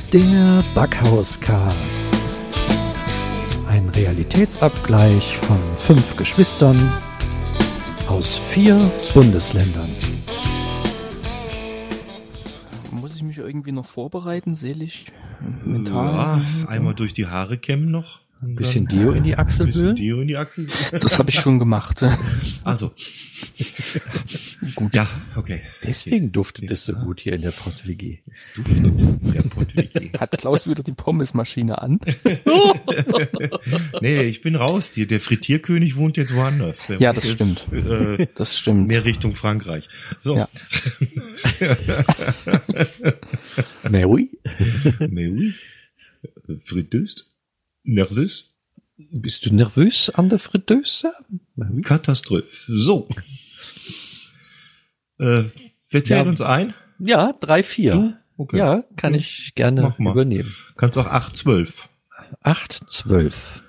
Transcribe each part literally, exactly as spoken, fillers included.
Der Backhauscast. Ein Realitätsabgleich von fünf Geschwistern aus vier Bundesländern. Muss ich mich irgendwie noch vorbereiten, seelisch, mental? Ja, einmal durch die Haare kämmen noch. Ein bisschen Deo in die Achselhöhle. Ein bisschen Deo in die Achselhöhle. Das habe ich schon gemacht. Also. Gut. Ja, okay. Deswegen duftet es so gut hier in der Pott-W G. Es duftet in der Pott-W G. Hat Klaus wieder die Pommesmaschine an? Nee, ich bin raus. Die, der Frittierkönig wohnt jetzt woanders. Der ja, das jetzt, stimmt. Äh, das stimmt. Mehr Richtung Frankreich. So. Ja. Mais oui. Mais oui. Fritteuse. Nervös? Bist du nervös an der Fritteuse? Katastrophe. So. Äh, wer zählt Ja. uns ein? Ja, drei, vier. Du? Okay. Ja, kann ich gerne Mach mal. übernehmen. Kannst auch acht, zwölf. Acht, zwölf.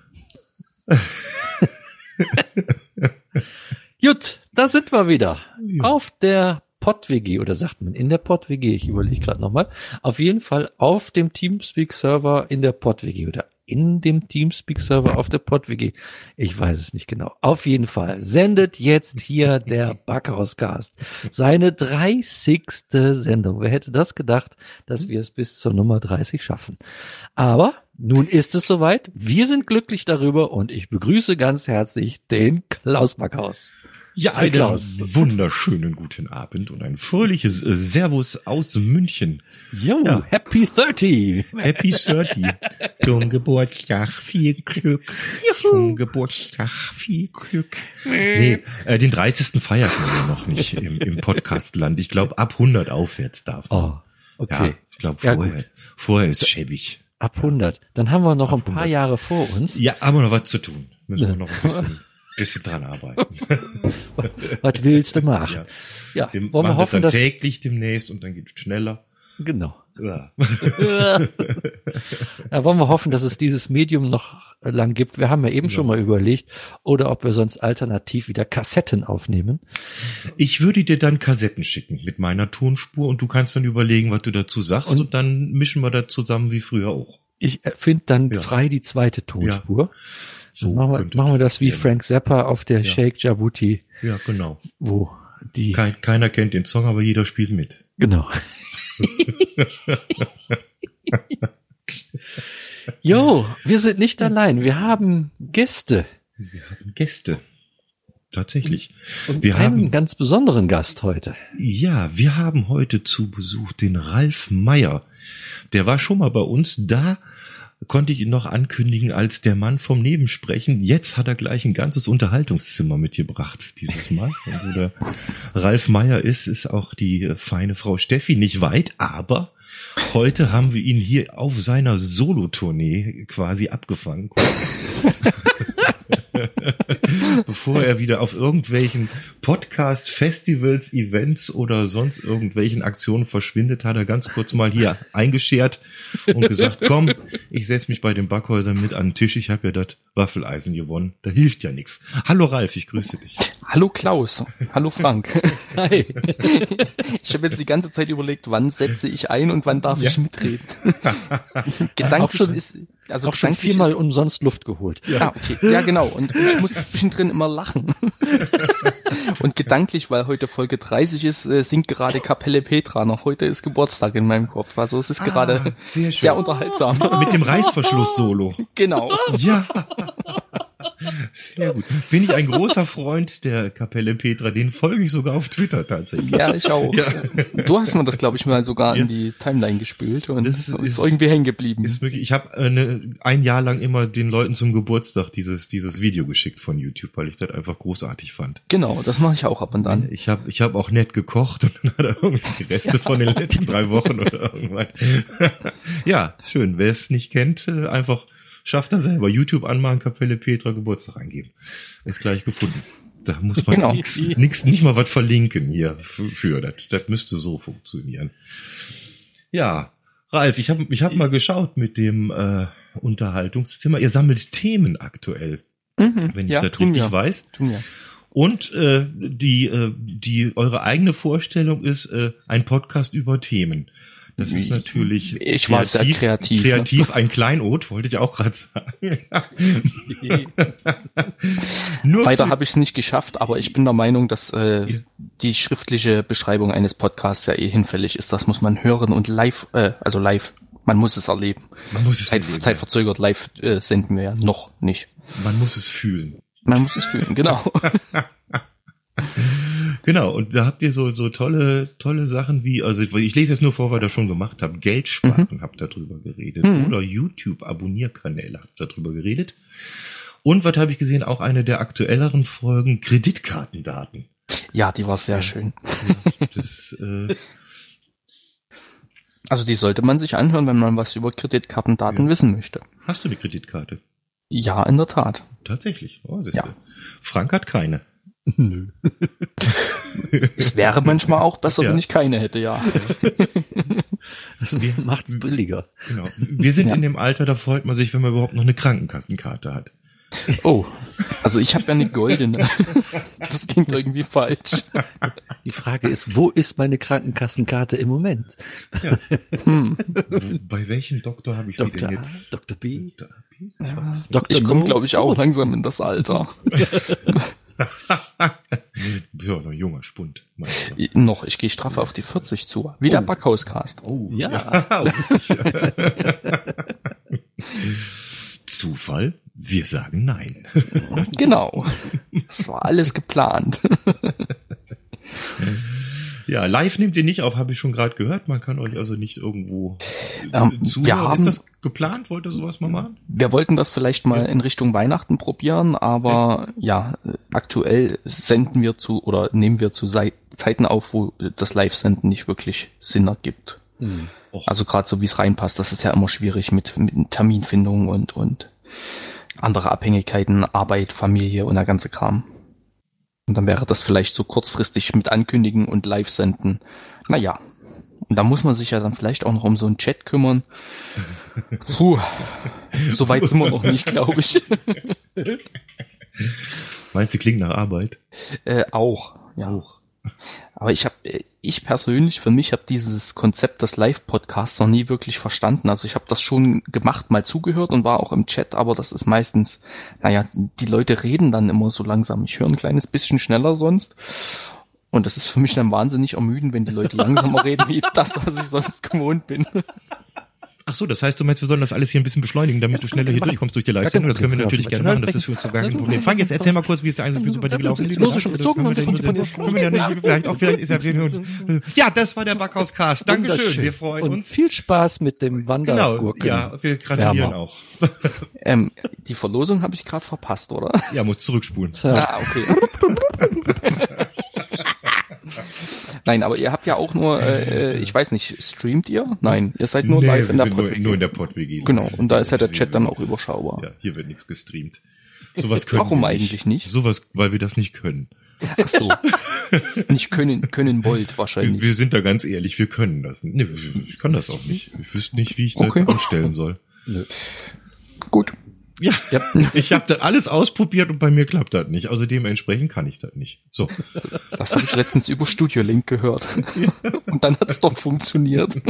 Gut, da sind wir wieder. Ja. Auf der Pott-W G, oder sagt man in der Pott-W G? Ich überlege gerade nochmal. Auf jeden Fall auf dem Teamspeak-Server in der Pott-W G oder in dem Teamspeak-Server auf der Pott-W G. Ich weiß es nicht genau. Auf jeden Fall sendet jetzt hier der Backhauscast seine dreißigste Sendung. Wer hätte das gedacht, dass wir es bis zur Nummer dreißig schaffen? Aber nun ist es soweit. Wir sind glücklich darüber und ich begrüße ganz herzlich den Klaus Backhaus. Ja, Hi, einen Klaus. wunderschönen guten Abend und ein fröhliches äh, Servus aus München. Jo, Ja. Happy thirty. Happy thirty. Zum Geburtstag viel Glück. Zum Geburtstag viel Glück. Nee, äh, den dreißigsten feiert man ja noch nicht im, im Podcastland. Ich glaube, ab hundert aufwärts darf man. Oh, okay. Ja, ich glaube, Ja, vorher, vorher ist schäbig. Ab hundert. Dann haben wir noch Ab ein paar hundert. Jahre vor uns. Ja, aber noch was zu tun. Müssen wir noch ein bisschen, bisschen dran arbeiten. Was willst du machen? Ja. Ja, Wir wollen wir machen hoffen, das dass... dann täglich demnächst und dann geht es schneller. Genau. Ja. Ja, wollen wir hoffen, dass es dieses Medium noch lang gibt. Wir haben ja eben Ja. schon mal überlegt, oder ob wir sonst alternativ wieder Kassetten aufnehmen. Ich würde dir dann Kassetten schicken mit meiner Tonspur und du kannst dann überlegen, was du dazu sagst und, Und- dann mischen wir das zusammen wie früher auch. Ich finde dann Ja. frei die zweite Tonspur. So machen, wir, könnte machen wir das wie gehen. Frank Zappa auf der Ja. Shake Djibouti, Ja, genau. wo die... Kein, keiner kennt den Song, aber jeder spielt mit. Genau. Jo, wir sind nicht allein. Wir haben Gäste. Wir haben Gäste. Tatsächlich. Und Wir einen haben- ganz besonderen Gast heute. Ja, wir haben heute zu Besuch den Ralf Meyer. Der war schon mal bei uns. Da konnte ich ihn noch ankündigen als der Mann vom Nebensprechen. Jetzt hat er gleich ein ganzes Unterhaltungszimmer mitgebracht dieses Mal. Und wo der Ralf Meyer ist, ist auch die äh, feine Frau Steffi nicht weit, aber heute haben wir ihn hier auf seiner Solotournee quasi abgefangen. Kurz. Bevor er wieder auf irgendwelchen Podcast, Festivals, Events oder sonst irgendwelchen Aktionen verschwindet, hat er ganz kurz mal hier eingeschert und gesagt, komm, ich setze mich bei den Backhäusern mit an den Tisch, ich habe ja das Waffeleisen gewonnen, da hilft ja nichts. Hallo Ralf, ich grüße dich. Hallo Klaus. Hallo Frank. Hi. Ich habe jetzt die ganze Zeit überlegt, wann setze ich ein und wann darf Ja. ich mitreden. Auch Gedanklich schon- ist, also Auch schon gedanklich viermal ist, umsonst Luft geholt. ja, okay. Ja, genau. Und ich muss zwischendrin immer lachen. Und gedanklich, weil heute Folge dreißig ist, äh, singt gerade Kapelle Petra noch. Heute ist Geburtstag in meinem Kopf. Also es ist gerade Ah, sehr schön. sehr unterhaltsam. Mit dem Reißverschluss-Solo. Genau. Ja. Sehr gut. Bin ich ein großer Freund der Kapelle Petra, den folge ich sogar auf Twitter tatsächlich. Ja, ich auch. Ja. Du hast mir das, glaube ich, mal sogar Ja. in die Timeline gespült und Das das ist, ist- irgendwie hängen geblieben. Ist wirklich, ich habe eine, ein Jahr lang immer den Leuten zum Geburtstag dieses, dieses Video geschickt von YouTube, weil ich das einfach großartig fand. Genau, das mache ich auch ab und an. Ich habe ich hab auch nett gekocht und dann hat er irgendwie die Reste von den letzten drei Wochen oder irgendwas. Ja, schön. Wer es nicht kennt, äh, einfach schafft er selber. YouTube anmachen, Kapelle Petra, Geburtstag eingeben. Ist gleich gefunden. Da muss man Genau. nix, nix, nicht mal was verlinken hier für. für. Das, das müsste so funktionieren. Ja, Ralf, ich habe ich hab mal geschaut mit dem äh, Unterhaltungszimmer. Ihr sammelt Themen aktuell, Mhm. wenn ich ja, das tun richtig wir. weiß. Tun wir. Und äh, die, äh, die eure eigene Vorstellung ist äh, ein Podcast über Themen. Das ist natürlich ich war sehr kreativ. Kreativ, ne? Ein Kleinod, wollte ich auch gerade sagen. Nur Weiter habe ich es nicht geschafft, aber ich bin der Meinung, dass äh, ja. die schriftliche Beschreibung eines Podcasts ja eh hinfällig ist. Das muss man hören und live, äh, also live, man muss es erleben. Man muss es Zeit, erleben. Zeitverzögert live äh, senden wir ja noch nicht. Man muss es fühlen. Man muss es fühlen, genau. Genau, und da habt ihr so so tolle tolle Sachen wie, also ich lese jetzt nur vor, weil ihr das schon gemacht habt, Geld sparen, mhm. habt darüber geredet, mhm. oder YouTube-Abonnierkanäle habt darüber geredet. Und was habe ich gesehen, auch eine der aktuelleren Folgen, Kreditkartendaten. Ja, die war sehr ja. schön. Ja, das, äh, also die sollte man sich anhören, wenn man was über Kreditkartendaten ja. wissen möchte. Hast du eine Kreditkarte? Ja, in der Tat. Tatsächlich. Oh, das ja. ist, Frank hat keine. Nö. Es wäre manchmal auch besser, ja. wenn ich keine hätte, ja. Das macht's billiger. Genau. Wir sind ja. in dem Alter, da freut man sich, wenn man überhaupt noch eine Krankenkassenkarte hat. Oh, also ich habe ja eine goldene. Das klingt irgendwie falsch. Die Frage ist, wo ist meine Krankenkassenkarte im Moment? Ja. Hm. Bei welchem Doktor habe ich Doktor sie denn jetzt? A, Doktor B? Doktor B? Ja, ich komme, glaube ich, auch langsam in das Alter. Ja, noch ein junger Spund. Ich, noch, ich gehe straff auf die vierzig zu. Wie oh. der Backhauscast. Oh, ja. ja. Zufall? Wir sagen nein. Genau. Das war alles geplant. Ja, live nehmt ihr nicht auf, habe ich schon gerade gehört. Man kann euch also nicht irgendwo ähm, zuhören. Wir haben, ist das geplant? Wollt ihr sowas mal machen? Wir wollten das vielleicht mal in Richtung Weihnachten probieren, aber ja, aktuell senden wir zu oder nehmen wir zu Zeiten auf, wo das Live-Senden nicht wirklich Sinn ergibt. Mhm. Also gerade so, wie es reinpasst, das ist ja immer schwierig mit, mit Terminfindung und, und andere Abhängigkeiten, Arbeit, Familie und der ganze Kram. Und dann wäre das vielleicht so kurzfristig mit ankündigen und live senden. Naja, und da muss man sich ja dann vielleicht auch noch um so einen Chat kümmern. Puh, so weit sind wir noch nicht, glaube ich. Meinst du, klingt nach Arbeit? Äh, auch, ja. Auch. Aber ich habe, ich persönlich, für mich habe dieses Konzept des Live-Podcasts noch nie wirklich verstanden. Also ich habe das schon gemacht, mal zugehört und war auch im Chat, aber das ist meistens, naja, die Leute reden dann immer so langsam. Ich höre ein kleines bisschen schneller sonst. Und das ist für mich dann wahnsinnig ermüdend, wenn die Leute langsamer reden, wie das, was ich sonst gewohnt bin. Ach so, das heißt, du meinst, wir sollen das alles hier ein bisschen beschleunigen, damit du schneller hier durchkommst durch die Live-Sendung. Das können wir natürlich gerne machen, das ist für uns gar kein Problem. Frank, jetzt erzähl mal kurz, wie es eigentlich so bei dir gelaufen ist. Los, schon bezogen. Vielleicht auch vielleicht ist er ja, das war der Backhauscast. Dankeschön, wir freuen und uns. Viel Spaß mit dem Wandergurken. Genau, ja, wir gratulieren auch. Ähm, die Verlosung habe ich gerade verpasst, oder? Ja, muss zurückspulen. Ah, okay. Nein, aber ihr habt ja auch nur, äh, ich weiß nicht, streamt ihr? Nein, ihr seid nur nee, live in der Pod-W G. Nur in der Pod-W G. Genau, und da ist ja der Chat dann auch überschaubar. Ja, hier wird nichts gestreamt. Sowas können Warum wir eigentlich nicht? nicht? Sowas, weil wir das nicht können. Ach so. Nicht können, können wollt wahrscheinlich. Wir, wir sind da ganz ehrlich, wir können das nicht. Nee, ich kann das auch nicht. Ich wüsste nicht, wie ich das okay. anstellen soll. Nö. Gut. Ja, ja. Ich habe das alles ausprobiert und bei mir klappt das nicht. Also dementsprechend kann ich das nicht. So. Das habe ich letztens über Studio Link gehört. Und dann hat es doch funktioniert.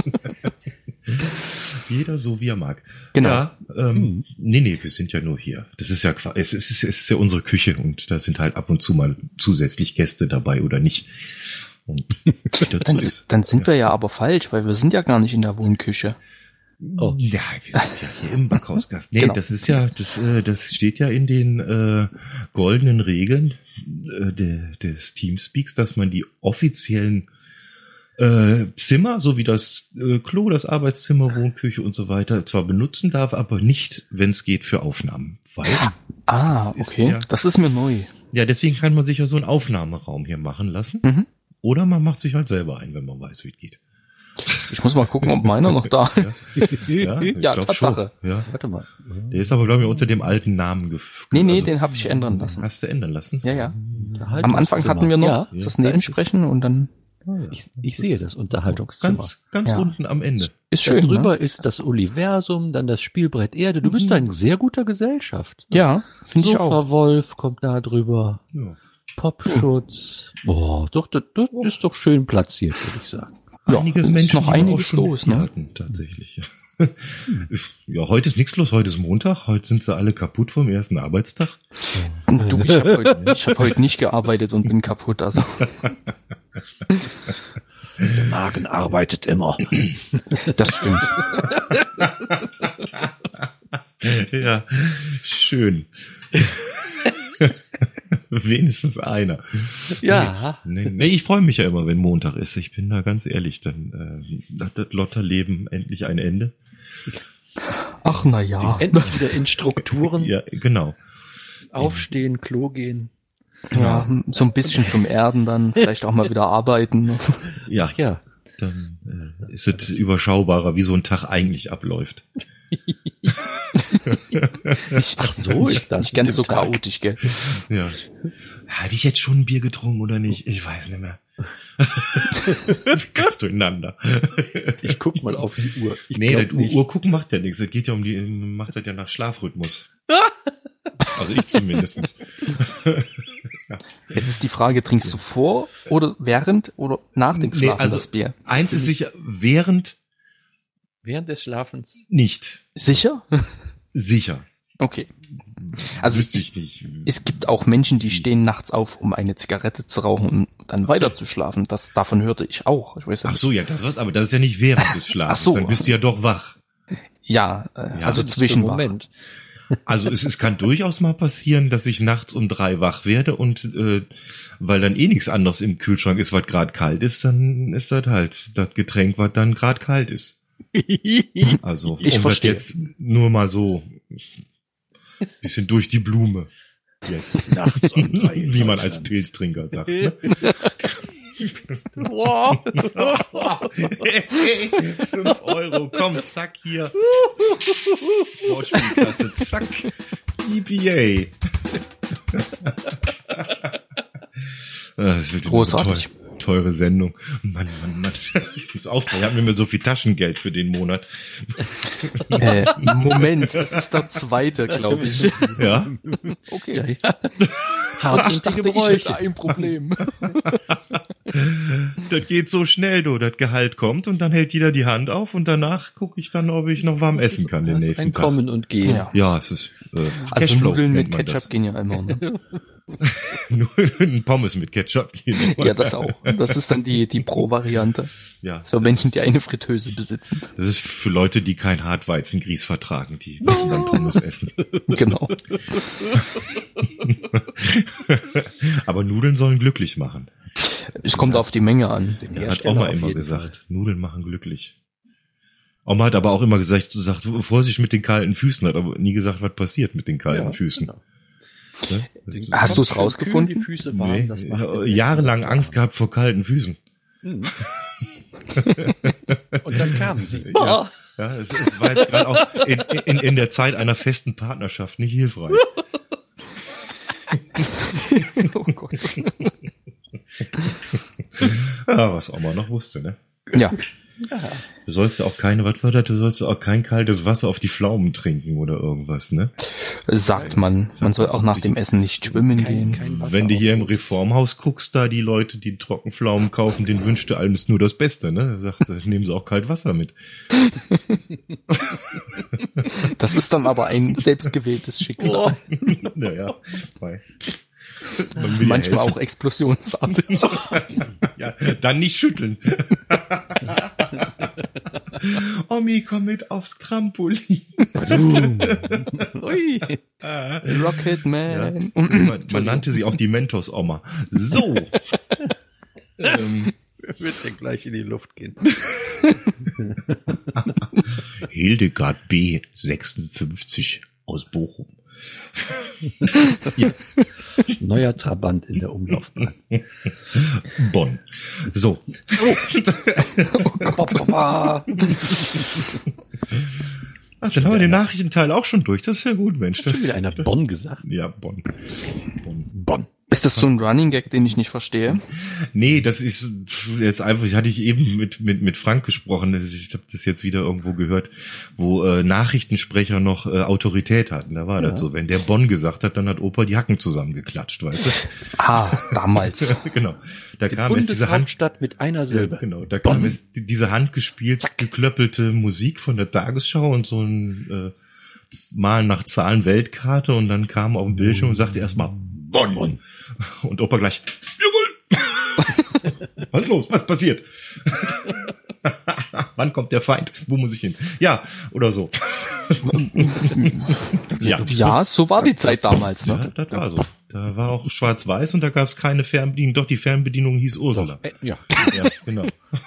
Jeder so, wie er mag. Genau. Ja, ähm, hm. nee, nee, wir sind ja nur hier. Das ist ja es ist, es ist ja unsere Küche und da sind halt ab und zu mal zusätzlich Gäste dabei oder nicht. Und dann, ist, dann sind ja. wir ja aber falsch, weil wir sind ja gar nicht in der Wohnküche. Oh. Ja, wir sind ja hier im Backhausgast. Nee, genau. das ist ja, das, äh, das steht ja in den äh, goldenen Regeln äh, de, des Teamspeaks, dass man die offiziellen äh, Zimmer, so wie das äh, Klo, das Arbeitszimmer, Wohnküche und so weiter, zwar benutzen darf, aber nicht, wenn es geht, für Aufnahmen. Weil ah, okay, ja, das ist mir neu. Ja, deswegen kann man sich ja so einen Aufnahmeraum hier machen lassen. Mhm. Oder man macht sich halt selber ein, wenn man weiß, wie es geht. Ich muss mal gucken, ob meiner noch da ist. Ja, ich ja Tatsache. Schon. Ja. Warte mal. Der ist aber, glaube ich, unter dem alten Namen gef- Nee, nee, also, den habe ich ändern lassen. Hast du ändern lassen? Ja, ja. Am Anfang hatten wir noch ja, das ja. Nebensprechen und dann... Ich, ich sehe das Unterhaltungszimmer. Ganz, ganz ja. unten am Ende. Ist schön, Darüber ne? ist das Universum, dann das Spielbrett Erde. Du bist da in sehr guter Gesellschaft. Ja, finde ich auch. Sofa Wolf kommt da drüber. Ja. Popschutz. Boah, doch, das, das ist doch schön platziert, würde ich sagen. einige ist Menschen noch die wir einiges auch schon los, ne? hatten, tatsächlich. Ja. Ist, ja, heute ist nichts los, heute ist Montag, heute sind sie alle kaputt vom ersten Arbeitstag. Du, ich habe heute, ich hab heute nicht gearbeitet und bin kaputt, also. Der Magen arbeitet immer. Das stimmt. Ja, schön. Wenigstens einer. Ja. Nee, nee, ich freue mich ja immer, wenn Montag ist. Ich bin da ganz ehrlich, dann äh, hat das Lotterleben endlich ein Ende. Ach, na ja. Endlich wieder in Strukturen. Ja, genau. Aufstehen, Klo gehen. Ja, so ein bisschen zum Erden dann, vielleicht auch mal wieder arbeiten. Ja, Ach ja. dann äh, ist es überschaubarer, wie so ein Tag eigentlich abläuft. Ach, so ist das Nicht ganz mit so dem Tag. chaotisch, gell? Ja. Hatte ich jetzt schon ein Bier getrunken oder nicht? Ich weiß nicht mehr. Ganz durcheinander. Ich guck mal auf die Uhr. Ich Nee, glaub das Uhr, nicht. Uhr gucken macht ja nichts. Es geht ja um die, macht das ja nach Schlafrhythmus. Also ich zumindest. Jetzt ist die Frage, trinkst du vor oder während oder nach dem Nee, Schlafen also das Bier? eins ist sicher, während Während des Schlafens. nicht. Sicher? Sicher. Okay. Also Wüsste ich, ich nicht. es gibt auch Menschen, die stehen nachts auf, um eine Zigarette zu rauchen und dann weiter zu schlafen. Das, davon hörte ich auch. Ich weiß ja Ach nicht. so, ja, das was, aber das ist ja nicht während des Schlafs. Ach so. Dann bist du ja doch wach. Ja, äh, Ja, also Das ist zwischen für einen Moment. Also es, es kann durchaus mal passieren, dass ich nachts um drei wach werde und äh, weil dann eh nichts anderes im Kühlschrank ist, was gerade kalt ist, dann ist das halt das Getränk, was dann gerade kalt ist. Also Ich um verstehe. das jetzt nur mal so bisschen durch die Blume jetzt, Nachts um drei in wie man als Deutschland. Pilztrinker sagt. Ne? Wow. Hey, fünf Euro, komm, zack, hier. Wortspielklasse, zack. E P A. Das wird Großartig. eine teuer, teure Sendung. Mann, Mann, Mann. Ich muss aufpassen, ich habe mir mehr so viel Taschengeld für den Monat. Äh, Moment, das ist der zweite, glaube ich. Ja, Okay. Ja, ja. Ich Hart sind die dachte, ich hätte Gebräuche. ein Problem. das geht so schnell, du. Das Gehalt kommt und dann hält jeder die Hand auf und danach gucke ich dann, ob ich noch warm essen kann den Das ist nächsten ein Tag. Kommen und Gehen. Ja. Ja, es ist äh, Also Cashflow Nudeln mit nennt man Ketchup gehen ja immer. Ne? das. Nur ein Pommes mit Ketchup. Genau. Ja, das auch. Das ist dann die, die Pro-Variante. Ja, Für das Menschen, ist- die eine Fritteuse besitzen. Das ist für Leute, die kein Hartweizengrieß vertragen, die müssen dann Pommes essen. Genau. Aber Nudeln sollen glücklich machen. Es kommt auf die Menge an. Den Ja, hat Hersteller Oma auf immer jeden gesagt. Fall. Nudeln machen glücklich. Oma hat aber auch immer gesagt, gesagt, Vorsicht mit den kalten Füßen, hat aber nie gesagt, was passiert mit den kalten Ja, Füßen. genau. Ne? Den Hast Kopf du's schön rausgefunden? kühl, Die Füße warm, Nee, das macht ja, den jahrelang besten Angst warm. gehabt vor kalten Füßen. Mhm. Und dann kamen sie. Ja, ja es, es war jetzt gerade auch in, in, in der Zeit einer festen Partnerschaft nicht hilfreich. Oh Gott. Ja, was Oma noch wusste, ne? Ja, Du sollst ja auch keine, was war das, du sollst ja auch kein kaltes Wasser auf die Pflaumen trinken oder irgendwas, ne? sagt man. Man soll auch nach dem Essen nicht schwimmen Kein- gehen. kein Wasser Wenn du hier im auf- Reformhaus guckst, da die Leute, die Trockenpflaumen kaufen, denen wünscht du alles nur das Beste, ne? Er sagt, nehmen sie auch kalt Wasser mit. Das ist dann aber ein selbstgewähltes Schicksal. Naja, weil man will ja Manchmal helfen. auch explosionsartig. Ja, dann nicht schütteln. Omi, komm mit aufs Trampolin. Ui. Rocket Ja. Man. Man, man nannte sie auch die Mentos-Oma. So. ähm, Wird ja gleich in die Luft gehen. Hildegard B. sechsundfünfzig aus Bochum. Ja, Neuer Trabant in der Umlaufbahn. Bonn. So. Papa. Ach, dann haben wir den Nachrichtenteil auch schon durch. Das ist ja gut, Mensch. Schon wieder einer Bonn gesagt. Ja, Bonn. Bonn. Bonn. Ist das so ein Running Gag, den ich nicht verstehe? Nee, das ist jetzt einfach, hatte ich eben mit mit mit Frank gesprochen, ich habe das jetzt wieder irgendwo gehört, wo äh, Nachrichtensprecher noch äh, Autorität hatten. Da war ja. das so, wenn der Bonn gesagt hat, dann hat Opa die Hacken zusammengeklatscht, weißt du? Ah, damals. Genau. Da die kam es diese Hauptstadt mit einer Silbe. Ja, genau, da kam es diese handgespielt, geklöppelte Musik von der Tagesschau und so ein äh, Mal nach Zahlen Weltkarte und dann kam auf dem Bildschirm und sagte erstmal Bonn. Bonn. Und Opa gleich, jawohl. Was ist los? Was passiert? Wann kommt der Feind? Wo muss ich hin? Ja, oder so. ja. ja, so war die Zeit damals. Ne? Ja, das war so. Da war auch schwarz-weiß und da gab es keine Fernbedienung. Doch, die Fernbedienung hieß Ursula. Doch, äh, ja. ja, genau.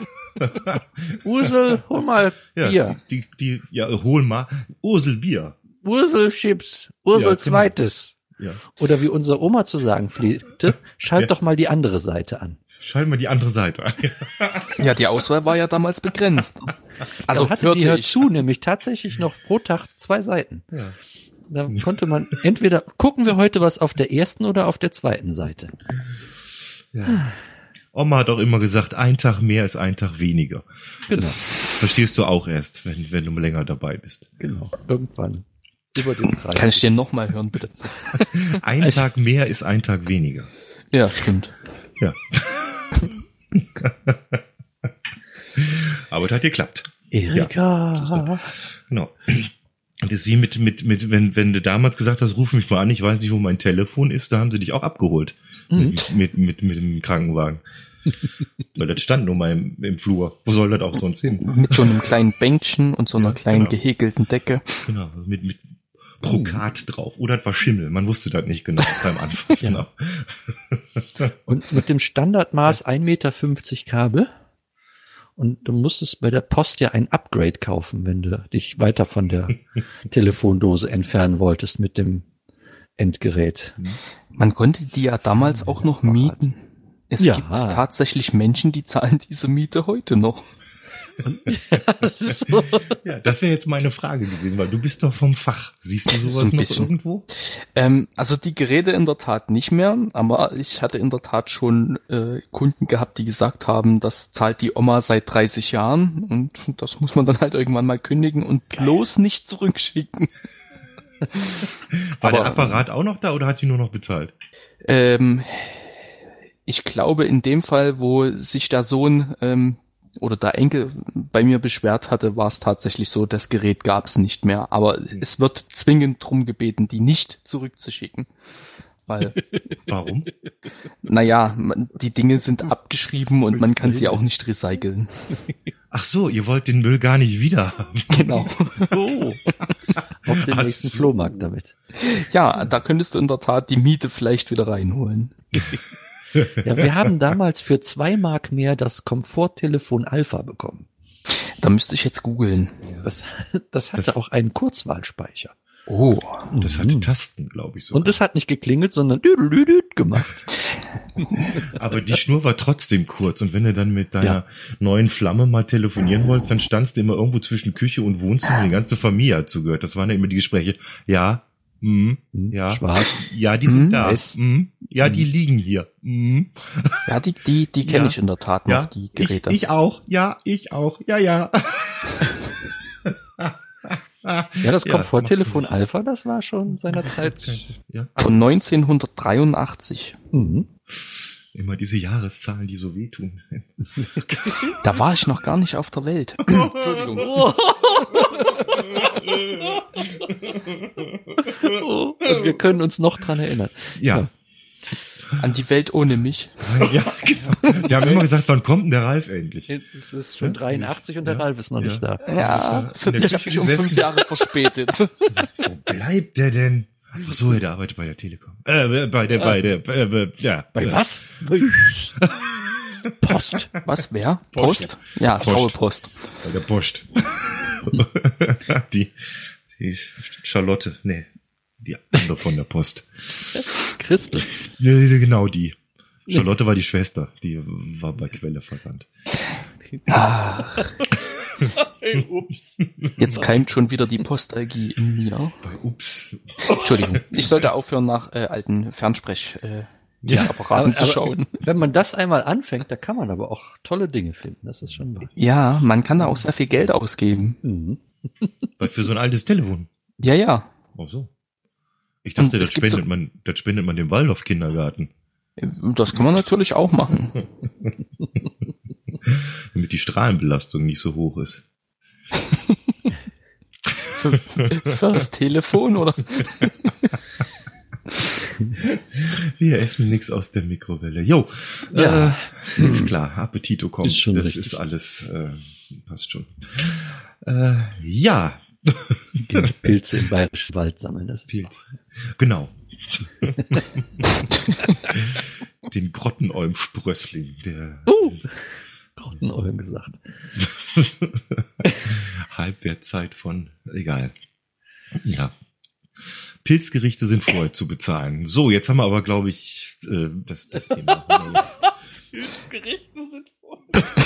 Ursel, hol mal ja, Bier. Die, die, die, ja, hol mal. Ursel Bier. Ursel Chips. Ursel ja, Zweites. Ja. Oder wie unsere Oma zu sagen pflegte, schalt ja. doch mal die andere Seite an. Schalt mal die andere Seite an. Ja, die Auswahl war ja damals begrenzt. Also hatte die hört zu, nämlich tatsächlich noch pro Tag zwei Seiten. Ja. Da konnte man entweder, gucken wir heute was auf der ersten oder auf der zweiten Seite. Ja. Oma hat auch immer gesagt, ein Tag mehr ist ein Tag weniger. Genau. Das verstehst du auch erst, wenn, wenn du länger dabei bist. Genau, irgendwann. Über den Preis. Kann ich den nochmal hören, bitte? Ein Tag mehr ist ein Tag weniger. Ja, stimmt. Ja. Aber es hat geklappt. Erika. Ja, genau. Und das ist wie mit, mit, mit, wenn, wenn du damals gesagt hast, ruf mich mal an, ich weiß nicht, wo mein Telefon ist, da haben sie dich auch abgeholt. Mhm. Mit, mit, mit, mit dem Krankenwagen. Weil das stand nur mal im, im Flur. Wo soll das auch sonst hin? Mit so einem kleinen Bänkchen und so einer ja, kleinen genau. gehäkelten Decke. Genau, mit, mit Brokat drauf. Oder das war Schimmel. Man wusste das nicht genau beim Anfassen. Ja. Und mit dem Standardmaß ein Meter fünfzig Kabel. Und du musstest bei der Post ja ein Upgrade kaufen, wenn du dich weiter von der Telefondose entfernen wolltest mit dem Endgerät. Man konnte die ja damals auch noch mieten. Es ja. gibt tatsächlich Menschen, die zahlen diese Miete heute noch. Ja, das ist so. Ja, das wäre jetzt meine Frage gewesen, weil du bist doch vom Fach. Siehst du sowas so noch bisschen. Irgendwo? Ähm, also die Geräte in der Tat nicht mehr, aber ich hatte in der Tat schon äh, Kunden gehabt, die gesagt haben, das zahlt die Oma seit dreißig Jahren und das muss man dann halt irgendwann mal kündigen und bloß nicht zurückschicken. War aber, der Apparat auch noch da oder hat die nur noch bezahlt? Ähm, ich glaube in dem Fall, wo sich der Sohn ähm, oder der Enkel bei mir beschwert hatte, war es tatsächlich so, das Gerät gab es nicht mehr. Aber mhm. es wird zwingend drum gebeten, die nicht zurückzuschicken. Weil, warum? Naja, die Dinge sind abgeschrieben und man kann sie auch nicht recyceln. Ach so, ihr wollt den Müll gar nicht wieder haben. Genau. So. Auf den nächsten so. Flohmarkt damit. Ja, da könntest du in der Tat die Miete vielleicht wieder reinholen. Ja, wir haben damals für zwei Mark mehr das Komforttelefon Alpha bekommen. Da müsste ich jetzt googeln. Das, das hatte das, auch einen Kurzwahlspeicher. Oh. Das hatte Tasten, glaube ich so. Und das hat nicht geklingelt, sondern düdelüdüd gemacht. Aber die Schnur war trotzdem kurz. Und wenn du dann mit deiner ja. neuen Flamme mal telefonieren wolltest, dann standst du immer irgendwo zwischen Küche und Wohnzimmer. Und die ganze Familie hat zugehört. Das waren ja immer die Gespräche. Ja, mm, ja. Schwarz. Ja, die sind mm, da. Mm, ja, mm. die liegen hier. Mm. Ja, die, die, die kenne ja. ich in der Tat noch, ja. die Geräte. Ich, ich auch. Ja, ich auch. Ja, ja. Ja, das Komforttelefon ja, Alpha, das war schon seinerzeit ja. von neunzehnhundertdreiundachtzig. Mhm. Immer diese Jahreszahlen, die so wehtun. Da war ich noch gar nicht auf der Welt. Entschuldigung. Oh, wir können uns noch dran erinnern. Ja. ja. An die Welt ohne mich. Ja, genau. Wir haben immer gesagt, wann kommt denn der Ralf endlich? Es ist schon dreiundachtzig und der ja. Ralf ist noch ja. nicht da. Ja, für mich habe ich um fünf Jahre verspätet. Wo bleibt der denn? Ach so, der arbeitet bei der Telekom. Äh, bei der, bei der, äh, ja. Bei ja. was? Post. Was, wer? Post? Post? Ja, Post. Graue Post. Bei der Post. die, die Charlotte, nee. Die andere von der Post. Christel. Ja, genau die. Charlotte war die Schwester. Die war bei Quelle Versand. Ach. Ups. Jetzt keimt schon wieder die Postalgie in mir. Bei Ups. Entschuldigung. Ich sollte aufhören, nach äh, alten Fernsprech äh, ja, Apparaten zu schauen. Wenn man das einmal anfängt, da kann man aber auch tolle Dinge finden. Das ist schon wahr. Ja, man kann da auch sehr viel Geld ausgeben. Mhm. Weil für so ein altes Telefon. Ja, ja. Ach so. Ich dachte, Und das es gibt spendet so- man, das spendet man dem Waldorf-Kindergarten. Das kann man natürlich auch machen. Damit die Strahlenbelastung nicht so hoch ist. Für, für das Telefon, oder? Wir essen nichts aus der Mikrowelle. Jo, Ja. äh, ist klar, Appetito kommt. Ist schon das richtig. ist alles, äh, passt schon. Äh, ja, Die Pilze im Bayerischen Wald sammeln. Das ist Pilz. Genau. Den Grottenolm-Sprössling, der Uh! Grottenolm gesagt. Halbwertzeit von, egal. Ja. Pilzgerichte sind vorher zu bezahlen. So, jetzt haben wir aber, glaube ich, äh, das, das Thema. haben wir jetzt. Pilzgerichte sind vor.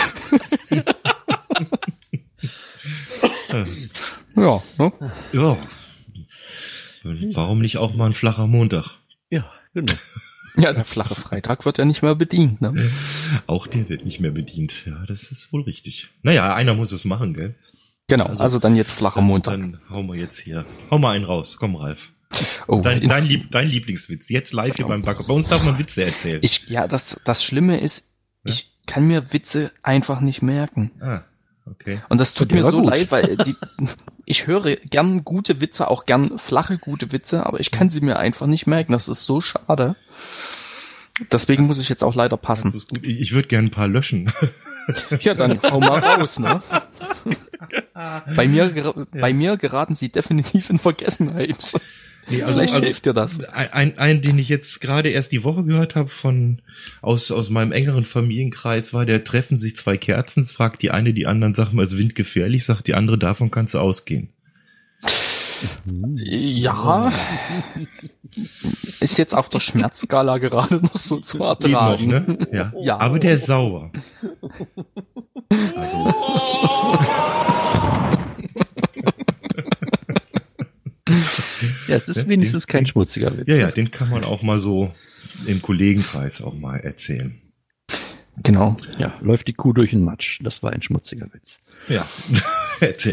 Äh, Ja, ne? ja. Warum nicht auch mal ein flacher Montag? Ja, genau. Ja, der flache Freitag wird ja nicht mehr bedient, ne? Auch der wird nicht mehr bedient. Ja, das ist wohl richtig. Naja, einer muss es machen, gell? Genau, also, Also, dann jetzt flacher Montag. Dann hauen wir jetzt hier. Hau mal einen raus. Komm, Ralf. Oh, Dein, in- dein, Lieb, dein Lieblingswitz. Jetzt live hier beim Backer. Bei uns darf man Witze erzählen. ich, ja, das, das Schlimme ist, Ja? ich kann mir Witze einfach nicht merken. Ah, okay. Und das tut Der mir war so gut. leid, weil die, ich höre gern gute Witze, auch gern flache gute Witze, aber ich kann sie mir einfach nicht merken. Das ist so schade. Deswegen muss ich jetzt auch leider Das passen. ist gut. Ich, ich würde gerne ein paar löschen. Ja, dann hau mal raus, ne? Bei mir, gera- bei mir geraten sie definitiv in Vergessenheit. Nee, also, Vielleicht also hilft dir das. ein, ein, ein, den ich jetzt gerade erst die Woche gehört habe von aus aus meinem engeren Familienkreis war, der treffen sich zwei Kerzen, fragt die eine die anderen, sag mal, ist windgefährlich, sagt die andere, davon kannst du ausgehen. Ja, ist jetzt auf der Schmerzskala gerade noch so zu Geht noch, ertragen. ne? Ja. Ja. Aber der ist sauber. Also. Ja, es ist wenigstens kein schmutziger Witz. Ja, ja, den kann man auch mal so im Kollegenkreis auch mal erzählen. Genau. Ja, läuft die Kuh durch den Matsch. Das war ein schmutziger Witz. Ja, erzähl.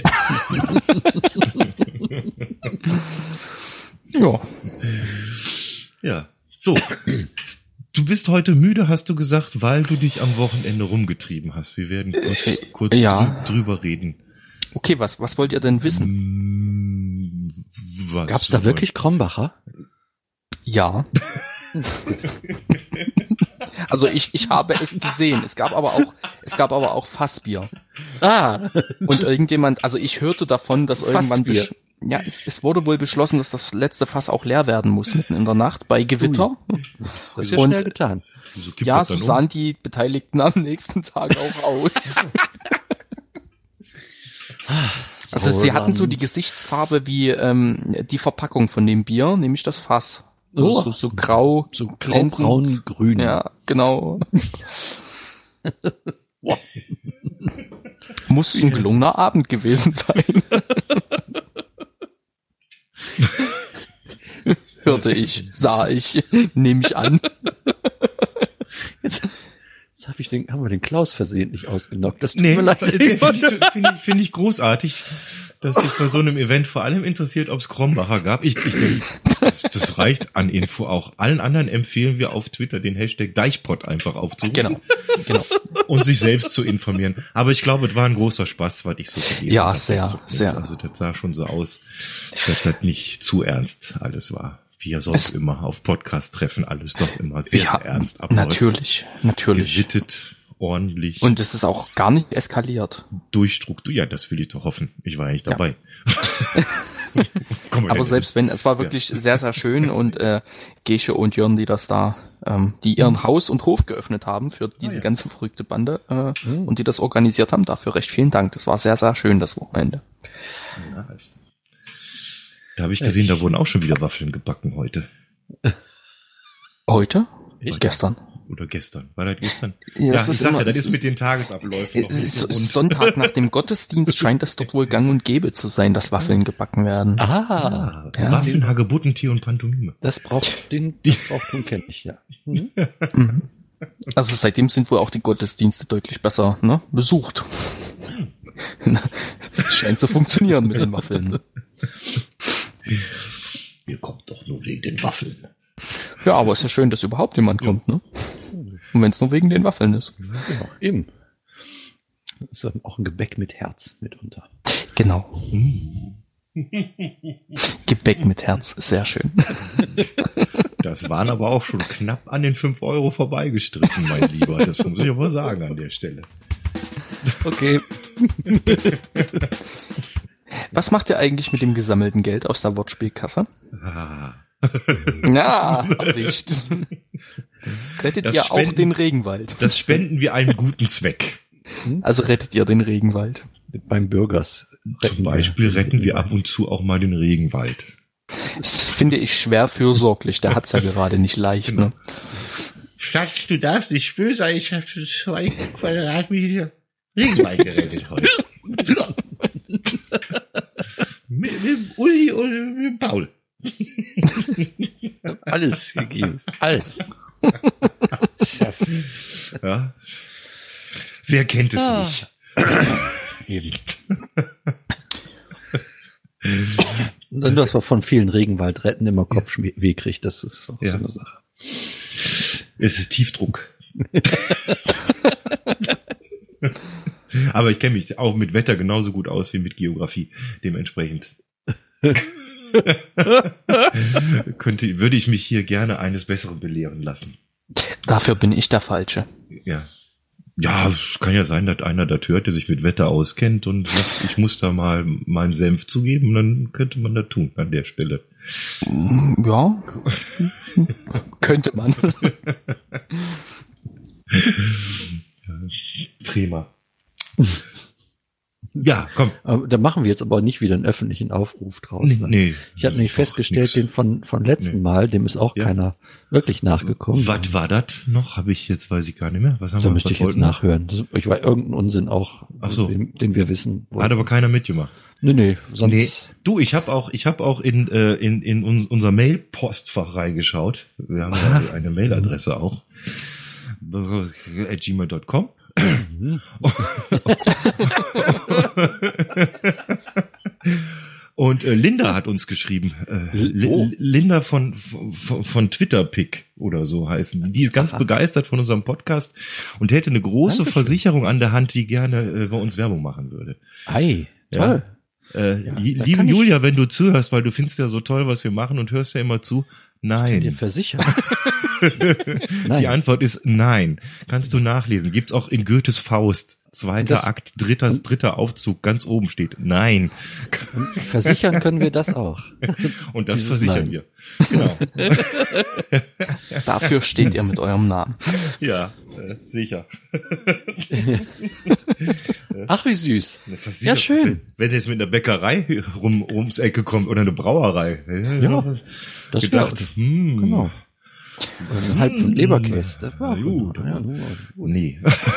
Ja. Ja, so. Du bist heute müde, hast du gesagt, weil du dich am Wochenende rumgetrieben hast. Wir werden kurz, Äh, kurz ja. drü drüber reden. Okay, was, was wollt ihr denn wissen? Mm, Was Gab's da wirklich Krombacher? Ja. Also ich, ich habe es gesehen. Es gab aber auch, es gab aber auch Fassbier. Ah! Und irgendjemand, also ich hörte davon, dass irgendwann, Fassbier. besch- ja, es, es wurde wohl beschlossen, dass das letzte Fass auch leer werden muss, mitten in der Nacht bei Gewitter. Das ist ja Und- schnell getan. Wieso kippt Ja, das so dann um? sahen die Beteiligten am nächsten Tag auch aus. Also sie hatten so die Gesichtsfarbe wie ähm, die Verpackung von dem Bier, nämlich das Fass. Also Oh. so, so grau, So glänzend. grau-braun, grün. Ja, genau. Muss ein gelungener Abend gewesen sein. Hörte ich, sah ich, nehme ich an. Jetzt, jetzt hab ich den, haben wir den Klaus versehentlich ausgenockt. Das tut Nee, mir leid. das- nee, finde ich, find ich, find ich großartig, dass dich bei so einem Event vor allem interessiert, ob es Krombacher gab. Ich, ich denke, das, das reicht an Info auch. Allen anderen empfehlen wir auf Twitter den Hashtag Deichpot einfach aufzurufen Genau, genau. und sich selbst zu informieren. Aber ich glaube, es war ein großer Spaß, was ich so gelesen Ja, habe. sehr, dazu. sehr. Also das sah schon so aus, dass das nicht zu ernst alles war. Wie ja sonst Es- immer auf Podcast-Treffen alles doch immer sehr, Ja, sehr ernst abläuft. natürlich, natürlich. Gesittet, ordentlich. Und es ist auch gar nicht eskaliert. durchstrukturiert. Ja, das will ich doch hoffen. Ich war ja nicht Ja. dabei. Komm mal Aber denn. selbst wenn, es war wirklich sehr, sehr schön und äh, Gesche und Jörn, die das da, ähm, die ihren Haus und Hof geöffnet haben für diese Ah, ja. ganze verrückte Bande äh, Mhm. und die das organisiert haben, dafür recht vielen Dank. Das war sehr, sehr schön, das Wochenende. Ja, also. Da habe ich gesehen, da wurden auch schon wieder Waffeln gebacken heute. Heute? Echt? Gestern. oder gestern. War das gestern? Ja, Ja, es ich ist sag immer- ja, das es ist mit den Tagesabläufen noch nicht so S- rund. Sonntag nach dem Gottesdienst scheint es dort wohl gang und gäbe zu sein, dass Waffeln gebacken werden. Ah, Ah, Ja. Waffeln, Hagebuttentee und Pantomime. das braucht den, das braucht kenne ich, ja. Mhm. Mhm. Also seitdem sind wohl auch die Gottesdienste deutlich besser, ne, besucht. Scheint zu funktionieren mit den Waffeln. Ihr kommt doch nur wegen den Waffeln. Ja, aber ist ja schön, dass überhaupt jemand kommt, ne? Und wenn es nur wegen den Waffeln ist. Ja, eben. Das ist auch ein Gebäck mit Herz mitunter. Genau. Hm. Gebäck mit Herz, sehr schön. Das waren aber auch schon knapp an den fünf Euro vorbeigestrichen, mein Lieber. Das muss ich aber sagen an der Stelle. Okay. Was macht ihr eigentlich mit dem gesammelten Geld aus der Wortspielkasse? Ah. Ja, erwischt. Rettet Das ihr auch Spenden- den Regenwald? Das spenden wir einem guten Zweck. Also rettet ihr den Regenwald? Beim Bürgers. Zum Beispiel retten wir ab und zu auch mal den Regenwald. Das finde ich schwer fürsorglich. Der hat's ja gerade nicht leicht, ne? Schatz, du darfst nicht böse sein. Ich habe schon zwei Quadratmeter Regenwald gerettet heute. mit, mit dem Uli und mit dem Paul. Alles gegeben. Alles. Chef. Ja. Wer kennt es Ah. nicht? Eben. Und dass man von vielen Regenwaldretten immer Kopfweh kriegt, das ist auch Ja. so eine Sache. Es ist Tiefdruck. Aber ich kenne mich auch mit Wetter genauso gut aus wie mit Geografie. Dementsprechend könnte, würde ich mich hier gerne eines Besseren belehren lassen. Dafür bin ich der Falsche. Ja. Ja, es kann ja sein, dass einer das hört, der sich mit Wetter auskennt und sagt, ich muss da mal meinen Senf zugeben, dann könnte man das tun an der Stelle. Ja, könnte man. Prima. Ja, komm. Aber da machen wir jetzt aber nicht wieder einen öffentlichen Aufruf draus. Nee, ne? nee. Ich habe nämlich Doch, festgestellt, nix. den von, von letzten Nee. Mal, dem ist auch Ja. keiner wirklich nachgekommen. Was war das noch? Habe ich jetzt, weiß ich gar nicht mehr. Was haben Da wir müsste ich was jetzt wollten wir? nachhören. Das, ich war irgendein Unsinn auch, Ach so. den, den wir wissen. Hat aber keiner mitgemacht. Nee, nee, sonst. Nee, du, ich habe auch, ich habe auch in äh, in in un, unser Mail-Postfach reingeschaut. Wir haben ja eine Mailadresse auch at gmail dot com. Und äh, Linda hat uns geschrieben. Äh, Li- Oh. Linda von, von, von Twitter-Pick oder so heißen. Die ist ganz Aha. begeistert von unserem Podcast und hätte eine große Dankeschön. Versicherung an der Hand, die gerne äh, bei uns Werbung machen würde. Ei, Ja. toll. Äh, Ja, li- da liebe kann ich- Julia, wenn du zuhörst, weil du findest ja so toll, was wir machen und hörst ja immer zu, Dir nein. versichern. Die Nein. Antwort ist nein. Kannst du nachlesen. Gibt's auch in Goethes Faust. Zweiter Das- Akt, dritter, dritter Aufzug, ganz oben steht nein. Versichern können wir das auch. Und das Dieses versichern Nein. wir. Genau. Dafür steht ihr mit eurem Namen. Ja, äh, sicher. Ach, wie süß. Eine Versicherung. Ja, schön. Wenn, wenn jetzt mit einer Bäckerei rum ums Ecke kommt oder eine Brauerei. Ja, das gedacht, wär- hm, Genau. Ein Halb Pfund Leberkäse. Das war Gut. gut. Ja, gut. Nee.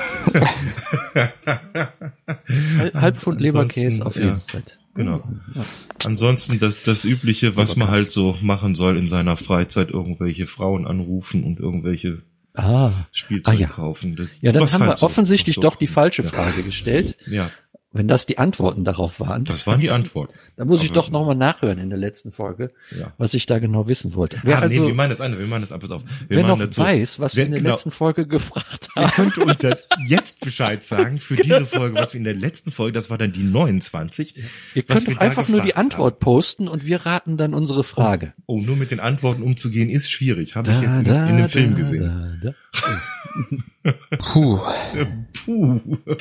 Halb Pfund Leberkäse Ansonsten, auf ja. jeden Fall. Genau. Ja. Ansonsten das, das Übliche, was man Leberkäse. halt so machen soll in seiner Freizeit, irgendwelche Frauen anrufen und irgendwelche Ah. Spielzeug Ah, ja. kaufen. Das- Ja, dann was haben halt wir so- offensichtlich so- doch die falsche Ja. Frage gestellt. Ja, Wenn das die Antworten darauf waren, das waren die Antworten. dann muss ich Aber- doch nochmal nachhören in der letzten Folge, Ja. was ich da genau wissen wollte. Wer Ah, also, nee, wir meinen das andere, wir meinen das ab, pass auf. Wir wer meinen noch das so. weiß, was Wer- wir in der genau. letzten Folge gefragt Ihr haben, könnt uns ja jetzt Bescheid sagen für diese Folge, was wir in der letzten Folge, das war dann die neunundzwanzig. ihr was könnt wir doch da einfach nur die gefragt Antwort posten und wir raten dann unsere Frage. Oh, nur mit den Antworten umzugehen ist schwierig. Habe ich jetzt in, in einem Film gesehen. Da, da. Puh. Puh.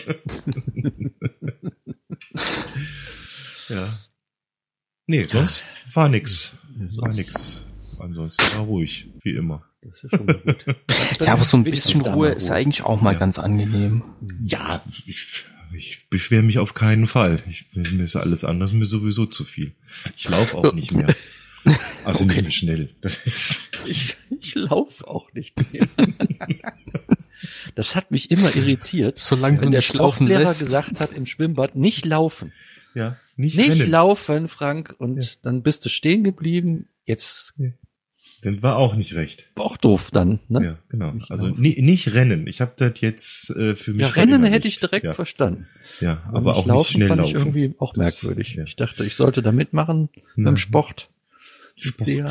Ja. Nee, sonst war nix. War nix. Ansonsten war ruhig, wie immer. Das ist schon mal gut. Ja, aber so ein Wenigstens bisschen da Ruhe mal ist eigentlich auch mal Ja. ganz angenehm. Ja, ich, ich beschwere mich auf keinen Fall. Ich, mir ist alles anders mir sowieso zu viel. Ich laufe auch nicht mehr. Also Okay. nicht mehr schnell. Das ist, Ich, ich laufe auch nicht mehr. Das hat mich immer irritiert, Solange wenn du der nicht laufen Sportlehrer lässt. gesagt hat im Schwimmbad, nicht laufen. Ja, nicht, Nicht rennen. laufen, Frank. Und Ja. dann bist du stehen geblieben. Jetzt Dann war auch nicht recht. war auch doof dann. Ne? Ja, genau. Nicht Also laufen. nie, nicht rennen. Ich habe das jetzt äh, für mich Ja, Rennen verinnerlicht. hätte ich direkt ja. verstanden. Ja, Aber aber nicht auch laufen nicht schnell fand laufen. ich irgendwie auch Das- merkwürdig. ja. Ich dachte, ich sollte da mitmachen Ja. beim Sport. Sport. Sehr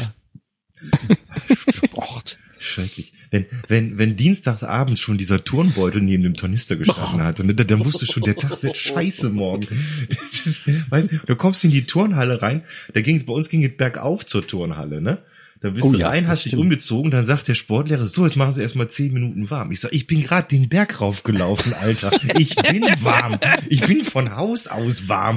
Sport. Schrecklich. Wenn, wenn, wenn dienstagsabends schon dieser Turnbeutel neben dem Tornister gestanden hat, dann, dann wusste schon, der Tag wird scheiße morgen. Das ist, weißt, du du kommst in die Turnhalle rein, da ging, bei uns ging es bergauf zur Turnhalle, ne? Da bist Oh du ja, rein, das hast dich stimmt. umgezogen, dann sagt der Sportlehrer, so, jetzt machen Sie erstmal zehn Minuten warm. Ich sag, ich bin gerade den Berg raufgelaufen, Alter. Ich bin warm. Ich bin von Haus aus warm.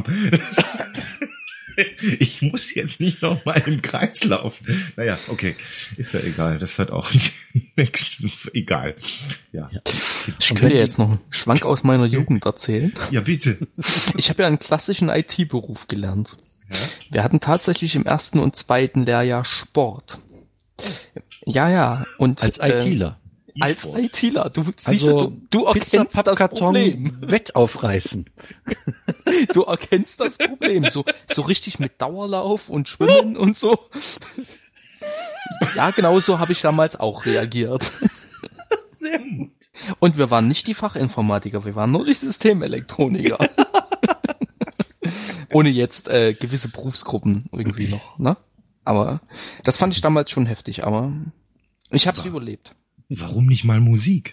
Ich muss jetzt nicht noch mal im Kreis laufen. Naja, okay. Ist ja egal. Das hat auch nichts. Egal. Ja. Ja. Ich Und könnte wenn dir jetzt noch einen Schwank aus meiner Jugend erzählen. Ja, bitte. Ich habe ja einen klassischen I T-Beruf gelernt. Ja? Wir hatten tatsächlich im ersten und zweiten Lehrjahr Sport. Ja, ja. Und Als äh, ITler. Als E-Sport. ITler. Du, siehst Also du, du Pizza, erkennst das Pappkarton, Problem. Wett aufreißen. Du erkennst das Problem. So, so richtig mit Dauerlauf und Schwimmen und so. Ja, genau so habe ich damals auch reagiert. Sehr gut. Und wir waren nicht die Fachinformatiker, wir waren nur die Systemelektroniker. Ohne jetzt äh, gewisse Berufsgruppen irgendwie noch, ne? Aber das fand ich damals schon heftig, aber ich hab's Aber- überlebt. Warum nicht mal Musik?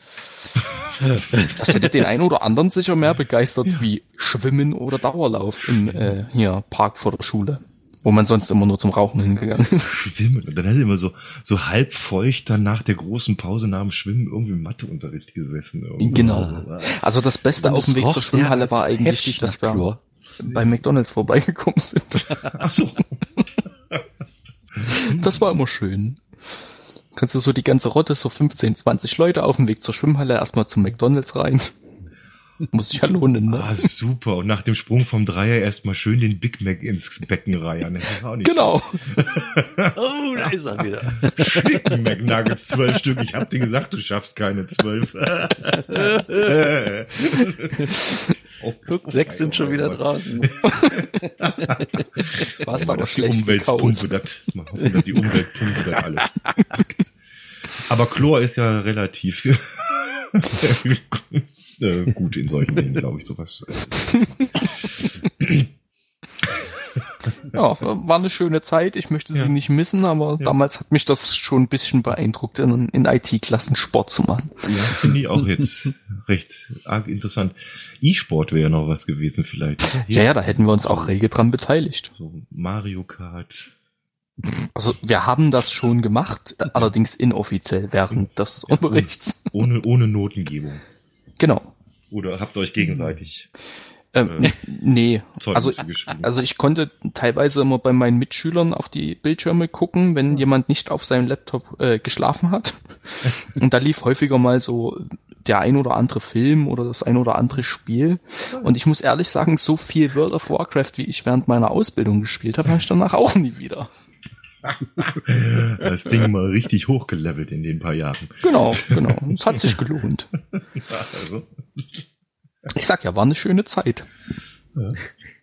Das hätte den einen oder anderen sicher mehr begeistert wie Schwimmen oder Dauerlauf im äh, hier Park vor der Schule, wo man sonst immer nur zum Rauchen hingegangen ist. Schwimmen. Und dann hat er immer so, so halb feucht dann nach der großen Pause nach dem Schwimmen irgendwie im Matheunterricht gesessen. Irgendwie. Genau. Also das Beste Und auf dem es Weg roch zur Schwimmhalle war derart eigentlich, heftig dass nach wir Chlor. bei McDonald's vorbeigekommen sind. Ach so. Das war immer schön. Kannst du so die ganze Rotte, so fünfzehn, zwanzig Leute auf dem Weg zur Schwimmhalle erstmal zum McDonald's rein. Muss sich ja lohnen, ne? Ah, super. Und nach dem Sprung vom Dreier erstmal schön den Big Mac ins Becken reiern. Das ist auch nicht Genau. Oh, da ist er wieder. Chicken McNuggets, zwölf Stück. Ich hab dir gesagt, du schaffst keine zwölf. Oh, Guck, sechs sind schon wieder draußen. Warst Aber aber dass die schlecht Umweltpumpe gekaut. das, mal hoffen, dass die Umweltpumpe das alles packt. Aber Chlor ist ja relativ äh, gut in solchen Dingen, glaube ich, sowas. Ja, war eine schöne Zeit. Ich möchte sie Ja. nicht missen, aber Ja. damals hat mich das schon ein bisschen beeindruckt, in, in I T-Klassen Sport zu machen. Ja, finde ich auch jetzt recht arg interessant. E-Sport wäre ja noch was gewesen vielleicht. Ja, ja, da hätten wir uns auch rege dran beteiligt. So Mario Kart. Also wir haben das schon gemacht, allerdings inoffiziell während des Unterrichts. Ohne, ohne Notengebung. Genau. Oder habt euch gegenseitig Ähm, Äh, nee, also, Zeugnisse geschrieben? also ich konnte teilweise immer bei meinen Mitschülern auf die Bildschirme gucken, wenn jemand nicht auf seinem Laptop äh, geschlafen hat. Und da lief häufiger mal so der ein oder andere Film oder das ein oder andere Spiel. Und ich muss ehrlich sagen, so viel World of Warcraft, wie ich während meiner Ausbildung gespielt habe, habe ich danach auch nie wieder. Das Ding mal richtig hochgelevelt in den paar Jahren. Genau, genau. Es hat sich gelohnt. Ja, also. Ich sag ja, war eine schöne Zeit. Ja.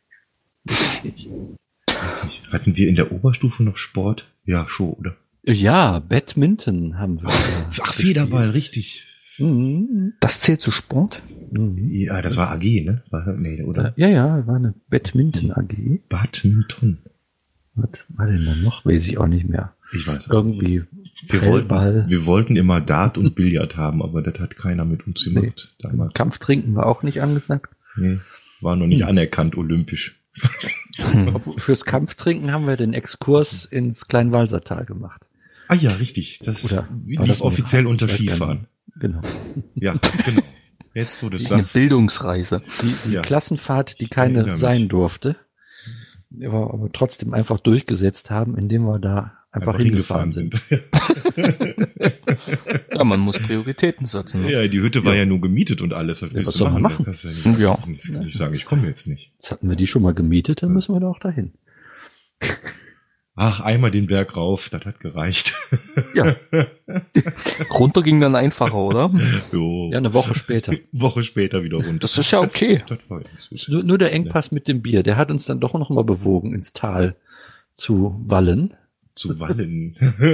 Hatten wir in der Oberstufe noch Sport? Ja, schon, oder? Ja, Badminton haben wir. Ach, Federball, richtig. Mhm. Das zählt zu Sport? Mhm. Ja, das war A G, ne? War, nee, oder? Ja, ja, war eine Badminton-A G. Badminton. Was war denn da noch? Weiß ich auch nicht mehr. Ich weiß auch. Irgendwie Wir Prellball. wollten, wir wollten immer Dart und Billard haben, aber das hat keiner mit uns gemacht. Damals. Kampftrinken war auch nicht angesagt. Nee, war noch nicht Hm. anerkannt olympisch. Obwohl, fürs Kampftrinken haben wir den Exkurs ins Kleinwalsertal gemacht. Ah ja, richtig. Das Oder war lief das offiziell mit- unter ich weiß gar Skifahren. nicht. Genau. Ja, genau. Jetzt, wo du es Eine sagst. Bildungsreise. Die, die Ja. Klassenfahrt, die Ich erinnere keine mich. sein durfte, wir aber trotzdem einfach durchgesetzt haben, indem wir da einfach, hingefahren sind. Ja, man muss Prioritäten setzen. Ne? Ja, die Hütte war Ja. ja nur gemietet und alles. Was Ja, willst was du soll man machen? machen? Da kannst du ja nicht, Ja. nicht, nicht sagen, ich komme jetzt nicht. Jetzt hatten wir die schon mal gemietet, dann müssen wir da auch dahin. Ach, einmal den Berg rauf, das hat gereicht. Ja. Runter ging dann einfacher, oder? Jo. Ja, eine Woche später. Woche später wieder runter. Das ist ja okay. Das war jetzt so. Nur, nur der Engpass mit dem Bier, der hat uns dann doch noch mal bewogen, ins Tal zu wallen. Zu wallen.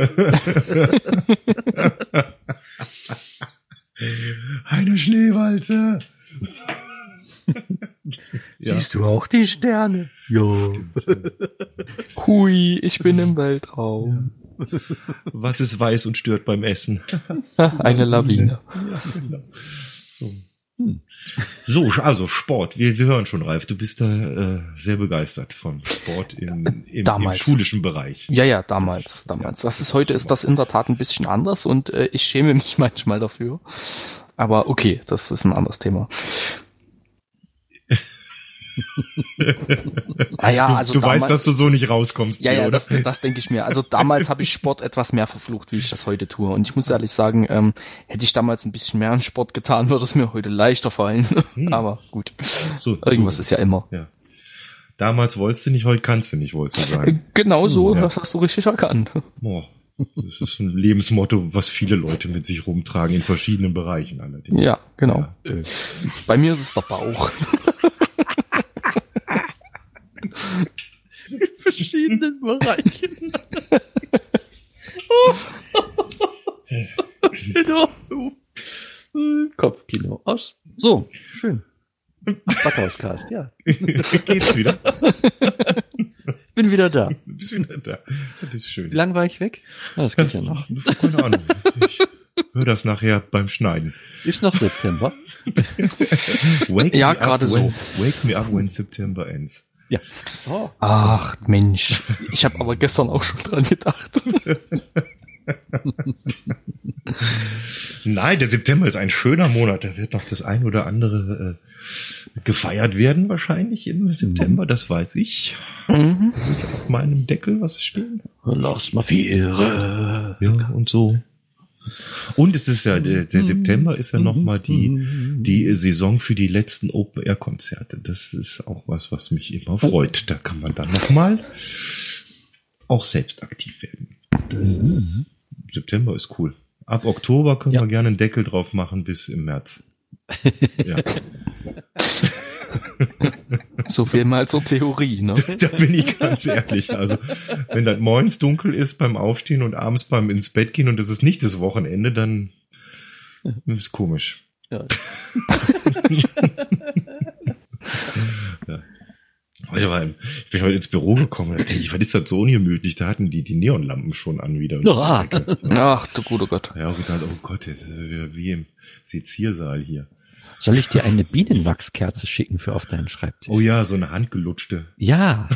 Eine Schneewalze. Ja. Siehst du auch die Sterne? Ja. Hui, ich bin im Weltraum. Was ist weiß und stört beim Essen? Eine Lawine. Ja, genau. So. Hm. So, also Sport. Wir, wir hören schon, Ralf, du bist da äh, sehr begeistert von Sport im, im, im schulischen Bereich. Ja, ja, damals. damals. Das ist heute ist das in der Tat ein bisschen anders und äh, ich schäme mich manchmal dafür. Aber okay, das ist ein anderes Thema. Ah ja, also du damals, weißt, dass du so nicht rauskommst. Ja, hier, ja, oder? das, das denke ich mir. Also damals habe ich Sport etwas mehr verflucht, wie ich das heute tue. Und ich muss ehrlich sagen, ähm, hätte ich damals ein bisschen mehr an Sport getan, würde es mir heute leichter fallen. Hm. Aber gut, so, irgendwas du, ist ja immer. Ja. Damals wolltest du nicht, heute kannst du nicht, wolltest du sagen. Genau so, ja. Das hast du richtig erkannt. Boah. Das ist ein Lebensmotto, was viele Leute mit sich rumtragen, in verschiedenen Bereichen allerdings. Ja, genau. Ja. Äh, bei mir ist es der Bauch. In verschiedenen Bereichen. Kopfkino aus. So, schön. Backhauscast, ja. Geht's wieder? Bin wieder da. Du bist wieder da. Das ist schön. Wie lang war ich weg? Ah, das geht ja noch. Keine Ahnung. Ich höre das nachher beim Schneiden. Ist noch September. Wake ja, me gerade up so. When, wake me up when September ends. Ja. Oh. Ach, Mensch. Ich habe aber gestern auch schon dran gedacht. Nein, der September ist ein schöner Monat. Da wird noch das ein oder andere äh, gefeiert werden wahrscheinlich im September. Das weiß ich. Mhm. Auf meinem Deckel was stehen. Lass mal viere. Ja, und so. Und es ist ja, der, der September ist ja nochmal die, die Saison für die letzten Open-Air-Konzerte. Das ist auch was, was mich immer freut. Da kann man dann nochmal auch selbst aktiv werden. Das ist, September ist cool. Ab Oktober können ja. wir gerne einen Deckel drauf machen bis im März. Ja. So viel mal zur Theorie, ne? Da bin ich ganz ehrlich. Also, wenn das morgens dunkel ist beim Aufstehen und abends beim ins Bett gehen und das ist nicht das Wochenende, dann ist es komisch. Ja. Ja. Heute war, ich bin heute ins Büro gekommen und da denke ich, was ist das so ungemütlich? Da hatten die die Neonlampen schon an wieder. Ja. Ach, du guter Gott. Ja, auch gedacht, oh Gott, das ist wieder wie im Seziersaal hier. Soll ich dir eine Bienenwachskerze schicken für auf deinen Schreibtisch? Oh ja, so eine handgelutschte. Ja.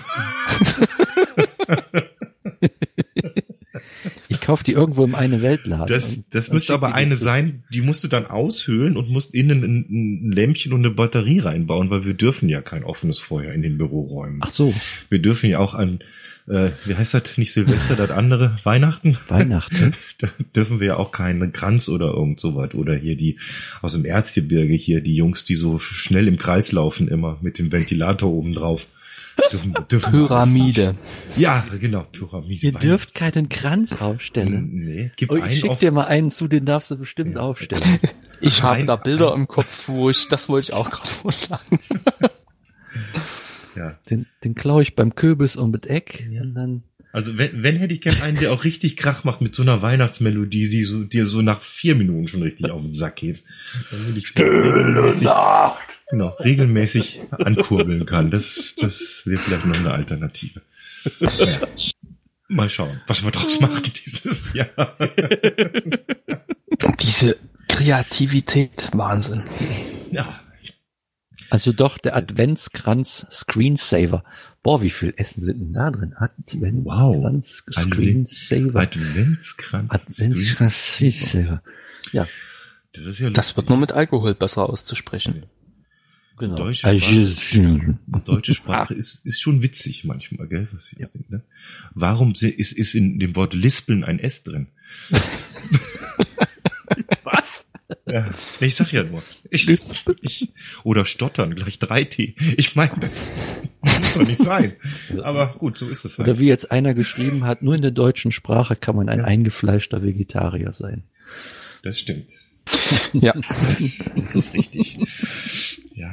Ich kaufe die irgendwo im eine Weltladen. Das, das müsste aber eine sein, die musst du dann aushöhlen und musst innen ein, ein Lämpchen und eine Batterie reinbauen, weil wir dürfen ja kein offenes Feuer in den Büroräumen. Ach so. Wir dürfen ja auch an, äh, wie heißt das, nicht Silvester, das andere, Weihnachten? Weihnachten. Da dürfen wir ja auch keinen Kranz oder irgend sowas. Oder hier die aus dem Erzgebirge hier, die Jungs, die so schnell im Kreis laufen immer mit dem Ventilator oben drauf. Dürfen, dürfen Pyramide. Ja, genau, Pyramide. Ihr dürft keinen Kranz aufstellen. Nee, gib Oh, ich einen schick auf, dir mal einen zu, den darfst du bestimmt Ja. aufstellen. Ich habe Ein- da Bilder im Kopf, wo ich, das wollte ich auch gerade vorschlagen. ja. Den, den klaue ich beim Kürbis um mit Eck Ja. und dann. Also wenn, wenn hätte ich gern einen, der auch richtig Krach macht mit so einer Weihnachtsmelodie, die so, dir so nach vier Minuten schon richtig auf den Sack geht. Dann würde ich regelmäßig, genau, regelmäßig ankurbeln kann. Das, das wäre vielleicht noch eine Alternative. Ja. Mal schauen, was wir draus machen dieses Jahr. Diese Kreativität, Wahnsinn. Ja. Also doch, der Adventskranz Screensaver. Boah, wie viel Essen sind denn da drin? Adventskranz Wow. Screensaver. Adventskranz. Adventskranz Screensaver. Ja, Das ist ja Das wird nur mit Alkohol besser auszusprechen. genau. Deutsche Ah, Sprache. je- Deutsche Sprache ist, ist schon witzig manchmal, gell? Was ich ja. denke, ne? Warum si- ist, ist in dem Wort Lispeln ein S drin? Was? Ja, ich sag ja nur. Ich, ich, oder stottern, gleich drei T. Ich meine, das muss doch nicht sein. Aber gut, so ist es halt. Oder wie jetzt einer geschrieben hat, nur in der deutschen Sprache kann man ein Ja. eingefleischter Vegetarier sein. Das stimmt. Ja. Das, das ist richtig. Ja.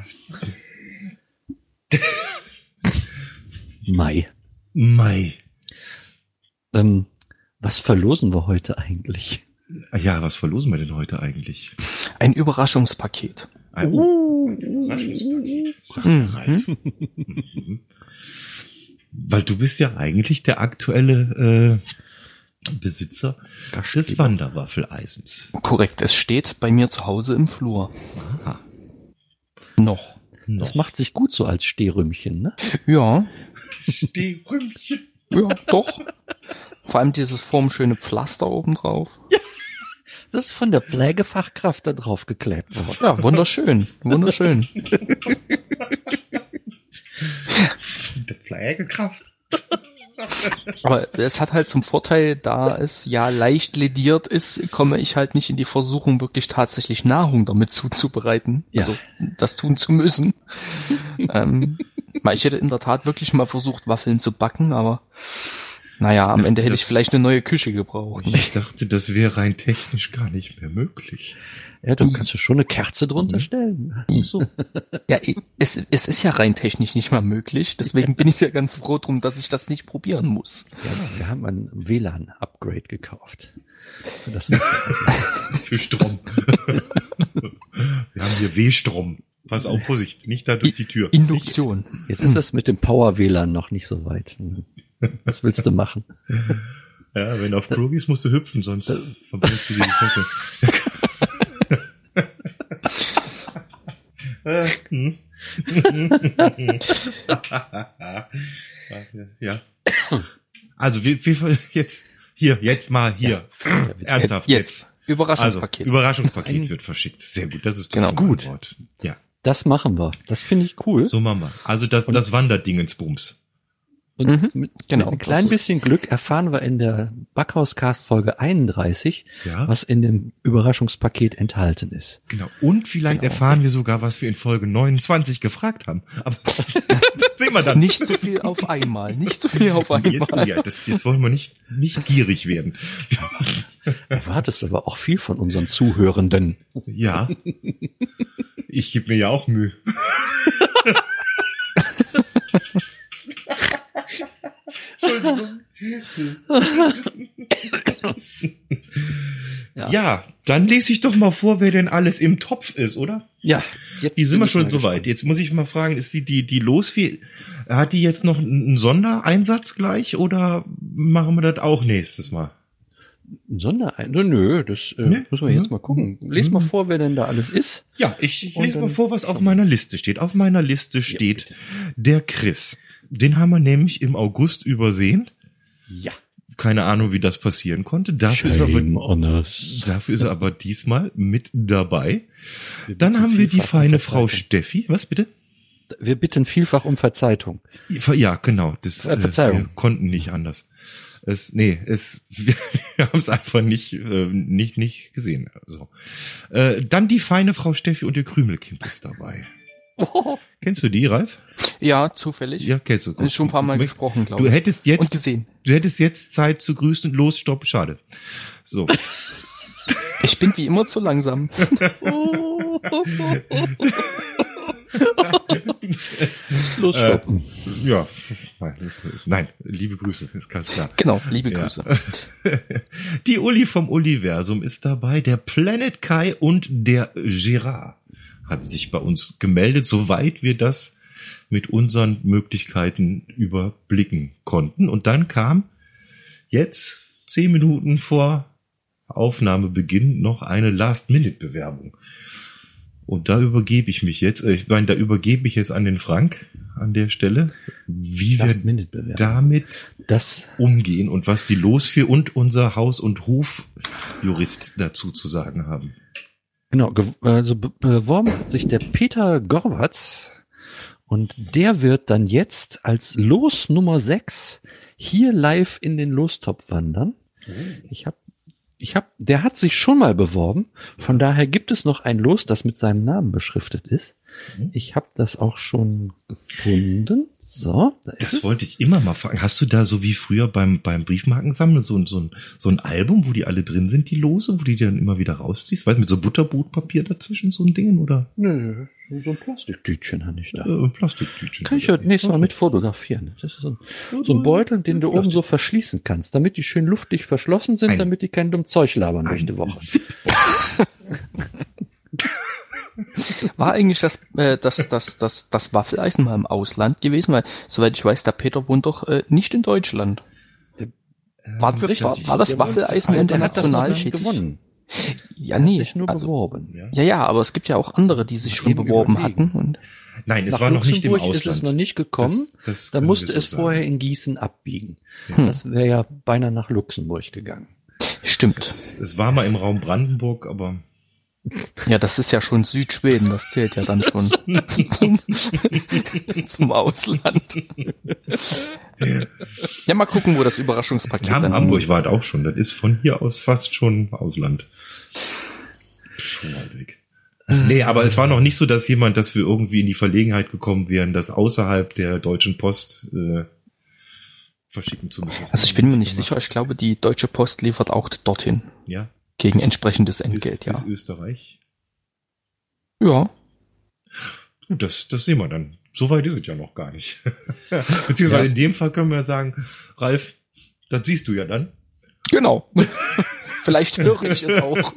Mai. Mai. Ähm, was verlosen wir heute eigentlich? Ja, was verlosen wir denn heute eigentlich? Ein Überraschungspaket. Ein oh, Überraschungspaket, sagt der Mhm. Ralf. Mhm. Weil du bist ja eigentlich der aktuelle äh, Besitzer des Wanderwaffeleisens. Korrekt, es steht bei mir zu Hause im Flur. Aha. Noch. Das macht sich gut so als Stehrümchen, ne? Ja, Stehrümchen. ja, doch. Vor allem dieses formschöne Pflaster obendrauf. Das ist von der Pflegefachkraft da drauf geklebt worden. Ja, wunderschön, wunderschön. Der Pflegekraft. Aber es hat halt zum Vorteil, da es ja leicht lediert ist, komme ich halt nicht in die Versuchung, wirklich tatsächlich Nahrung damit zuzubereiten. Ja. Also das tun zu müssen. ähm, weil ich hätte in der Tat wirklich mal versucht, Waffeln zu backen, aber naja, am dachte, Ende hätte ich das- vielleicht eine neue Küche gebraucht. Ich dachte, das wäre rein technisch gar nicht mehr möglich. Ja, du kannst du schon eine Kerze drunter stellen. So. Ja, es, es ist ja rein technisch nicht mal möglich, deswegen bin ich ja ganz froh drum, dass ich das nicht probieren muss. Ja, wir haben ein W L A N-Upgrade gekauft. Für das Für Strom. Wir haben hier W-Strom. Pass auf, Vorsicht, nicht da durch die Tür. Induktion. Jetzt ist das mit dem Power-W L A N noch nicht so weit. Was willst du machen? Ja, wenn du auf Klo gehst, musst du hüpfen, sonst Das- verbrennst du dir die Fresse. Äh, hm. Ja. Also wir, wir jetzt hier, jetzt mal hier. Ernsthaft Jetzt. Also Überraschungspaket. Überraschungspaket wird verschickt. Sehr gut, das ist doch Genau. ein Gut. Wort. Ja, Das machen wir. Das finde ich cool. so machen wir. Also das, das Wanderdingensbums. Und Mhm, mit, genau, mit ein klein das- bisschen Glück erfahren wir in der Backhauscast Folge einunddreißig, Ja. was in dem Überraschungspaket enthalten ist. Genau. Und vielleicht Genau. erfahren wir sogar, was wir in Folge neunundzwanzig gefragt haben. Aber das sehen wir dann. Nicht so viel auf einmal, nicht so viel auf Jetzt, einmal. ja, das, jetzt wollen wir nicht, nicht gierig werden. Erwartest aber auch viel von unseren Zuhörenden. Ja. Ich gebe mir ja auch Mühe. Entschuldigung. Ja. Ja, dann lese ich doch mal vor, wer denn alles im Topf ist, oder? Ja, jetzt Die sind bin wir ich schon mal soweit. Jetzt muss ich mal fragen, ist die, die, die Losfee, hat die jetzt noch einen Sondereinsatz gleich oder machen wir das auch nächstes Mal? gespannt. Sonderein? Nö, nö, das äh, Nee? müssen wir jetzt Mhm. mal gucken. Lies mal Mhm. vor, wer denn da alles ist. Ja, ich Und lese mal dann- vor, was auf meiner Liste steht. Auf meiner Liste steht bitte. der Chris. Den haben wir nämlich im August übersehen. Ja. Keine Ahnung, wie das passieren konnte. Dafür ist, er aber, on us. dafür ist er aber diesmal mit dabei. Dann haben wir die Vielfach um feine Frau Verzeihung. Steffi. Was bitte? Wir bitten vielfach um Verzeihung. Ja, genau. Das, Äh, Verzeihung. wir konnten nicht anders. Es, nee, es, wir haben es einfach nicht, äh, nicht, nicht gesehen. So. Äh, dann die feine Frau Steffi und ihr Krümelkind ist dabei. Oh, Kennst du die, Ralf? Ja, zufällig. Ja, kennst du. Ist schon ein paar Mal Du- gesprochen, glaube Du ich. hättest Und jetzt, gesehen. du hättest jetzt Zeit zu grüßen. Los, stopp, schade. So. Ich bin wie immer zu langsam. Los, Äh, stoppen. Ja. Nein, liebe Grüße, ist ganz klar. Genau, liebe Ja. Grüße. Die Uli vom Universum ist dabei, der Planet Kai und der Gerard haben sich bei uns gemeldet, soweit wir das mit unseren Möglichkeiten überblicken konnten. Und dann kam jetzt, zehn Minuten vor Aufnahmebeginn, noch eine Last-Minute-Bewerbung. Und da übergebe ich mich jetzt, äh, ich meine, da übergebe ich jetzt an den Frank an der Stelle, wie wir Last-Minute-Bewerbung. damit Das, umgehen und was die Losfee und unser Haus- und Hofjurist dazu zu sagen haben. genau, gew- also be- beworben hat sich der Peter Gorwatz und der wird dann jetzt als Los Nummer sechs hier live in den Lostopf wandern. Ich habe Ich hab, der hat sich schon mal beworben. Von daher gibt es noch ein Los, das mit seinem Namen beschriftet ist. Ich habe das auch schon gefunden. So, da ist Das es. wollte ich immer mal fragen. Hast du da so wie früher beim beim Briefmarkensammeln so, ein- so, ein, so ein Album, wo die alle drin sind, die Lose, wo die dann immer wieder rausziehst? Weißt du, mit so Butterbrotpapier dazwischen, so ein Ding, oder? Nö, so ein Plastiktütchen habe ich da. Äh, Plastiktütchen. Kann ich heute nächstes Mal mit fotografieren. Das ist so ein, so ein Beutel, den du oben so verschließen kannst, damit die schön luftig verschlossen sind, Ein- damit die kein dumm Zeug labern durch Ein die Woche. Zip. War eigentlich das, äh, das, das, das, das Waffeleisen mal im Ausland gewesen? Weil, soweit ich weiß, der Peter wohnt doch äh, nicht in Deutschland. War, war, richtig. war das Der Waffeleisen wollte- Der hat das international noch nicht gewonnen. Ja, Er hat nee. sich nur also, beworben. Ja. ja, ja, aber es gibt ja auch andere, die sich schon Eben beworben überlegen. hatten. Und Nein, es Nach war noch nicht im Luxemburg Ausland. ist es noch nicht gekommen. Das- das Da können musste wir so es sagen. vorher in Gießen abbiegen. Hm. Das wäre ja beinahe nach Luxemburg gegangen. stimmt. Es war mal im Raum Brandenburg, aber Ja, das ist ja schon Südschweden, das zählt ja dann schon zum, zum Ausland. Ja, mal gucken, wo das Überraschungspaket ja, dann Hamburg war es auch schon. Das ist von hier aus fast schon Ausland. Schon mal weg. Nee, aber es war noch nicht so, dass jemand, dass wir irgendwie in die Verlegenheit gekommen wären, das außerhalb der Deutschen Post äh, verschicken zu müssen. Also ich bin mir nicht sicher, ich glaube, die Deutsche Post liefert auch dorthin. Ja. Gegen entsprechendes Bis, Entgelt, ja. bis Österreich. Ja. Gut, das, das sehen wir dann. So weit ist es ja noch gar nicht. Beziehungsweise Ja. in dem Fall können wir sagen, Ralf, das siehst du ja dann. Genau. Vielleicht höre ich es auch.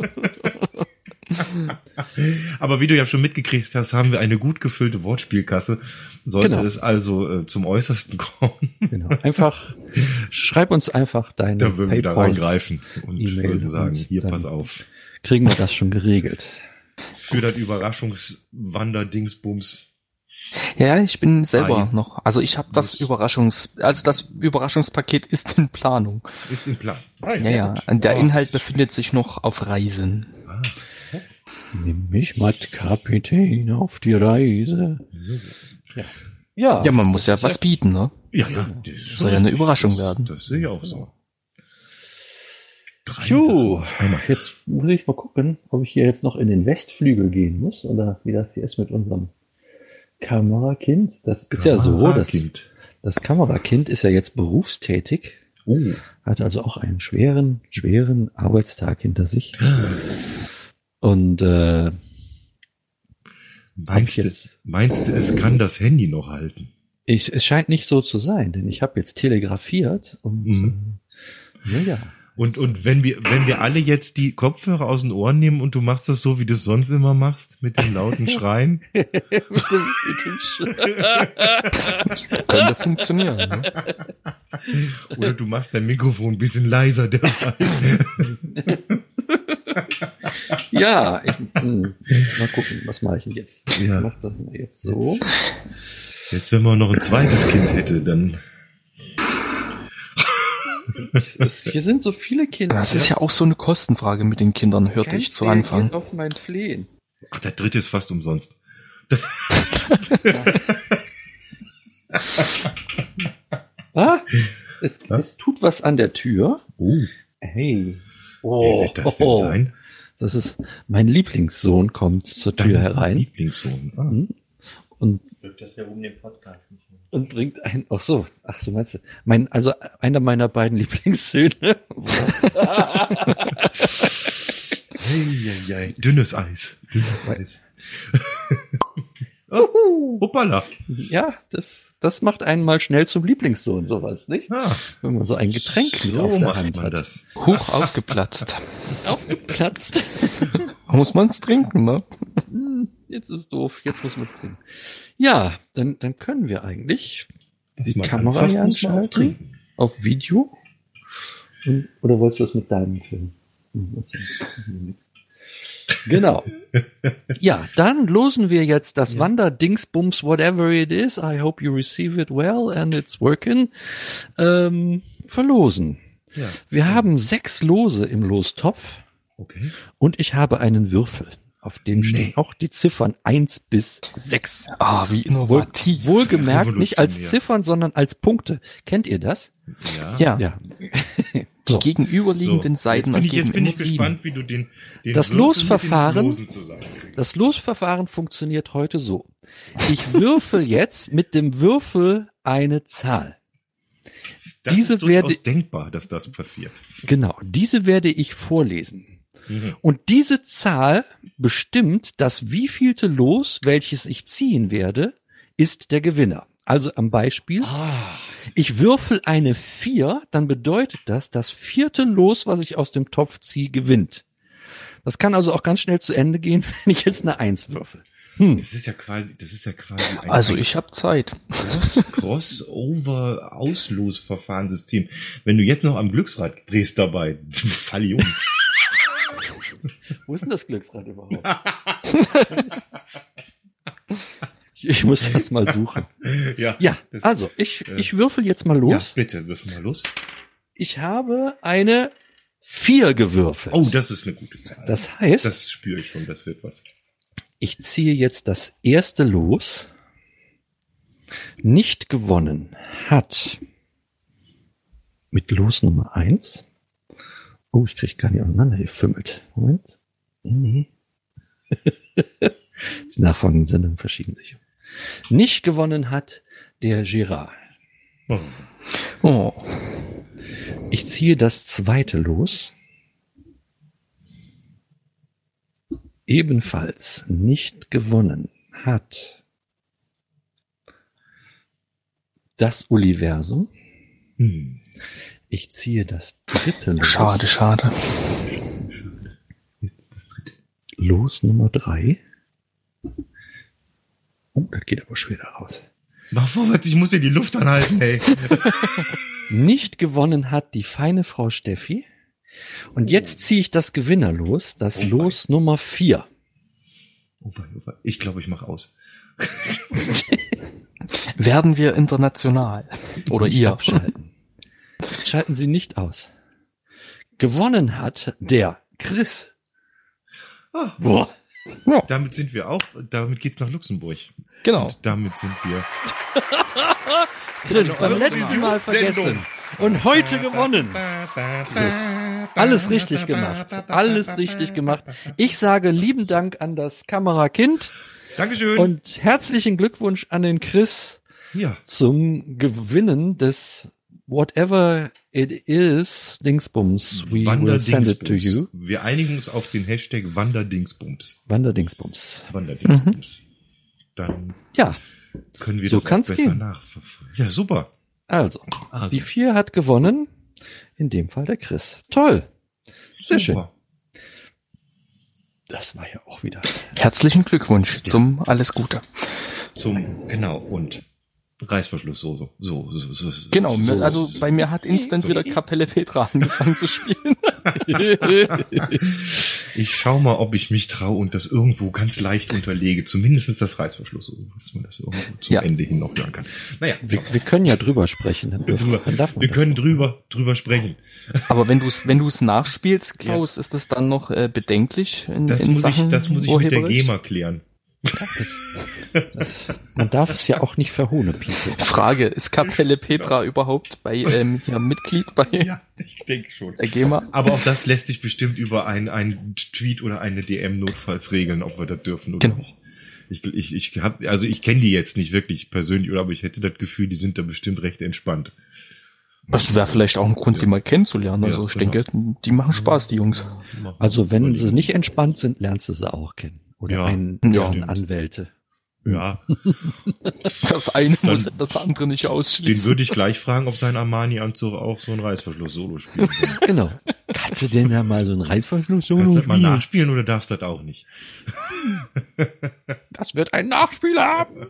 Aber wie du ja schon mitgekriegt hast, haben wir eine gut gefüllte Wortspielkasse. Sollte Genau. es also äh, zum Äußersten kommen, Genau. Einfach, schreib uns einfach deine da würden wir da PayPal. reingreifen und E-Mail würden sagen, und hier, dann- pass auf. Kriegen wir das schon geregelt. Für das Überraschungswander-Dingsbums. Ja, ich bin selber Ei. noch. Also ich habe das Muss. Überraschungs, also das Überraschungspaket ist in Planung. Ist im Plan. Ah, Ja, ja. gut. Und der Ah, Inhalt das- befindet sich noch auf Reisen. Ah, Nimm mich mit, Kapitän, auf die Reise. Ja. Ja. Ja, man muss ja was bieten, ne? ja, ja. Das Soll ja eine Überraschung werden. Das sehe ich auch so. Drei Ju, Sachen auf einmal. jetzt muss ich mal gucken, ob ich hier jetzt noch in den Westflügel gehen muss oder wie das hier ist mit unserem Kamerakind. Das ist ja so, dass Kamerakind. das Kamerakind ist ja jetzt berufstätig, Oh. hat also auch einen schweren, schweren Arbeitstag hinter sich. Und äh, Meinst du, jetzt- meinst du, es kann das Handy noch halten? ich, es scheint nicht so zu sein, denn ich habe jetzt telegrafiert und Mhm. äh, ja, ja. Und, und wenn wir, wenn wir alle jetzt die Kopfhörer aus den Ohren nehmen und du machst das so, wie du es sonst immer machst, mit dem lauten Schreien. mit dem, mit dem Sch- Könnte funktionieren, ne? Oder du machst dein Mikrofon ein bisschen leiser dabei. Ja, ich, hm, mal gucken, was mache ich denn jetzt? Ich Ja. mach das mal jetzt so. Jetzt, jetzt, wenn man noch ein zweites Kind hätte, dann. Es, hier sind so viele Kinder. Das ist ja auch so eine Kostenfrage mit den Kindern, hörte Keins ich zu reagiert Anfang. auf mein Flehen. Ach, der dritte ist fast umsonst. Ah, es, Was? es tut was an der Tür. Oh, Hey. wer Oh, wird das denn oh, sein? Das ist, mein Lieblingssohn kommt zur Tür Dein herein Lieblingssohn. Ah. Hm? und, Wirkt das ja um den Podcast nicht mehr. und bringt ein, ach so, ach so meinst du, mein, also einer meiner beiden Lieblingssöhne. Hey, hey, hey. Dünnes Eis. Dünnes Eis. oh, hoppala. Ja, das, das macht einen mal schnell zum Lieblingssohn, sowas, nicht? Ah, Wenn man so ein Getränk mit so auf der macht Hand man hat. das. Hoch aufgeplatzt. Aufgeplatzt. Muss man es trinken, ne? Hm, Jetzt ist doof, jetzt muss man es trinken. Ja, dann, dann können wir eigentlich Was die man Kamera anfasst, hier muss man auch anschalten trinken. auf Video. Und, oder wolltest du das mit deinem Film? Genau. Ja, dann losen wir jetzt das Ja. Wander-Dingsbums, whatever it is. I hope you receive it well and it's working. Ähm, verlosen. Ja. Wir haben sechs Lose im Lostopf Okay. und ich habe einen Würfel. Auf dem stehen Nee. auch die Ziffern eins bis sechs. Ah, wie Wohl, innovativ. wohlgemerkt nicht als Revolutionär. Ziffern, sondern als Punkte. Kennt ihr das? Ja. Ja. Ja. Die So. gegenüberliegenden So, Seiten jetzt bin ich, ergeben jetzt bin immer ich gespannt, wie du den, den Das Würfel Losverfahren- mit den Losen zusammenkriegst. Das Losverfahren funktioniert heute so. Ich würfel jetzt mit dem Würfel eine Zahl. das diese ist durchaus werde- denkbar, dass das passiert. Genau, diese werde ich vorlesen. Mhm. Und diese Zahl bestimmt, das wievielte Los, welches ich ziehen werde, ist der Gewinner. Also am Beispiel, Ah, ich würfel eine vier, dann bedeutet das, das vierte Los, was ich aus dem Topf ziehe, gewinnt. Das kann also auch ganz schnell zu Ende gehen, wenn ich jetzt eine eins würfel. Hm. das ist ja quasi, das ist ja quasi ein, Also ein ich habe Zeit. Cross, Crossover-Auslosverfahrenssystem. Wenn du jetzt noch am Glücksrad drehst dabei, fall ich um. Wo ist denn das Glücksrad überhaupt? Ich muss das mal suchen. Ja, Ja, das- also ich, äh, ich würfel jetzt mal ja, los. bitte, würfel mal los. Ich habe eine vier gewürfelt. Oh, das ist eine gute Zahl. Das heißt, Das spüre ich schon, das wird was. ich ziehe jetzt das erste Los. Nicht gewonnen hat mit Los Nummer eins. Oh, ich kriege gar nicht auseinander gefümmelt. Moment. Nee. Die nachfolgenden Sendungen verschieben sich. Nicht gewonnen hat der Girard. Oh. Oh. Ich ziehe das zweite Los. Ebenfalls nicht gewonnen hat das Universum. Hm. Ich ziehe das dritte Los. Schade, schade. Jetzt das dritte. Los Nummer drei. Oh, das geht aber schwer raus. Mach vorwärts, ich muss dir die Luft anhalten, ey. Nicht gewonnen hat die feine Frau Steffi. Und jetzt ziehe ich das Gewinnerlos, das Oh mein. Los Nummer vier. Oh, wei, oh, wei. Ich glaube, ich mache aus. Werden wir international? Oder ihr? Abschalten. Schalten Sie nicht aus. Gewonnen hat der Chris. Ah, Boah. Ja, damit sind wir auch, damit geht's nach Luxemburg. genau. Und damit sind wir. Chris, Eine beim letzten Mal Eurovision-Sendung. vergessen. Und heute gewonnen. Alles richtig gemacht. Alles richtig gemacht. Ich sage lieben Dank an das Kamerakind Dankeschön. und herzlichen Glückwunsch an den Chris ja, zum Gewinnen des whatever it is Dingsbums. We will send it to you. Wanderdingsbums. Wir einigen uns auf den Hashtag Wanderdingsbums. Wanderdingsbums. Wanderdingsbums. Dann Ja, können wir So das auch kann's besser gehen. nachverfolgen. Ja, super. also. Also, Die vier hat gewonnen. In dem Fall der Chris. Toll. Sehr schön. super. Das war ja auch wieder. Herzlichen Glückwunsch zum Alles Gute. Zum, genau, und Reißverschluss, so, so, so, so, so so- Genau, so, also so. bei mir hat instant wieder Kapelle Petra angefangen zu spielen. Ich schau mal, ob ich mich traue und das irgendwo ganz leicht unterlege. Zumindest das Reißverschluss, so, dass man das irgendwo zum Ja. Ende hin noch hören kann. Naja, Wir, wir können ja drüber sprechen. Dann, dürfen, drüber, dann darf man wir das können doch. drüber, drüber sprechen. Aber wenn du es wenn du's nachspielst, Klaus, ist das dann noch äh, bedenklich? In, Das in muss ich, Sachen das muss ich mit der Urheberrecht? GEMA klären. Das, das, man darf es ja auch nicht verhohnepiepeln. Frage, ist Kapelle Petra überhaupt bei ähm, ja, Mitglied bei Ja, ich denke schon. der GEMA? Aber auch das lässt sich bestimmt über einen, einen Tweet oder eine D M notfalls regeln, ob wir das dürfen oder Genau. nicht. Ich, ich, ich hab, also ich kenne die jetzt nicht wirklich persönlich, oder aber ich hätte das Gefühl, die sind da bestimmt recht entspannt. Das wäre vielleicht auch ein Grund, sie mal kennenzulernen. Also Ja, ich genau. denke, die machen Spaß, die Jungs. Also wenn sie nicht entspannt sind, lernst du sie auch kennen. Oder Ja, einen ja. deren Anwälte. Ja, Das eine Dann- muss das andere nicht den ausschließen. würde ich gleich fragen, ob sein Armani-Anzug auch so ein Reißverschluss-Solo spielen kann. Genau. Kannst du denn da mal so einen Reißverschluss so Kannst du das mal nachspielen oder darfst du das auch nicht? Das wird ein Nachspieler haben.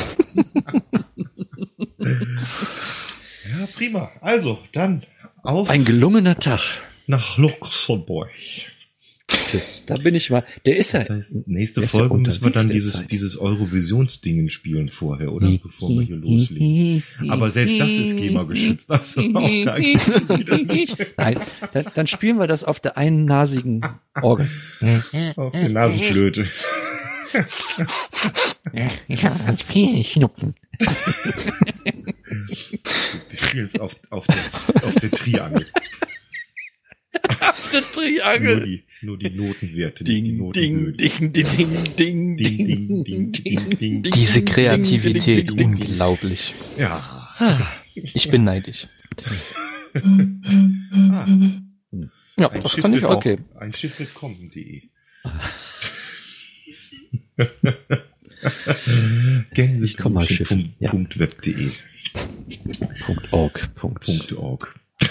Ja, prima. Also, dann auf Ein gelungener Tag. nach Luxemburg. Tschüss. Da bin ich mal. Der ist ja. Das heißt, nächste Der ist ja Folge müssen wir dann unterwegs dieses, derzeit. dieses Eurovisionsdingen spielen vorher, oder? Mhm. Bevor wir hier loslegen. Aber selbst das ist GEMA geschützt. Also auch da geht's wieder nicht. Nein, dann, dann spielen wir das auf der einnasigen Orgel. Auf der Nasenflöte. Ich habe ganz viel Schnupfen. Wir spielen es auf, auf der, auf der Triangel. fünfte Triangel. Nur die, nur die Notenwerte, Ding, die Notenhöhen. ding, ding, ding, ding, ding, Ding, ding, ding, ding, ding. Diese Kreativität, unglaublich. Ja. Ich bin neidisch. Ah, Ja, ein das Schiff kann ich wird- auch. Okay. Ein Schiff wird kommen, de. Ich komm mal schiffen, ja. Gänseblümchen.web.de Punkt org. Punkt. Punkt org.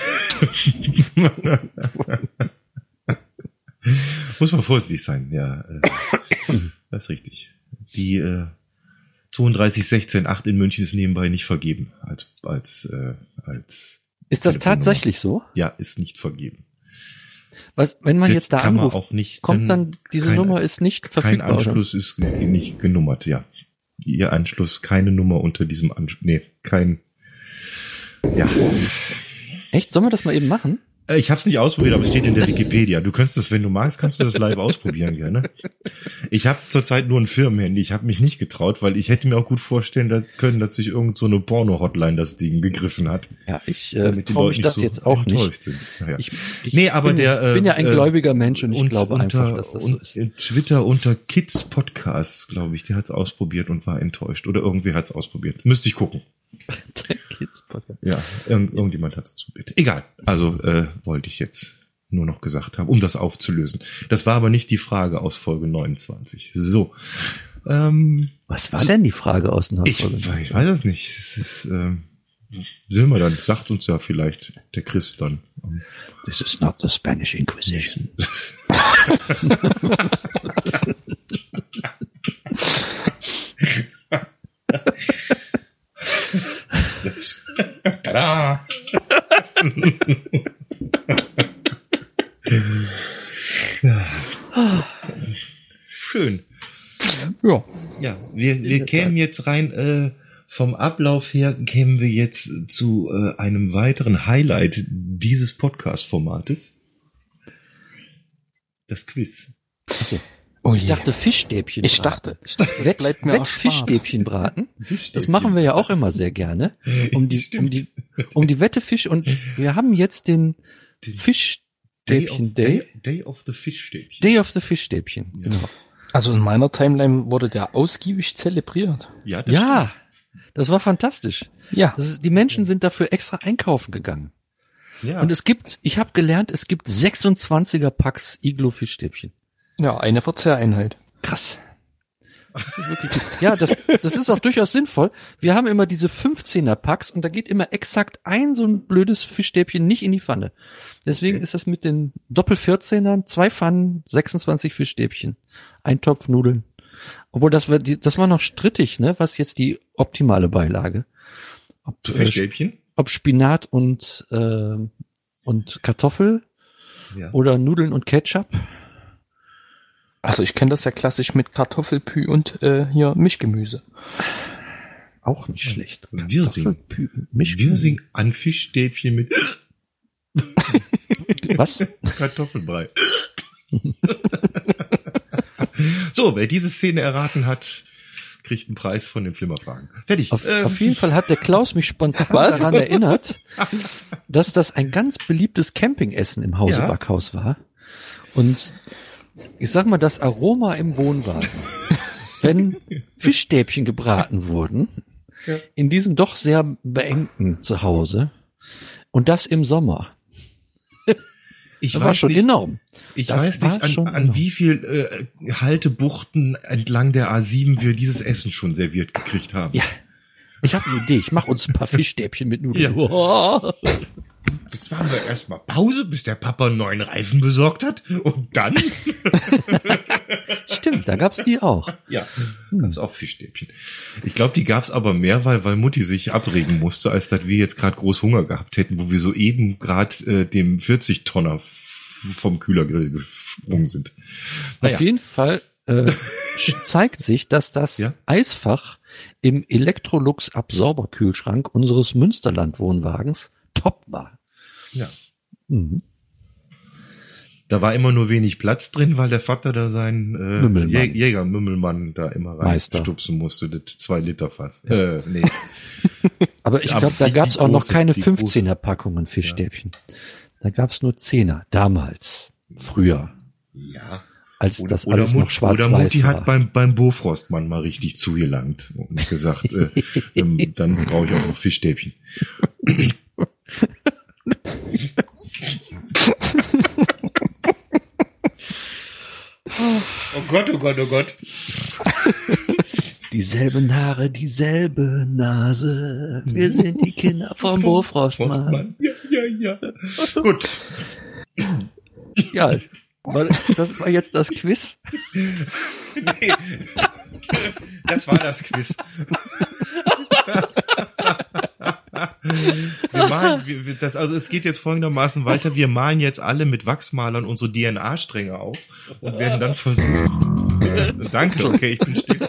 Muss man vorsichtig sein, ja. Äh, das ist richtig. Die äh, zweiunddreißig sechzehn acht in München ist nebenbei nicht vergeben als als äh, als Ist das Telefonnummer. tatsächlich so? Ja, ist nicht vergeben. Was, wenn man Wird- jetzt da kann man anruft, auch nicht, kommt dann, diese kein- Nummer ist nicht Kein verfügbar, oder? Anschluss ist nicht genummert, ja. Ihr Anschluss, keine Nummer unter diesem Anschluss. Nee, kein. Ja. Echt? Sollen wir das mal eben machen? Äh, Ich habe es nicht ausprobiert, aber es steht in der Wikipedia. Du kannst das, wenn du magst, kannst du das live ausprobieren gerne. Ich habe zurzeit nur ein Firmenhandy. Ich habe mich nicht getraut, weil ich hätte mir auch gut vorstellen können, dass sich irgend so eine Porno-Hotline das Ding gegriffen hat. Ja, ich äh, Damit die traue Leute mich das nicht so jetzt auch nicht. enttäuscht sind. Naja. Ich, ich Nee, aber bin, der, äh, bin ja ein äh, gläubiger Mensch und ich und glaube unter, einfach, dass das so und ist. in Twitter unter Kids Podcasts, glaube ich, der hat es ausprobiert und war enttäuscht. Oder irgendwer hat es ausprobiert. Müsste ich gucken. Der Kids Podcast. Ja, irgend, irgendjemand hat es ausprobiert. Egal. Also äh, wollte ich jetzt nur noch gesagt haben, um das aufzulösen. Das war aber nicht die Frage aus Folge neunundzwanzig. So. Ähm, Was war denn die Frage aus dem ich, ich weiß es nicht. Es ist, ähm, sehen wir dann. Sagt uns ja vielleicht der Chris dann. This is not the Spanish Inquisition. Das, tada! Schön. Ja. Ja, wir, wir kämen jetzt rein, äh, vom Ablauf her kämen wir jetzt zu äh, einem weiteren Highlight dieses Podcast-Formates. Das Quiz. Achso. Oh Ich je. dachte Fischstäbchen. ich braten. dachte, ich dachte, das Wett, bleibt mir Wett erspart. Fischstäbchen braten. Das Fischstäbchen. machen wir ja auch immer sehr gerne. Um die, um Stimmt. die, um die Wette Fisch und wir haben jetzt den Den Fischstäbchen Day. Day, Day of the Fischstäbchen. Day of the Fischstäbchen. Ja. Genau. Also in meiner Timeline wurde der ausgiebig zelebriert. Ja, das Ja, das war fantastisch. Ja. Das ist, die Menschen sind dafür extra einkaufen gegangen. stimmt. Ja. Und es gibt, ich habe gelernt, es gibt sechsundzwanziger Packs Iglo Fischstäbchen. Ja, eine Verzehreinheit. Krass. Das ist wirklich gut. Ja, das, das ist auch durchaus sinnvoll. Wir haben immer diese fünfzehner Packs und da geht immer exakt ein so ein blödes Fischstäbchen nicht in die Pfanne. Deswegen Okay. ist ist das mit den Doppel-vierzehnern, zwei Pfannen, sechsundzwanzig Fischstäbchen, ein Topf Nudeln. Obwohl das war, die, das war noch strittig, ne? Was jetzt die optimale Beilage? Ob, Zu äh, Fischstäbchen? ob Spinat und äh, und Kartoffel Ja. oder Nudeln und Ketchup. Also ich kenne das ja klassisch mit Kartoffelpü und äh, hier Mischgemüse. Auch nicht schlecht. Wirsing. Kartoffelpü- Mischgemüse. Wirsing an Fischstäbchen mit Was? Kartoffelbrei. So, wer diese Szene erraten hat, kriegt einen Preis von den Flimmerfragen. Fertig. Auf, Ähm, auf jeden Fall hat der Klaus mich spontan Was? daran erinnert, dass das ein ganz beliebtes Campingessen im Hause Ja. Backhaus war. Und ich sag mal, das Aroma im Wohnwagen, wenn Fischstäbchen gebraten wurden, Ja. in diesem doch sehr beengten Zuhause, und das im Sommer, ich das war weiß schon nicht, enorm. ich das weiß war nicht, an, schon an enorm. wie viel äh, Haltebuchten entlang der A sieben wir dieses Essen schon serviert gekriegt haben. Ja, ich habe eine Idee. Ich mache uns ein paar Fischstäbchen mit Nudeln. Ja. Oh. Jetzt machen wir erstmal Pause, bis der Papa einen neuen Reifen besorgt hat. Und dann? Stimmt, da gab's die auch. Ja, gab's auch Fischstäbchen. Ich glaube, die gab's aber mehr, weil, weil Mutti sich abregen musste, als dass wir jetzt gerade groß Hunger gehabt hätten, wo wir soeben gerade äh, dem vierzig-Tonner f- vom Kühlergrill gesprungen sind. Naja. Auf jeden Fall äh, zeigt sich, dass das Ja? Eisfach im Electrolux-Absorberkühlschrank unseres Münsterland-Wohnwagens top war. Ja. Mhm. Da war immer nur wenig Platz drin, weil der Vater da seinen äh, Mümmelmann. Jä- Jäger-Mümmelmann da immer Meister. reinstupsen musste, das zwei Liter Fass. Äh, nee. Aber ich Aber glaube, da die- gab's die auch noch große- keine die fünfzehner Packungen Fischstäbchen. Da gab's nur Zehner, damals. Früher. Ja. Als Oder, das oder alles Mut, noch schwarz-weiß oder Mutti war. hat beim, beim Bofrostmann mal richtig zugelangt und gesagt, äh, ähm, dann brauche ich auch noch Fischstäbchen. Oh Gott, oh Gott, oh Gott. Dieselben Haare, dieselbe Nase. Wir sind die Kinder vom Bofrostmann. Ja, ja, ja. Gut. Ja, das war jetzt das Quiz. Nee. Das war das Quiz. Wir malen, wir, wir- das, also es geht jetzt folgendermaßen weiter. Wir malen jetzt alle mit Wachsmalern unsere D N A-Stränge auf und werden dann versuchen. Äh, danke, okay, ich bin still.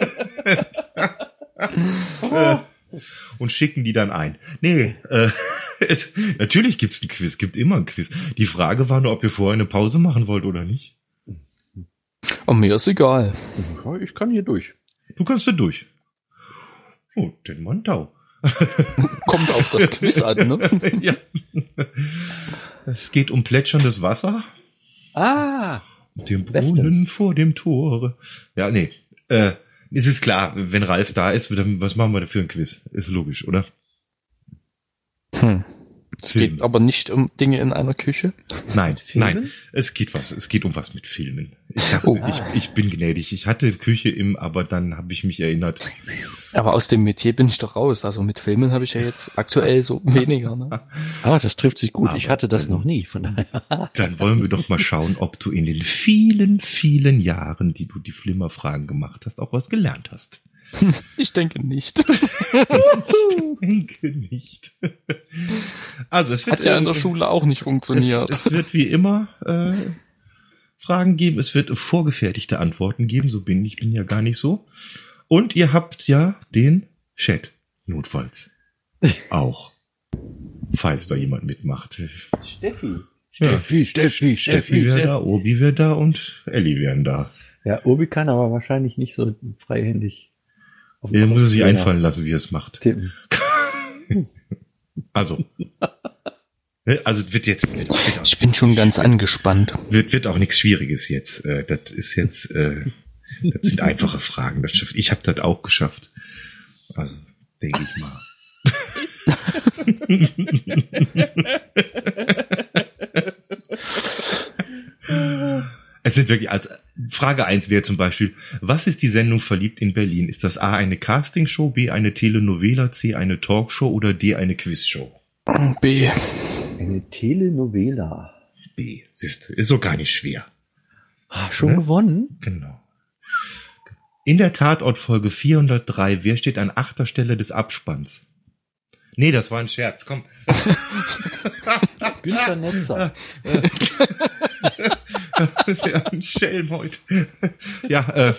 äh, und schicken die dann ein. Nee, äh, es, natürlich gibt's ein Quiz, gibt immer ein Quiz. Die Frage war nur, ob ihr vorher eine Pause machen wollt oder nicht. Aber mir ist egal. Ich kann hier durch. Du kannst da durch. Oh, den Mann Tau. Kommt auf das Quiz an, ne? Ja. Es geht um plätscherndes Wasser. Ah, Mit dem Bestens. Brunnen vor dem Tore. Ja, nee. Äh, es ist klar, wenn Ralf da ist, dann, was machen wir da für ein Quiz? Ist logisch, oder? Hm. Es Film. geht aber nicht um Dinge in einer Küche. Nein, Filmen? nein. Es geht was. Es geht um was mit Filmen. Ich dachte, Oh. ich, ich bin gnädig. Ich hatte Küche im, aber dann habe ich mich erinnert. Aber aus dem Metier bin ich doch raus. Also mit Filmen habe ich ja jetzt aktuell so weniger. Ne? ah, das trifft sich gut. Aber Ich hatte das dann- noch nie, von daher. Dann wollen wir doch mal schauen, ob du in den vielen, vielen Jahren, die du die Flimmerfragen gemacht hast, auch was gelernt hast. Ich denke nicht. Ich denke nicht. Also es wird Hat ja in äh, der Schule auch nicht es, funktioniert. es wird wie immer äh, Fragen geben. Es wird vorgefertigte Antworten geben. So bin ich bin ja gar nicht so. Und ihr habt ja den Chat notfalls auch, falls da jemand mitmacht. Steffi. Ja. Steffi, Steffi, Steffi wäre da, Obi wäre da und Elli wären da. Ja, Obi kann aber wahrscheinlich nicht so freihändig. auf den Er muss er sich Kopfhörer einfallen lassen, wie er es macht. tippen. Also. Ne, Also wird jetzt wird, wird, Ich bin schon ganz angespannt. wird, wird auch nichts Schwieriges jetzt. Äh, Das ist jetzt, äh, das sind einfache Fragen. Das schafft. Ich habe das auch geschafft. Also denke ich mal. Es sind wirklich, also Frage eins wäre zum Beispiel, was ist die Sendung Verliebt in Berlin? Ist das A eine Castingshow, B eine Telenovela, C eine Talkshow oder D eine Quizshow? B. Eine Telenovela. B. Ist, ist so gar nicht schwer. Ah, schon Ne? gewonnen? Genau. In der Tatortfolge vierhundertdrei, wer steht an achter Stelle des Abspanns? Nee, das war ein Scherz, komm. Günther Netzer. Ja, ein Schelm heute. Ja, äh.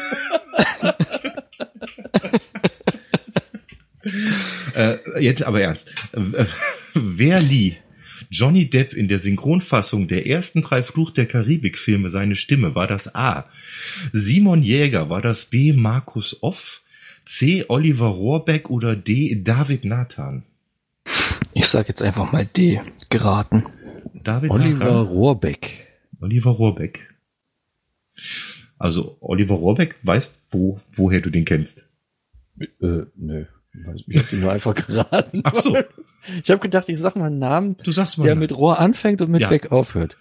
äh jetzt aber ernst. Äh, wer lieh Johnny Depp in der Synchronfassung der ersten drei Fluch der Karibik-Filme seine Stimme? War das A. Simon Jäger? War das B. Markus Off? C. Oliver Rohrbeck oder D. David Nathan? Ich sag jetzt einfach mal D. Geraten. David Oliver Nathan? Rohrbeck. Oliver Rohrbeck. Also Oliver Rohrbeck, weißt wo, woher du den kennst? Äh, nö. Ich hab ihn nur einfach geraten. Ach so. Ich habe gedacht, ich sag mal einen Namen, Du sagst mal. der mit Rohr anfängt und mit Ja. Beck aufhört.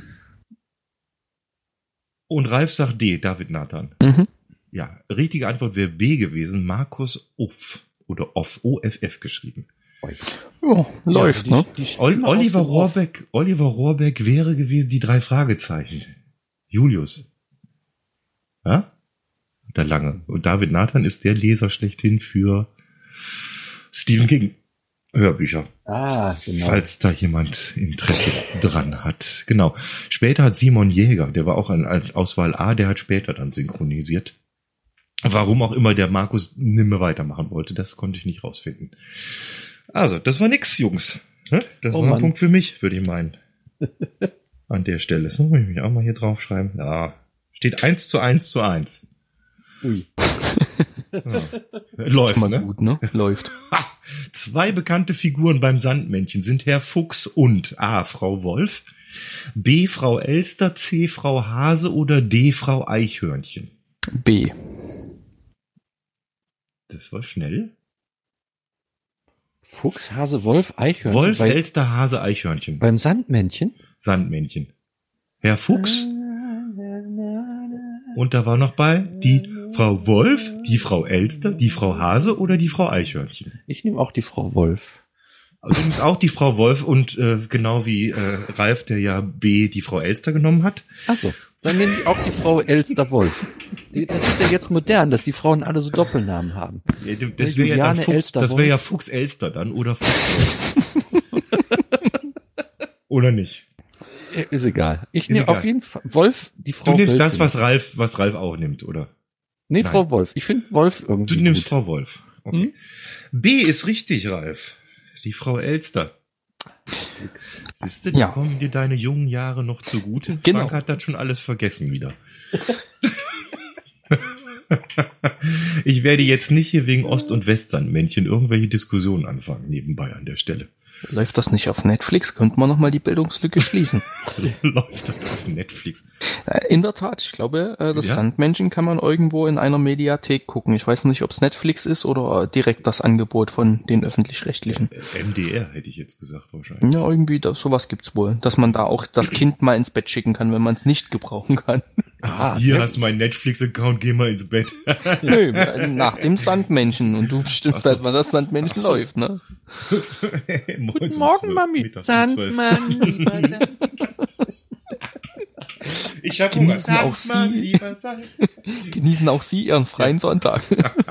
Und Ralf sagt D. David Nathan. Mhm. Ja, richtige Antwort wäre B gewesen. Markus Off oder Off, O F F geschrieben. Ja, läuft, Ja, ne? die- die Ol Stimme Oliver aus dem Off. Rohrbeck, Oliver Rohrbeck wäre gewesen die drei Fragezeichen. Julius. Ja? Der Lange. Und David Nathan ist der Leser schlechthin für Stephen King Hörbücher. Ah, genau. Falls da jemand Interesse dran hat. Genau. Später hat Simon Jäger, der war auch an Auswahl A, der hat später dann synchronisiert. Warum auch immer der Markus nimmer weitermachen wollte, das konnte ich nicht rausfinden. Also, das war nix, Jungs. Ne? Das Oh war ein Mann. Punkt für mich, würde ich meinen. An der Stelle. Das muss ich mich auch mal hier draufschreiben. Ja. Steht eins zu eins zu eins. Ui. Ja. Läuft, Mal ne? gut, ne? Läuft. Ha! Zwei bekannte Figuren beim Sandmännchen sind Herr Fuchs und A. Frau Wolf, B, Frau Elster, C, Frau Hase oder D, Frau Eichhörnchen? B. Das war schnell. Fuchs, Hase, Wolf, Eichhörnchen. Wolf, bei, Elster, Hase, Eichhörnchen. beim Sandmännchen. Sandmännchen. Herr Fuchs. Und da war noch bei die Frau Wolf, die Frau Elster, die Frau Hase oder die Frau Eichhörnchen. Ich nehme auch die Frau Wolf. Also du nimmst auch die Frau Wolf und äh, genau wie äh, Ralf, der ja B, die Frau Elster genommen hat. Ach so, dann nehme ich auch die Frau Elster Wolf. Die, das ist ja jetzt modern, dass die Frauen alle so Doppelnamen haben. Ja, das wäre ja, dann Fuchs, das wär ja Fuchs Elster dann oder Fuchs Elster. Oder nicht? Ist egal. Ich nehme auf jeden Fall Wolf, die Frau. Du nimmst Wölfin. das, was Ralf, was Ralf auch nimmt, oder? Nee, Nein. Frau Wolf. Ich finde Wolf irgendwie Du nimmst gut. Frau Wolf. Okay. Hm? B ist richtig, Ralf. Die Frau Elster. Siehst du, da Ja. kommen dir deine jungen Jahre noch zugute. Genau. Frank hat das schon alles vergessen wieder. Ich werde jetzt nicht hier wegen Ost- und Westsandmännchen irgendwelche Diskussionen anfangen, nebenbei an der Stelle. Läuft das nicht auf Netflix? Könnte man nochmal die Bildungslücke schließen. Läuft das auf Netflix? Äh, In der Tat, ich glaube, äh, das Ja? Sandmännchen kann man irgendwo in einer Mediathek gucken. Ich weiß nicht, ob es Netflix ist oder direkt das Angebot von den Öffentlich-Rechtlichen. M D R hätte ich jetzt gesagt wahrscheinlich. Ja, irgendwie, das, sowas gibt's wohl. Dass man da auch das Kind mal ins Bett schicken kann, wenn man es nicht gebrauchen kann. Ah, Hier sehr hast du meinen Netflix-Account, geh mal ins Bett. Nö, äh, nach dem Sandmännchen. Und du bestimmst Ach so. halt, wann das Sandmännchen Ach so. läuft, ne? Morgens um Morgen, zwölf, Mami. mittags um zwölf. Sandmann, lieber Sandmann. Ich hab Hunger. Genießen auch Sandmann, Sie. lieber Sand. Genießen auch Sie Ihren freien Sonntag.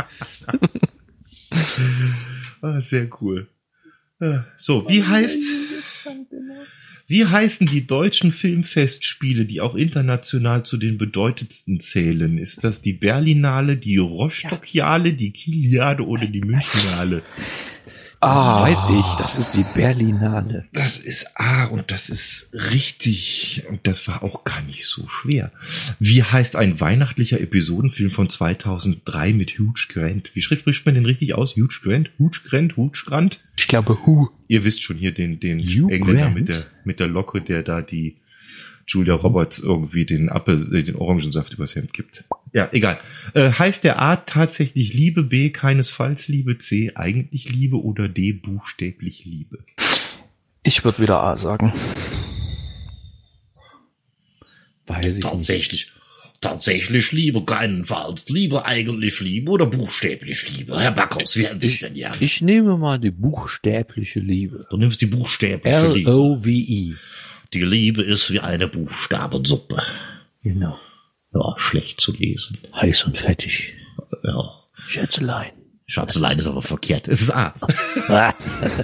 Ah, sehr cool. Ah, So, wie heißt, wie heißen die deutschen Filmfestspiele, die auch international zu den bedeutendsten zählen? Ist das die Berlinale, die Rostockiale, die Kiliade oder die Münchenale? Das Ah. weiß ich, das ist die Berlinale. Das ist A und das ist richtig und das war auch gar nicht so schwer. Wie heißt ein weihnachtlicher Episodenfilm von zweitausenddrei mit Hugh Grant? Wie spricht man den richtig aus? Hugh Grant? Hugh Grant? Hugh Grant? Ich glaube, Hu. Ihr wisst schon hier den, den Hugh Engländer Grant? mit der, mit der Locke, der da die Julia Roberts irgendwie den Apfel, äh, den Orangensaft übers Hemd gibt. Ja, egal. Äh, heißt der A tatsächlich Liebe, B keinesfalls Liebe, C eigentlich Liebe oder D buchstäblich Liebe? Ich würde wieder A sagen. Weiß ich nicht. Tatsächlich, tatsächlich Liebe, keinenfalls. Liebe, eigentlich Liebe oder buchstäblich Liebe? Herr Backhaus, wie hätten Sie es denn ja? Ich nehme mal die buchstäbliche Liebe. Du nimmst die buchstäbliche Liebe. L O V E. Die Liebe ist wie eine Buchstabensuppe. Genau. Ja, schlecht zu lesen. Heiß und fettig. Ja. Schätzelein. Schatzelein ist aber verkehrt. Es ist A. Ah.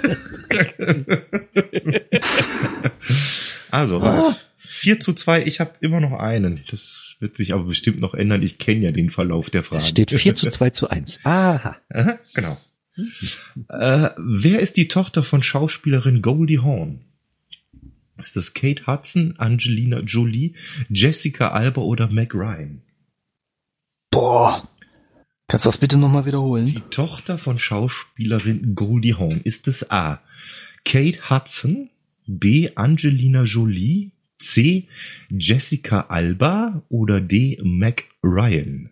Also, Ralf. vier zu zwei, ich habe immer noch einen. Das wird sich aber bestimmt noch ändern. Ich kenne ja den Verlauf der Frage. Es steht vier zu zwei zu eins. Aha. Aha, genau. Äh, wer ist die Tochter von Schauspielerin Goldie Hawn? Ist das Kate Hudson, Angelina Jolie, Jessica Alba oder Meg Ryan? Boah. Kannst du das bitte nochmal wiederholen? Die Tochter von Schauspielerin Goldie Hawn. Ist es A. Kate Hudson, B. Angelina Jolie, C. Jessica Alba oder D. Meg Ryan?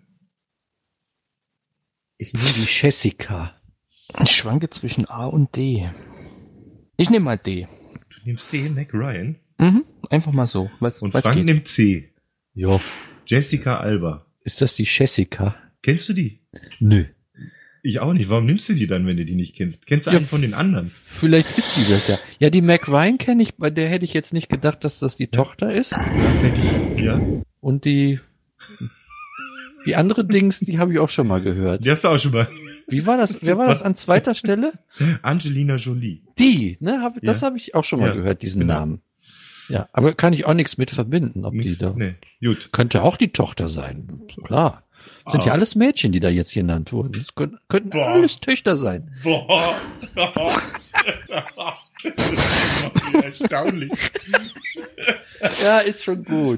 Ich nehme die Jessica. Ich schwanke zwischen A und D. Ich nehme mal D. Du nimmst D. Meg Ryan Mhm. Einfach mal so. Weil's, und weil's Frank geht. nimmt C. Jo. Jessica Alba. Ist das die Jessica? Kennst du die? Nö. Ich auch nicht. Warum nimmst du die dann, wenn du die nicht kennst? Kennst du einen von den anderen? Vielleicht ist die das ja. Ja, die Meg Ryan kenne ich, bei der hätte ich jetzt nicht gedacht, dass das die Tochter ist. Ja, hätte ich, ja. Und die, die andere Dings, die habe ich auch schon mal gehört. Die hast du auch schon mal. Wie war das? Wer war das an zweiter Stelle? Angelina Jolie. Die, ne? Hab, das Ja. habe ich auch schon mal Ja, gehört, diesen genau. Namen. Ja, aber kann ich auch nichts mit verbinden, ob die da. Nee, gut. Könnte auch die Tochter sein. Klar. Sind ja Ah. alles Mädchen, die da jetzt genannt wurden. Das könnten, könnten Boah. alles Töchter sein. Boah. Das ist immer wieder erstaunlich. Ja, ist schon gut.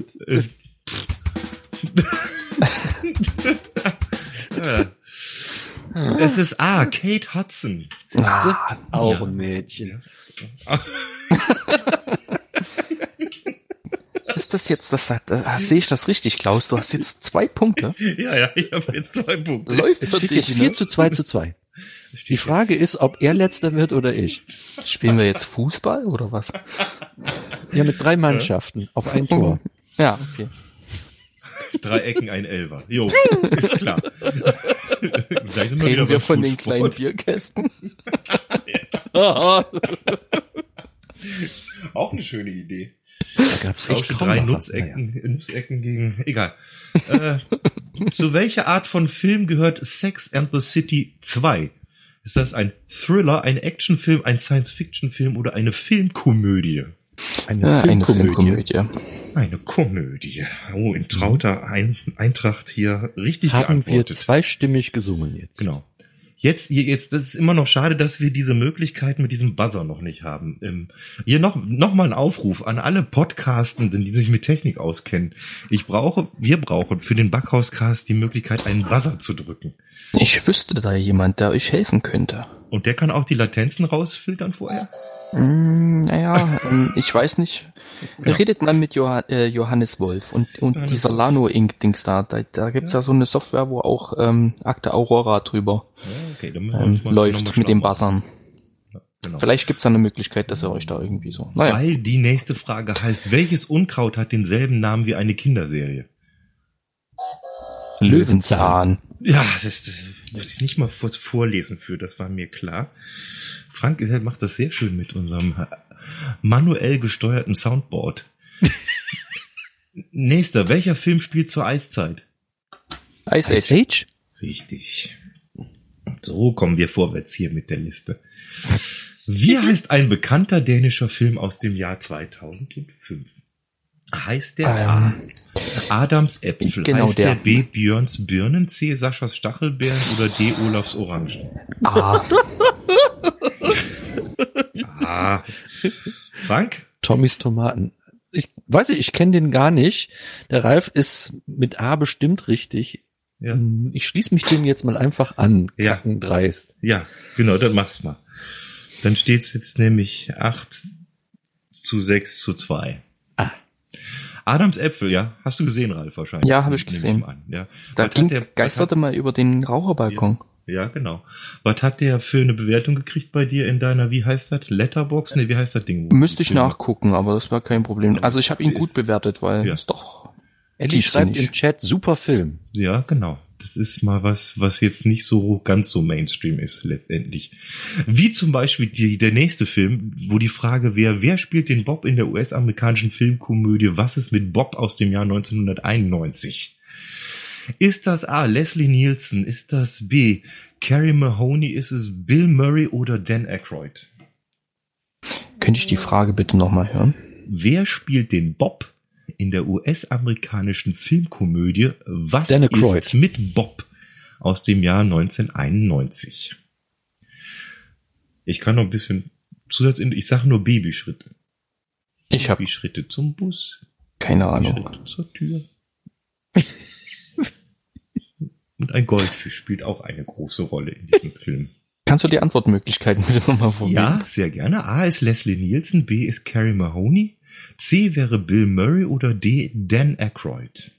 Ja. Es ist A, Kate Hudson. Siehste? Ah, auch ja. ein Mädchen. ist das jetzt, das, das, das sehe ich das richtig, Klaus? Du hast jetzt zwei Punkte. Ja, ja, ich habe jetzt zwei Punkte. Läuft Es für steht dich, jetzt vier zu zwei zu zwei. Die Frage ist, ob er letzter wird oder ich. Spielen wir jetzt Fußball oder was? Ja, mit drei Mannschaften auf ein Tor. Ja, okay. Drei Ecken, ein Elfer. Jo, ist klar. Gleich sind wir wieder Reden wir beim von den Foodsport. kleinen Bierkästen? Auch eine schöne Idee. Da gab's echt Tausche kaum drei noch was. Nutzecken, Nussecken gegen, egal. äh, zu welcher Art von Film gehört Sex and the City zwei? Ist das ein Thriller, ein Actionfilm, ein Science-Fiction-Film oder eine Filmkomödie? Eine Ja, eine Filmkomödie. Filmkomödie. Eine Komödie. Oh, in trauter Ein Eintracht hier richtig Haben wir geantwortet. zweistimmig gesungen jetzt. Genau. Jetzt, jetzt, das ist immer noch schade, dass wir diese Möglichkeit mit diesem Buzzer noch nicht haben. Ähm, hier noch, noch mal ein Aufruf an alle Podcastenden, die sich mit Technik auskennen. Ich brauche, wir brauchen für den Backhauscast die Möglichkeit, einen Buzzer zu drücken. Ich wüsste da jemand, der euch helfen könnte. Und der kann auch die Latenzen rausfiltern vorher? Mm, naja, ähm, ich weiß nicht. Genau. Redet mal mit Johann, äh, Johannes Wolf und, und Johannes dieser Wolf. Lano-Ink-Dings da. Da, da gibt's ja. ja so eine Software, wo auch ähm, Akte Aurora drüber Ja, okay, dann müssen wir ähm, uns mal noch läuft mal mit den schlau machen. Buzzern. Ja, genau. Vielleicht gibt's da eine Möglichkeit, dass ihr euch da irgendwie so... Naja, Weil die nächste Frage heißt, welches Unkraut hat denselben Namen wie eine Kinderserie? Löwenzahn. Ja, das, ist, das muss ich nicht mal was vorlesen für, das war mir klar. Frank macht das sehr schön mit unserem manuell gesteuerten Soundboard. Nächster, welcher Film spielt zur Eiszeit? Ice Ice Age. Age? Richtig. So kommen wir vorwärts hier mit der Liste. Wie heißt ein bekannter dänischer Film aus dem Jahr zweitausendfünf? Heißt der A. Ähm, Adams Äpfel? genau heißt der. der. B. Björns Birnen? C. Saschas Stachelbeeren? Oder D. Olafs Orangen? ah, Ah. Frank? Tommys Tomaten. Ich weiß nicht, ich kenne den gar nicht. Der Ralf ist mit A bestimmt richtig. Ja. Ich schließe mich dem jetzt mal einfach an. Ja. Kackendreist. Ja, genau, dann mach's mal. Dann steht's jetzt nämlich acht zu sechs zu zwei. Ah. Adams Äpfel, ja? Hast du gesehen, Ralf, wahrscheinlich? Ja, hab ich Nehme gesehen. mal an, ja. da Was ging, hat der- was geisterte hat- mal über den Raucherbalkon. Ja, genau. Was hat der für eine Bewertung gekriegt bei dir in deiner, wie heißt das, Letterbox? Nee, wie heißt das Ding? Müsste ich Filme? nachgucken, aber das war kein Problem. Also ich habe ihn gut bewertet, weil Ja. es doch... Ellie schreibt Tiefsinnig. im Chat, super Film. Ja, genau. Das ist mal was, was jetzt nicht so ganz so Mainstream ist, letztendlich. Wie zum Beispiel die, der nächste Film, wo die Frage wäre, wer spielt den Bob in der U S-amerikanischen Filmkomödie Was ist mit Bob aus dem Jahr neunzehnhunderteinundneunzig? Ist das A. Leslie Nielsen? Ist das B. Carrie Mahoney? Ist es Bill Murray oder Dan Aykroyd? Könnte ich die Frage bitte nochmal hören? Wer spielt den Bob in der U S-amerikanischen Filmkomödie Was Dan Aykroyd. ist mit Bob aus dem Jahr neunzehnhunderteinundneunzig? Ich kann noch ein bisschen Zusatz, ich sage nur Babyschritte. Ich habe Babyschritte zum Bus, keine Ahnung. Babyschritte zur Tür. Und ein Goldfisch spielt auch eine große Rolle in diesem Film. Kannst du die Antwortmöglichkeiten bitte nochmal vorlesen? Ja, sehr gerne. A ist Leslie Nielsen, B ist Carrie Mahoney, C wäre Bill Murray oder D Dan Aykroyd.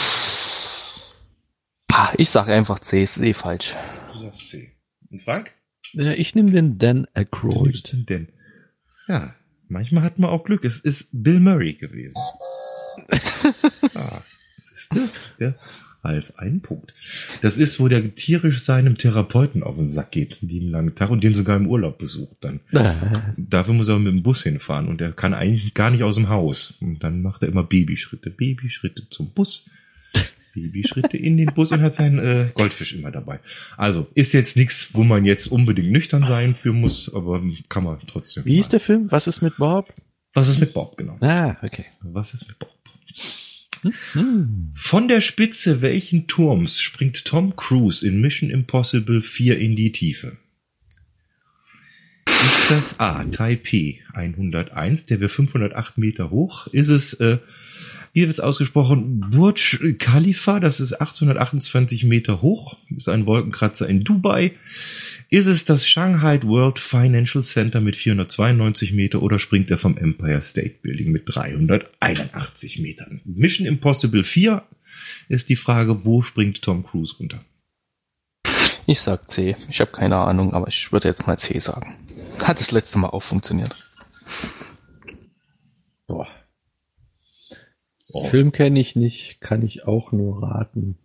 Ah, ich sage einfach C, ist eh falsch. Du sagst C. Und Frank? Ja, ich nehme den Dan Wo ist Aykroyd. denn denn? Ja, manchmal hat man auch Glück. Es ist Bill Murray gewesen. Ah, siehste, der Ralf, einen Punkt. Das ist, wo der tierisch seinem Therapeuten auf den Sack geht, einen lieben langen Tag und den sogar im Urlaub besucht dann. Dafür muss er mit dem Bus hinfahren und er kann eigentlich gar nicht aus dem Haus. Und dann macht er immer Babyschritte, Babyschritte zum Bus, Babyschritte in den Bus und hat seinen äh, Goldfisch immer dabei. Also, ist jetzt nichts, wo man jetzt unbedingt nüchtern sein für muss, aber kann man trotzdem. Wie hieß mal. der Film? Was ist mit Bob? Was ist mit Bob, genau. Ah, okay. Was ist mit Bob? Hm. Von der Spitze welchen Turms springt Tom Cruise in Mission Impossible vier in die Tiefe? Ist das A, Taipei hunderteins, der wäre fünfhundertacht Meter hoch? Ist es, äh, wie wird es ausgesprochen, Burj Khalifa, das ist achthundertachtundzwanzig Meter hoch, ist ein Wolkenkratzer in Dubai. Ist es das Shanghai World Financial Center mit vierhundertzweiundneunzig Meter oder springt er vom Empire State Building mit dreihunderteinundachtzig Metern? Mission Impossible vier ist die Frage, wo springt Tom Cruise runter? Ich sag C. Ich habe keine Ahnung, aber ich würde jetzt mal C sagen. Hat das letzte Mal auch funktioniert. Boah. Oh. Film kenne ich nicht, kann ich auch nur raten.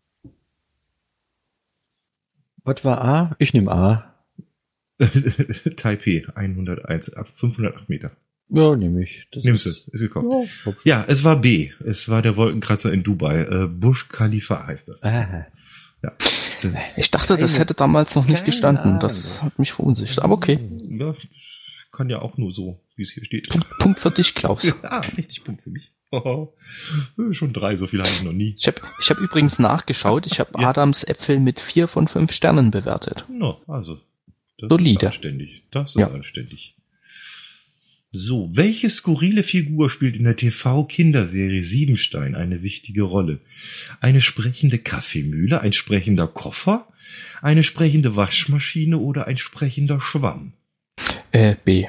Was war A? Ich nehme A. Taipei, hunderteins, fünfhundertacht Meter. Ja, nehme ich. Das Nimmst du, ist gekommen. Ja, ja, es war B. Es war der Wolkenkratzer in Dubai. Äh, Burj Khalifa heißt das. Ah. Ja, das ich dachte, das hätte damals noch nicht gestanden. Das hat mich verunsichert. Aber okay. Ja, kann ja auch nur so, wie es hier steht. Punkt, Punkt für dich, Klaus. Ja, richtig, Punkt für mich. Oh, schon drei, so viel hatte ich noch nie. Ich habe ich hab übrigens nachgeschaut. Ich habe Ja. Adams Äpfel mit vier von fünf Sternen bewertet. No, also, das Solide. ist anständig. Das ist Ja. anständig. So, welche skurrile Figur spielt in der T V-Kinderserie Siebenstein eine wichtige Rolle? Eine sprechende Kaffeemühle, ein sprechender Koffer, eine sprechende Waschmaschine oder ein sprechender Schwamm? Äh, B.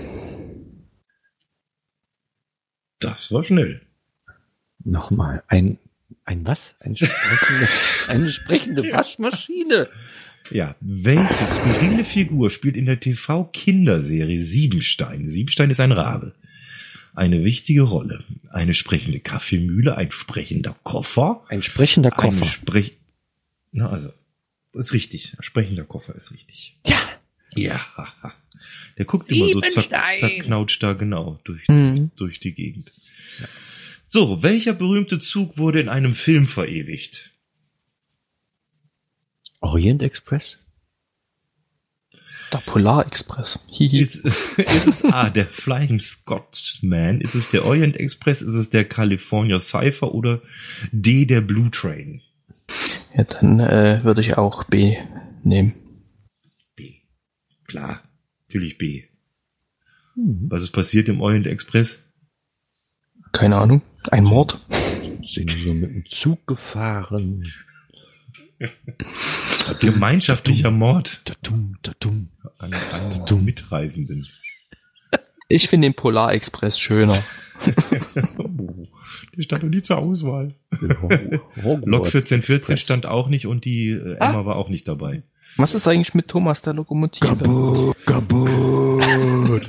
Das war schnell. Nochmal, ein, ein was? Ein sprechende, eine sprechende Waschmaschine. Ja, welche skurrile Figur spielt in der T V-Kinderserie Siebenstein? Siebenstein ist ein Rabe. Eine wichtige Rolle. Eine sprechende Kaffeemühle, ein sprechender Koffer. Ein sprechender Eine Koffer. Sprech... Na, also, ist richtig. Ein sprechender Koffer ist richtig. Ja. Ja, haha. Der guckt immer so zack, Siebenstein. zerknautscht da genau durch, Mhm. durch die Gegend. So, welcher berühmte Zug wurde in einem Film verewigt? Orient Express? Der Polar Express. Hihi. Ist, ist es A, der Flying Scotsman? Ist es der Orient Express? Ist es der California Cypher? Oder D, der Blue Train? Ja, dann äh, würde ich auch B nehmen. B. Klar, natürlich B. Hm. Was ist passiert im Orient Express? Keine Ahnung. Ein Mord? Sind so mit dem Zug gefahren. Gemeinschaftlicher Mord Tatum, tatum. an, an Tatum. Mitreisenden. Ich finde den Polar Express schöner. Oh, der stand doch nie zur Auswahl. Hogwarts Lok vierzehn vierzehn Express. stand auch nicht und die äh, Emma war auch nicht dabei. Was ist eigentlich mit Thomas der Lokomotive? Kaputt, kaputt.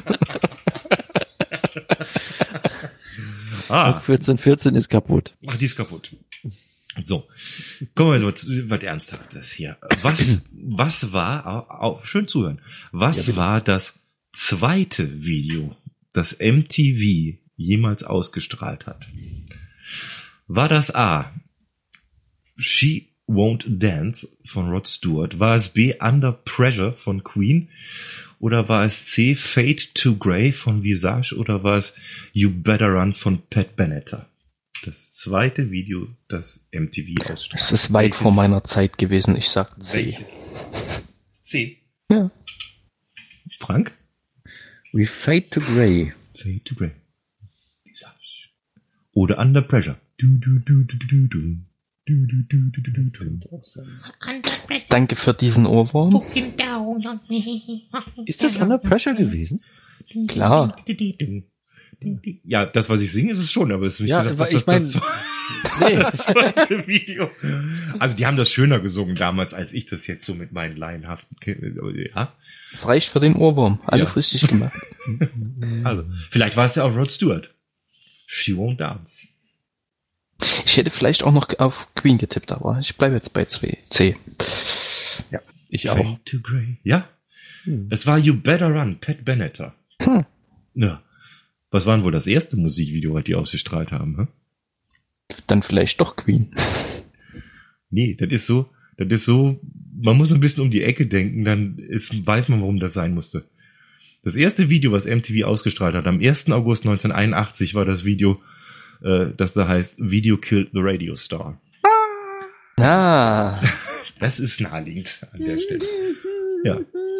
Ah, Lok vierzehn vierzehn ist kaputt. ach, die ist kaputt. So, kommen wir so zu was Ernsthaftes hier. Was, was war, au, au, schön zuhören, was Ja, bitte. war das zweite Video, das M T V jemals ausgestrahlt hat? War das A, She Won't Dance von Rod Stewart? War es B, Under Pressure von Queen? Oder war es C, Fade to Grey von Visage? Oder war es You Better Run von Pat Benatar? Das zweite Video, das M T V ausstrahlt. Es ist weit Welches- vor meiner Zeit gewesen. Ich sag C. Welches? C. Ja. Frank? We Fade to Grey. Fade to Grey. Visage. Oder Under Pressure. Du, du, du, du, du, du. Du, du, du, du, du, du, du. Danke für diesen Ohrwurm. Looking down on me. Ist das Under Pressure gewesen? Klar. Ja, das, was ich singe, ist es schon, aber es ist nicht Ja, gesagt, weil dass das ich das, Nee. das zweite Video. Also die haben das schöner gesungen damals, als ich das jetzt so mit meinen laienhaften Kindern. Ja, Das reicht für den Ohrwurm. Alles Ja. richtig gemacht. also vielleicht war es ja auch Rod Stewart. She Won't Dance. Ich hätte vielleicht auch noch auf Queen getippt, aber ich bleibe jetzt bei C. Ich Fade auch. to Grey. Ja, Hm. es war You Better Run, Pat Benatar. Hm. Ja. Was war denn wohl das erste Musikvideo, was die ausgestrahlt haben? Hm? Dann vielleicht doch Queen. Nee, das ist so, das ist so, man muss nur ein bisschen um die Ecke denken, dann ist, weiß man, warum das sein musste. Das erste Video, was M T V ausgestrahlt hat, am ersten August neunzehnhunderteinundachtzig, war das Video, äh, das da heißt Video Killed the Radio Star. Ah, Das ist naheliegend an der Stelle. Ja.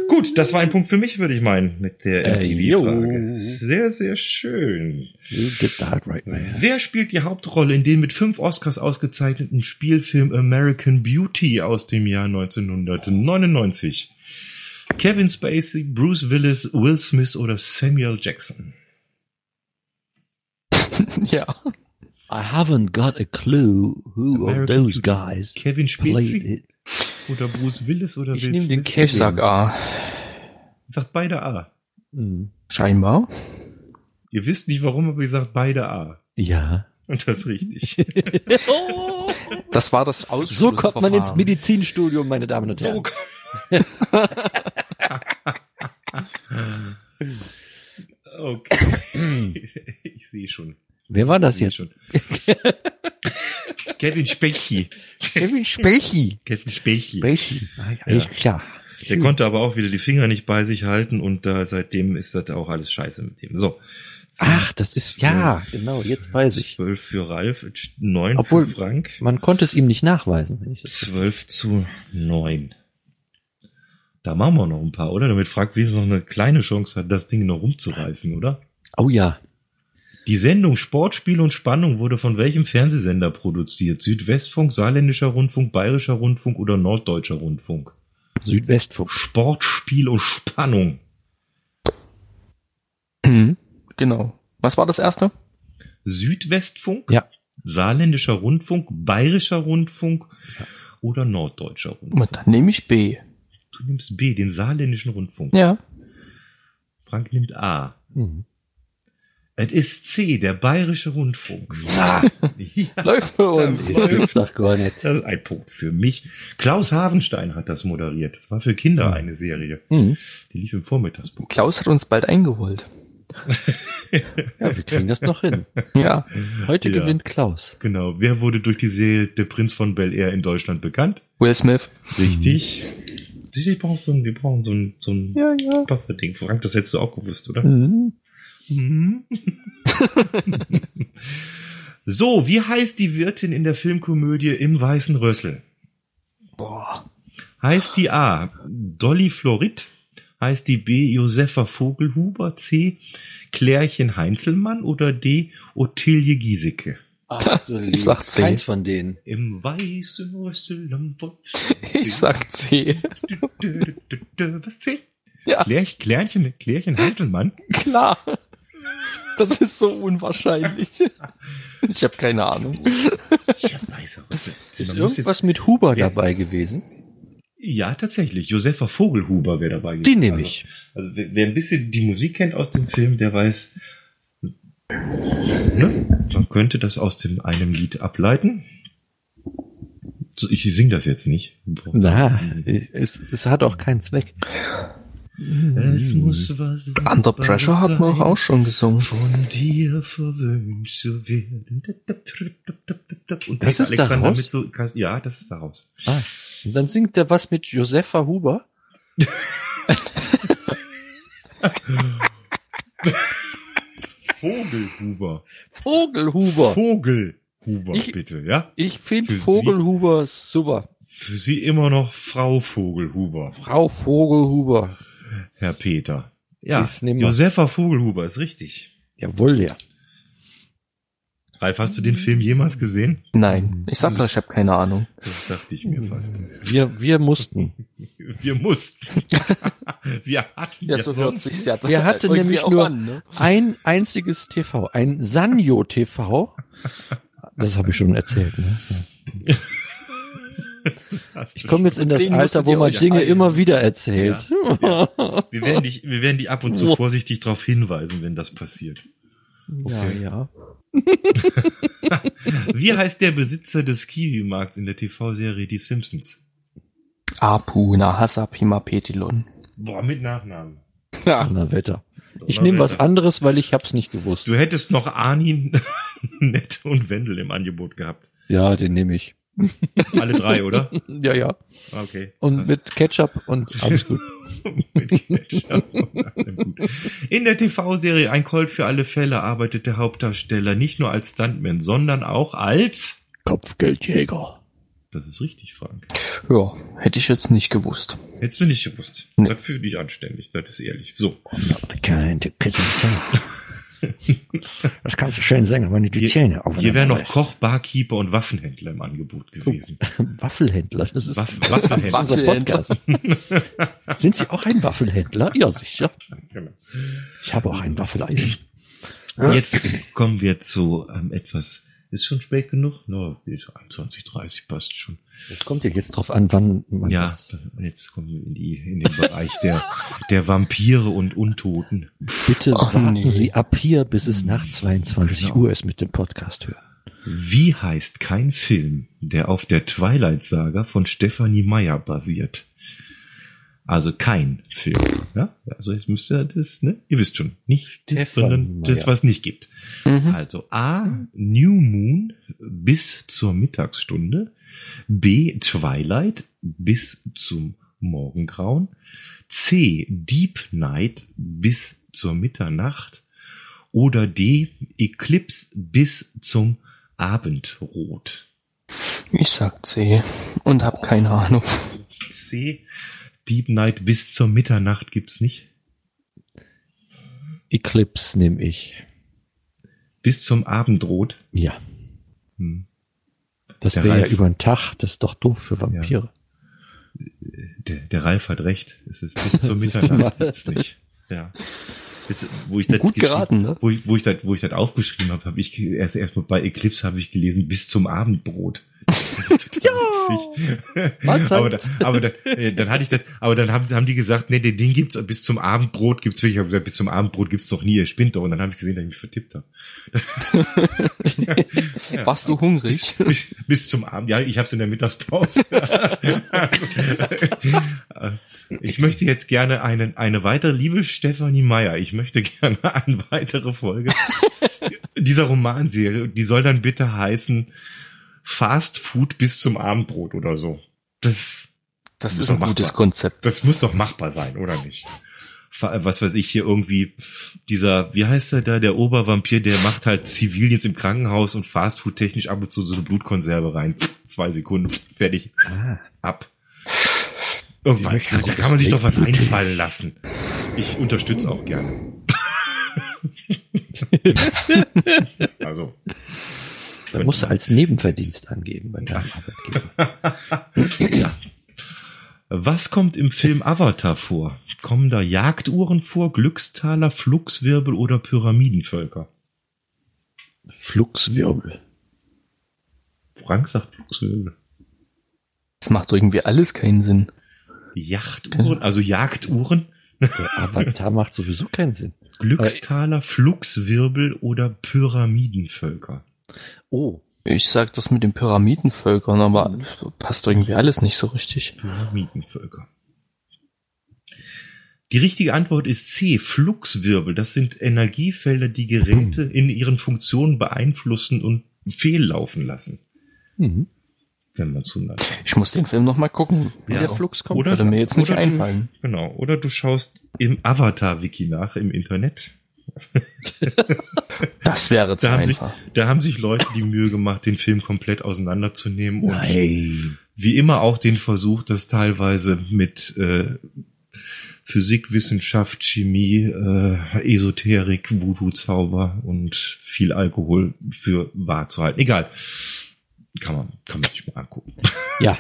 Gut, das war ein Punkt für mich, würde ich meinen, mit der Äh, M T V-Frage. Sehr, sehr schön. You did that right, man. Wer spielt die Hauptrolle in dem mit fünf Oscars ausgezeichneten Spielfilm American Beauty aus dem Jahr neunzehnhundertneunundneunzig? Kevin Spacey, Bruce Willis, Will Smith oder Samuel Jackson? Ja. I haven't got a clue who American of those Beauty. guys Kevin played Spacey it. oder Bruce Willis oder Ich Will nehm den Smith? Kevin. Ich sag A. Sagt beide A. Hm. Scheinbar. Ihr wisst nicht warum, aber ihr sagt beide A. Ja. Und das ist richtig. Das war das So Ausschlussverfahren. kommt man ins Medizinstudium, meine Damen und Herren. Okay. Ich sehe schon. Wer war das Ich sehe jetzt? schon. Kevin Spacey. Kevin Spacey. Kevin Spacey. Spacey. Alles klar. Der konnte aber auch wieder die Finger nicht bei sich halten und da seitdem ist das auch alles scheiße mit dem. So. Ach, das ist, ja, genau, jetzt weiß ich. Zwölf für Ralf, neun Obwohl- für Frank. Man konnte es ihm nicht nachweisen. Wenn ich das Zwölf zu neun. Da machen wir noch ein paar, oder? Damit Frank wenigstens noch eine kleine Chance hat, das Ding noch rumzureißen, oder? Oh ja. Die Sendung Sport, Spiel und Spannung wurde von welchem Fernsehsender produziert? Südwestfunk, Saarländischer Rundfunk, Bayerischer Rundfunk oder Norddeutscher Rundfunk? Südwestfunk. Sport, Spiel und Spannung. Mhm. Genau. Was war das erste? Südwestfunk, Ja. Saarländischer Rundfunk, Bayerischer Rundfunk oder Norddeutscher Rundfunk? Und dann nehme ich B. Du nimmst B, den Saarländischen Rundfunk. Ja. Frank nimmt A. Mhm. Es ist C, der Bayerische Rundfunk. Ah, Ja, Läuft für uns. das ist doch gar nicht. das ist ein Punkt für mich. Klaus Havenstein hat das moderiert. Das war für Kinder eine Serie. Mhm. Die lief im Vormittagsprogramm. Klaus hat uns bald eingeholt. Ja, wir kriegen das noch hin. Ja. Heute Ja. gewinnt Klaus. Genau. Wer wurde durch die Serie Der Prinz von Bel-Air in Deutschland bekannt? Will Smith. Richtig. Siehst du, Wir brauchen so ein, wir brauchen so ein, so ein Ja, ja. Buzzword-Ding. Frank, das hättest du auch gewusst, oder? Mhm. Mhm. So, wie heißt die Wirtin in der Filmkomödie Im Weißen Rössel? Boah. Heißt die A. Dolly Florid? Heißt die B. Josefa Vogelhuber? C. Klärchen Heinzelmann? Oder D. Ottilie Giesecke? Ach, so Ich sag C. Keins von denen. Im Weißen Rössel am Wolf. Ich sag C. Was C? Ja, Klär, Klärchen, Klärchen Heinzelmann? klar. Das ist so unwahrscheinlich. Ich habe keine Ahnung. Ja, Weißer Rössel. Ist Man muss irgendwas mit Huber Ja. dabei gewesen? Ja, tatsächlich. Josefa Vogelhuber wäre dabei gewesen. Die nehme also, ich. Also wer, wer ein bisschen die Musik kennt aus dem Film, der weiß, ne? Man könnte das aus dem einem Lied ableiten. So, ich singe das jetzt nicht. Na, es, es hat auch keinen Zweck. Es muss was Under Pressure hat man sein, auch schon gesungen. von dir verwöhnt zu werden. Und Das ist Alexander daraus? mit so, ja, das ist daraus. Ah, und dann singt er was mit Josefa Huber. Vogelhuber. Vogelhuber. Vogelhuber, Ich- bitte, ja? Ich finde Für Vogelhuber super. Für Sie immer noch Frau Vogelhuber, Frau Vogelhuber. Herr Peter. Ja, Das nehmen wir. Josefa Vogelhuber ist richtig. Jawohl, ja. Ralf, hast du den Film jemals gesehen? Nein, ich sag doch, ich habe keine Ahnung. Das dachte ich mir fast. Wir, wir mussten. Wir mussten. Wir hatten Ja, ja so hört sonst sich ja Wir hatten irgendwie nämlich auch nur an, ne? ein einziges T V, ein Sanyo T V. Das habe ich schon erzählt. Ne? Ja. hast du Ich komme jetzt in das Den Alter, musstet wo ihr man euch Dinge eilen. immer wieder erzählt. Ja, Wir werden dich, wir werden dich ab und zu vorsichtig darauf hinweisen, wenn das passiert. Ja, Okay. ja. Wie heißt der Besitzer des Kiwi-Markts in der T V-Serie Die Simpsons? Apu Nahasa Pimapetilon. Boah, mit Nachnamen. Ja, Donnerwetter. Ich nehme was anderes, weil ich hab's nicht gewusst. Du hättest noch Arnin, Nett und Wendel im Angebot gehabt. Ja, den nehme ich. Alle drei, oder? Ja, ja. Okay. Und passt. mit Ketchup und alles gut. Mit Ketchup. Gut. In der T V-Serie Ein Colt für alle Fälle arbeitet der Hauptdarsteller nicht nur als Stuntman, sondern auch als... Kopfgeldjäger. Das ist richtig, Frank. Ja, hätte ich jetzt nicht gewusst. Hättest du nicht gewusst. Nee. Das finde ich anständig, das ist ehrlich. So. Das kannst du schön singen, wenn du die Hier, Zähne aufeinander hier wären noch reißt. Koch, Barkeeper und Waffenhändler im Angebot gewesen. Waffelhändler, das ist, Waff- das ist Waffelhändler. unser Podcast. Sind Sie auch ein Waffelhändler? Ja, sicher. Genau. Ich habe auch ein Waffeleisen. Jetzt kommen wir zu ähm, etwas. Ist schon spät genug? No, einundzwanzig, dreißig passt schon. Das kommt ja jetzt drauf an, wann man Ja, das... jetzt kommen wir in, die, in den Bereich der, der Vampire und Untoten. Bitte Ach, warten nee. Sie ab hier, bis es nach zweiundzwanzig Genau. Uhr ist mit dem Podcast hören. Wie heißt kein Film, der auf der Twilight-Saga von Stephanie Meyer basiert? Also kein Film. Ja? Also jetzt müsst ihr das, ne? Ihr wisst schon, nicht, Stephanie sondern das, Meyer. was nicht gibt. Mhm. Also A, New Moon bis zur Mittagsstunde. B, Twilight bis zum Morgengrauen. C, Deep Night bis zur Mitternacht. Oder D, Eclipse bis zum Abendrot. Ich sag C und hab keine Ahnung. C, Deep Night bis zur Mitternacht gibt's nicht. Eclipse nehme ich. Bis zum Abendrot. Ja. Hm. Das Der wäre ja Ralf. über den Tag. Das ist doch doof für Vampire. Der, der Ralf hat recht. Es ist bis zur Siehst du Mitternacht mal. gibt's nicht. Ja. Das, wo ich das Gut geschrieben- geraten, ne? Wo ich, wo ich das, wo ich das aufgeschrieben habe, habe ich erst erst mal bei Eclipse habe ich gelesen bis zum Abendbrot. Das fand ich total witzig. Mahlzeit. aber da, aber da, äh, dann hatte ich das, aber dann haben, haben die gesagt, nee, den Ding gibt's bis zum Abendbrot gibt's wirklich. Ich habe gesagt, bis zum Abendbrot gibt's doch nie, ihr spinnt doch. Und dann habe ich gesehen, dass ich mich vertippt habe. Ja. Warst du hungrig? Bis, bis, bis zum Abend. Ja, ich habe es in der Mittagspause. Ich möchte jetzt gerne eine, eine weitere, liebe Stephanie Meyer, ich möchte gerne eine weitere Folge dieser Romanserie. Die soll dann bitte heißen Fast Food bis zum Abendbrot oder so. Das, Das Muss ist ein doch gutes machbar. Konzept. das muss doch machbar sein, oder nicht? Fa- Was weiß ich hier irgendwie, dieser, wie heißt der da, der Obervampir, der macht halt Zivildienst im Krankenhaus und Fastfood technisch ab und zu so eine Blutkonserve rein. Zwei Sekunden, fertig, Ah. ab. Irgendwann, Ich möchte da kann man sich doch was Steak Blut. einfallen lassen. Ich unterstütze auch gerne. Also. Man muss als Nebenverdienst angeben bei deinem Arbeitgeber. Ja. Was kommt im Film Avatar vor? Kommen da Jagduhren vor, Glückstaler, Fluxwirbel oder Pyramidenvölker? Fluxwirbel. Frank sagt Fluxwirbel. Das macht irgendwie alles keinen Sinn. Jagduhren, also Jagduhren, Der Avatar macht sowieso keinen Sinn. Glückstaler, Fluxwirbel oder Pyramidenvölker? Oh. Ich sag das mit den Pyramidenvölkern, aber passt irgendwie alles nicht so richtig. Pyramidenvölker. Die richtige Antwort ist C, Fluxwirbel. Das sind Energiefelder, die Geräte in ihren Funktionen beeinflussen und fehllaufen lassen, Mhm. wenn man zu nah kommt. Ich muss den Film noch mal gucken. Wie Ja. der Flux kommt. Oder, Würde mir jetzt nicht oder einfallen. Du, genau. Oder du schaust im Avatar-Wiki nach im Internet. Das wäre zu Da haben, sich, einfach. da haben sich Leute die Mühe gemacht, den Film komplett auseinanderzunehmen und Nein. wie immer auch den Versuch, das teilweise mit äh, Physik, Wissenschaft, Chemie, äh, Esoterik, Voodoo-Zauber und viel Alkohol für wahr zu halten. Egal. Kann man, kann man sich mal angucken. Ja.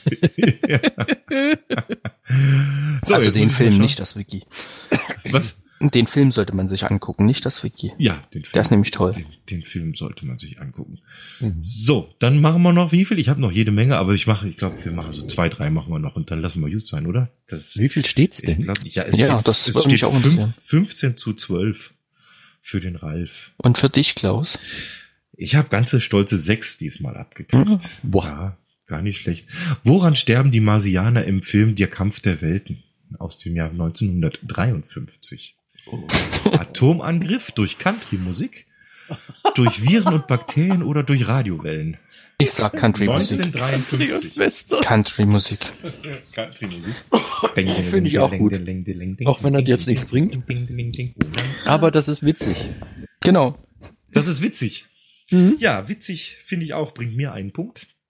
So, Also jetzt den muss ich mal Film, schauen. nicht das Wiki. Was? Den Film sollte man sich angucken, nicht das Wiki. Ja, den Film. Der ist nämlich toll. Den, den Film sollte man sich angucken. Mhm. So, dann machen wir noch wie viel? Ich habe noch jede Menge, aber ich mache, ich glaube, wir machen so zwei, drei machen wir noch und dann lassen wir gut sein, oder? Das, Wie viel steht's ich denn? glaub, ja, es Ja, steht, das es würde mich steht auch interessieren. fünf, fünfzehn zu zwölf für den Ralf. Und für dich, Klaus? Ich habe ganze stolze sechs diesmal abgekriegt. Mhm. Boah. Ja, gar nicht schlecht. Woran sterben die Marsianer im Film Der Kampf der Welten aus dem Jahr neunzehnhundertdreiundfünfzig? Atomangriff durch Country-Musik, durch Viren und Bakterien oder durch Radiowellen? Ich sag Country-Musik. neunzehnhundertdreiundfünfzig. Country-Musik. Country-Musik. Finde ich auch gut. Auch wenn das jetzt nichts bringt. Aber das ist witzig. Genau. Das ist witzig. Mhm. Ja, witzig finde ich auch, bringt mir einen Punkt.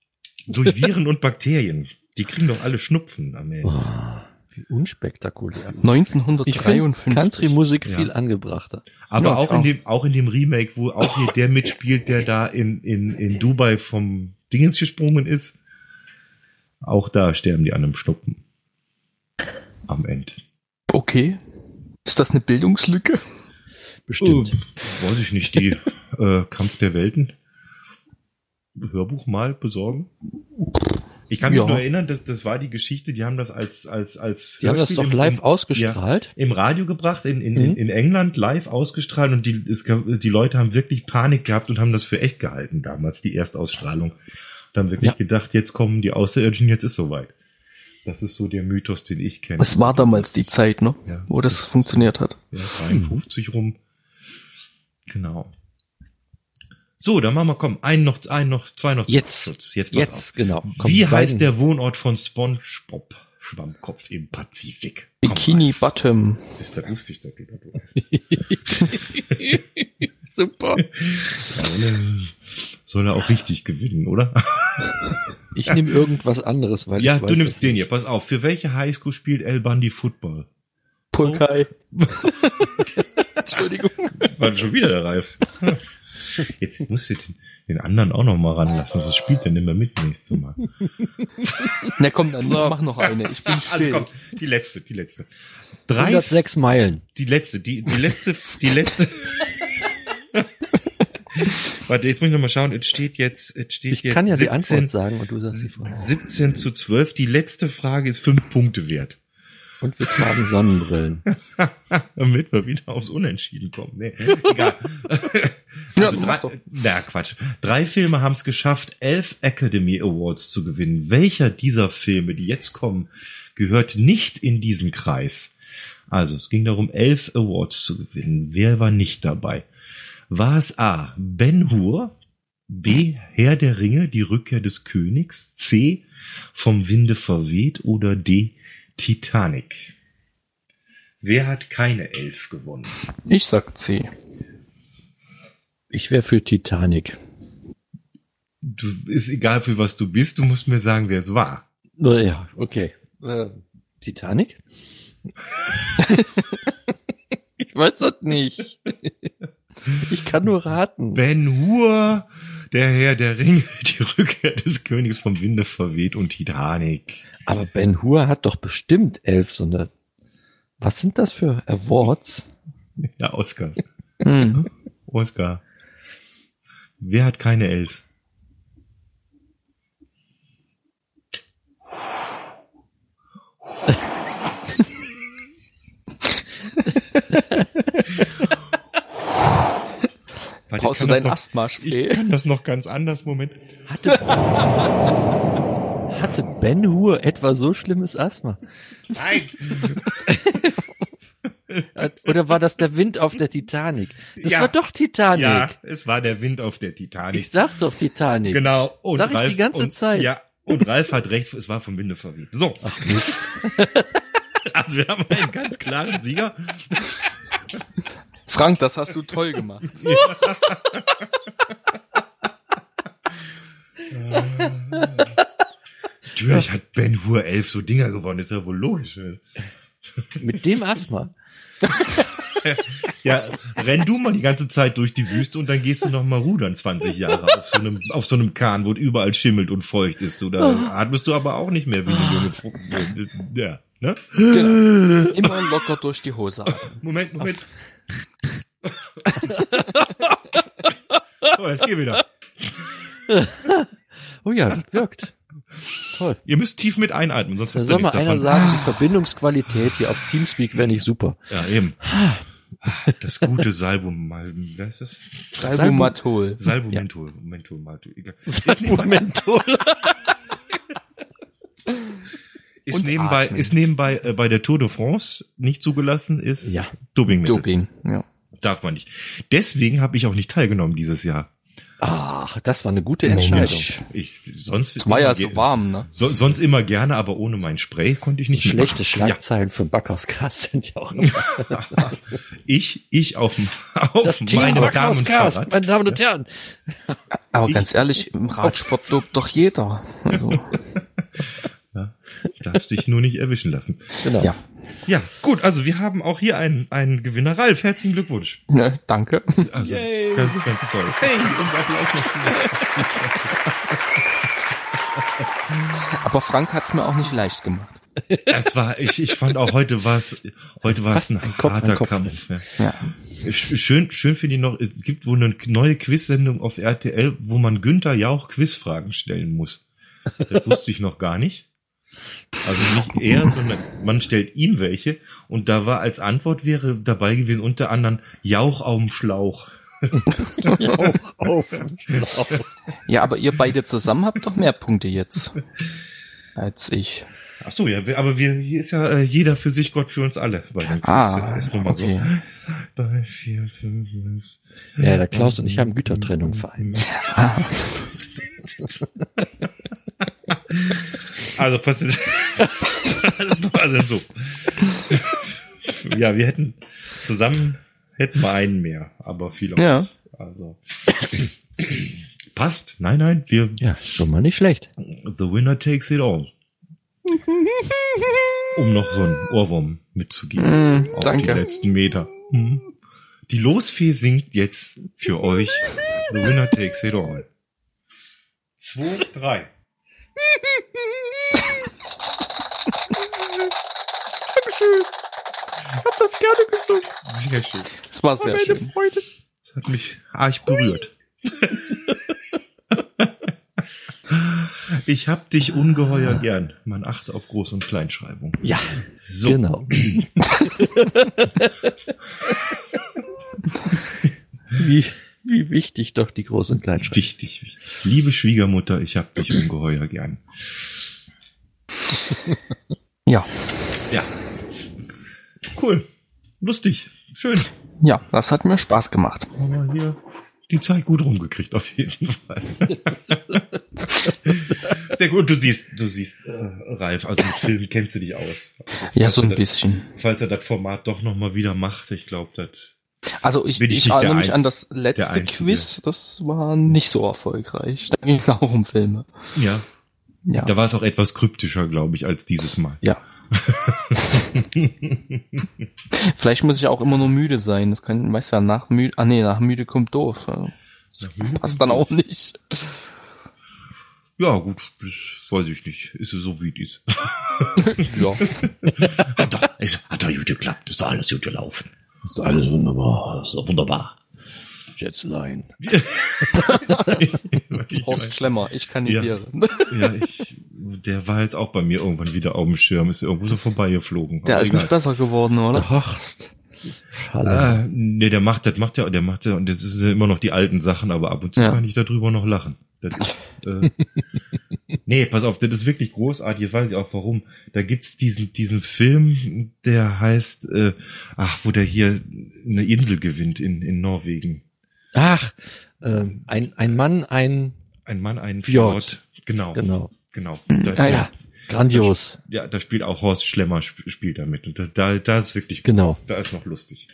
Durch Viren und Bakterien. Die kriegen doch alle Schnupfen am Ende. Oh, wie unspektakulär. Ich neunzehnhundertdreiundfünfzig. finde Country-Musik Ja. viel angebrachter. Aber Ja, auch ich in auch. dem, auch in dem Remake, wo auch hier der mitspielt, der da in, in, in Dubai vom Dingens gesprungen ist. Auch da sterben die an einem Schnupfen. Am Ende. Okay. Ist das eine Bildungslücke? Bestimmt. Äh, weiß ich nicht, die äh, Kampf der Welten. Hörbuch mal besorgen. Ich kann mich Ja. nur erinnern, dass das war die Geschichte, die haben das als als als Die haben das Hörspiel doch im- live im, ausgestrahlt. im Radio gebracht, in, in, in, Mhm. in England live ausgestrahlt und die, es, gab- die Leute haben wirklich Panik gehabt und haben das für echt gehalten damals, die Erstausstrahlung. Und haben wirklich Ja. gedacht, jetzt kommen die Außerirdischen, jetzt ist soweit. Das ist so der Mythos, den ich kenne. Es war damals die Das ist- Zeit, ne? Ja. Wo das funktioniert hat. Ja, dreiundfünfzig rum. Genau. So, dann machen wir, komm, einen noch, einen noch, zwei noch zum Jetzt. Schutz. Jetzt, pass Jetzt, auf. genau. Komm, Wie die heißt beiden- der Wohnort von SpongeBob Schwammkopf im Pazifik? Komm, Bikini Ralf. Bottom. Siehst du, wusste ich doch, du das weißt. Super. Ja, dann soll er auch richtig gewinnen, oder? Ich nehme irgendwas anderes, weil Ja, ich du weiß, nimmst dass den ich- hier. Pass auf. Für welche Highschool spielt El Bundy Football? Pulkai. Entschuldigung. War schon wieder der Ralf. Jetzt musst du den, den anderen auch noch mal ranlassen, sonst spielt der nicht mehr mit nächstes Mal. Na komm, dann mach noch eine. Ich bin Also still. komm, die letzte, die letzte. Drei, hundertsechs Meilen. die letzte, die, die letzte, die letzte. Warte, jetzt muss ich noch mal schauen. Es steht jetzt, es steht Ich jetzt kann ja die siebzehn, Antwort sagen und du sagst die Frage. siebzehn zu zwölf. Die letzte Frage ist fünf Punkte wert. Und wir tragen Sonnenbrillen. Damit wir wieder aufs Unentschieden kommen. Nee, egal. Ja, Also drei, mach doch. na Quatsch. Drei Filme haben es geschafft, elf Academy Awards zu gewinnen. Welcher dieser Filme, die jetzt kommen, gehört nicht in diesen Kreis? Also, es ging darum, elf Awards zu gewinnen. Wer war nicht dabei? War es A. Ben-Hur, B. Herr der Ringe, die Rückkehr des Königs, C. Vom Winde verweht oder D. Titanic? Wer hat keine elf gewonnen? Ich sag C. Ich wäre für Titanic. Du, ist egal, für was du bist, du musst mir sagen, wer es war. Naja, okay. Äh, Titanic? Ich weiß das nicht. Ich kann nur raten. Ben-Hur, der Herr der Ringe, die Rückkehr des Königs vom Winde verweht und Titanic. Aber Ben-Hur hat doch bestimmt elf, sondern was sind das für Awards? Ja, Oscars. Hm. Oscar. Wer hat keine elf? Warte, ich Brauchst du kann das dein noch- Asthma-Spray? Ich kann das noch ganz anders. Moment. Hatte, hatte Ben-Hur etwa so schlimmes Asthma? Nein. Oder war das der Wind auf der Titanic? Das Ja. war doch Titanic. Ja, es war der Wind auf der Titanic. Ich sag doch Titanic. Genau. Und Sag ich Ralf, die ganze und, Zeit. Ja. Und Ralf hat recht, es war vom Winde verweht. So. Ach Mist. Also wir haben einen ganz klaren Sieger. Frank, das hast du toll gemacht. Natürlich hat Ben-Hur elf so Dinger gewonnen, ist ja wohl logisch. Mit dem Asthma. Ja, renn du mal die ganze Zeit durch die Wüste und dann gehst du noch mal rudern zwanzig Jahre auf so einem, auf so einem Kahn, wo es überall schimmelt und feucht ist. Du, da atmest du aber auch nicht mehr wie eine junge Frau. Ja, ne? Genau. Immer locker durch die Hose atmen. Moment, Moment. So, jetzt geh wieder. Oh ja, das wirkt. Toll. Ihr müsst tief mit einatmen, sonst Da habt ihr soll mal nichts einer davon. sagen, die Verbindungsqualität hier auf Teamspeak wäre nicht super. Ja, eben. Das gute Salbum, wie heißt das? Salbumatol. Salbumenthol. Menthol, Menthol, egal. Ist nebenbei, Menthol. ist Und nebenbei, atmen. ist nebenbei äh, bei der Tour de France nicht zugelassen, ist Ja. Dopingmittel. Doping, ja. Darf man nicht. Deswegen habe ich auch nicht teilgenommen dieses Jahr. Ach, das war eine gute Entscheidung. Mensch. Ich, sonst Es war ja immer so ge- warm, ne? So, sonst immer gerne, aber ohne mein Spray konnte ich nicht Schlechte mitmachen. Schlagzeilen für Backhauscast sind ja auch immer. Ja. Ich, ich auf, auf Das Team meinem Backhauscast, Damenfahrrad. meine Damen und Herren. Aber Ich- ganz ehrlich, im Radsport dobt doch jeder. Also, Darfst dich nur nicht erwischen lassen. Genau. ja, Ja, gut, also wir haben auch hier einen, einen Gewinner. Ralf, herzlichen Glückwunsch. ne, danke. Also, Yay. ganz, ganz toll. Hey, unser Applaus noch für Aber Frank hat's mir auch nicht leicht gemacht. dich. Es war, ich, ich fand auch heute war es, heute war es Fast ein, ein Kopf an harter Kopf. Kampf. Ja. Ja. Sch- Schön, schön finde ich noch, es gibt wohl eine neue Quiz-Sendung auf R T L, wo man Günther Jauch Quizfragen stellen muss. Das wusste ich noch gar nicht. Also nicht er, sondern man stellt ihm welche. Und da war als Antwort wäre dabei gewesen, unter anderem Jauch auf dem Schlauch. Auf, auf den Schlauch. Ja, aber ihr beide zusammen habt doch mehr Punkte jetzt als ich. Ach so, ja, wir- aber wir, hier ist ja äh, jeder für sich, Gott für uns alle bei dem Quiz. Ah, ist nun mal okay. so. Drei, vier, fünf, sechs. Ja, der Klaus und ich haben Gütertrennung vereinbart. Ah, Also passiert. Also so. Ja, wir hätten zusammen hätten wir einen mehr, aber viel auch Ja. nicht. Also passt. Nein, nein, wir Ja, schon mal nicht schlecht. the winner takes it all. Um noch so einen Ohrwurm mitzugeben Mm, auf die danke. letzten Meter. Mhm. Die Losfee singt jetzt für euch The winner takes it all. Zwei, drei. Ich hab das gerne gesungen. Sehr schön. Das war sehr schön. Freude. Das hat mich arg berührt. Ich hab dich ungeheuer gern. Man achte auf Groß- und Kleinschreibung. Ja, So. genau. wie, wie wichtig doch die Groß- und Kleinschreibung. Wichtig, wichtig. Liebe Schwiegermutter, ich hab dich ungeheuer gern. Ja, Ja. Cool. Lustig. Schön. ja, das hat mir Spaß gemacht. Aber hier die Zeit gut rumgekriegt, auf jeden Fall. Sehr gut. Du siehst, du siehst, äh, Ralf, also mit Filmen kennst du dich aus. Also, Ja, falls so er ein das- bisschen. Falls er das Format doch nochmal wieder macht, ich glaube, das Also ich, Bin ich ich, nicht der erinnere mich Einz- an das der letzte Einzige. Quiz, das war nicht so erfolgreich. Da ging es auch um Filme. ja. Ja, Da war es auch etwas kryptischer, glaube ich, als dieses Mal. ja. Vielleicht muss ich auch immer nur müde sein. Das kann, weißt du ja, nach müde, ah nee, nach müde kommt doof. Das passt dann auch nicht. Ja, gut, das weiß ich nicht. Ist es so, wie es ist. Ja. Hat doch, es hat doch gut geklappt. Ist doch alles gut gelaufen. ist doch alles wunderbar. Das ist doch wunderbar. Jetzlein. Horst Schlemmer, ich kandidiere. Ja, ich, der war jetzt auch bei mir irgendwann wieder auf dem Schirm, ist irgendwo so vorbeigeflogen. Der Aber ist nicht besser geworden, oder? Horst. Schade. Äh, nee, der macht, das macht ja, der macht ja, und das sind ja immer noch die alten Sachen, aber ab und zu Ja. kann ich darüber noch lachen. Das ist, äh, nee, pass auf, das ist wirklich großartig, jetzt weiß ich auch warum. Da gibt's diesen, diesen Film, der heißt, äh, ach, wo der hier eine Insel gewinnt in, in Norwegen. Ach, ähm, ein, ein Mann, ein, Ein Mann, ein Fjord. Fjord. Genau, genau. genau. Ah, Da, ja. Grandios. ja, da spielt auch Horst Schlemmer, sp spielt da mit. Und da, da, da ist wirklich, Genau. da ist noch lustig.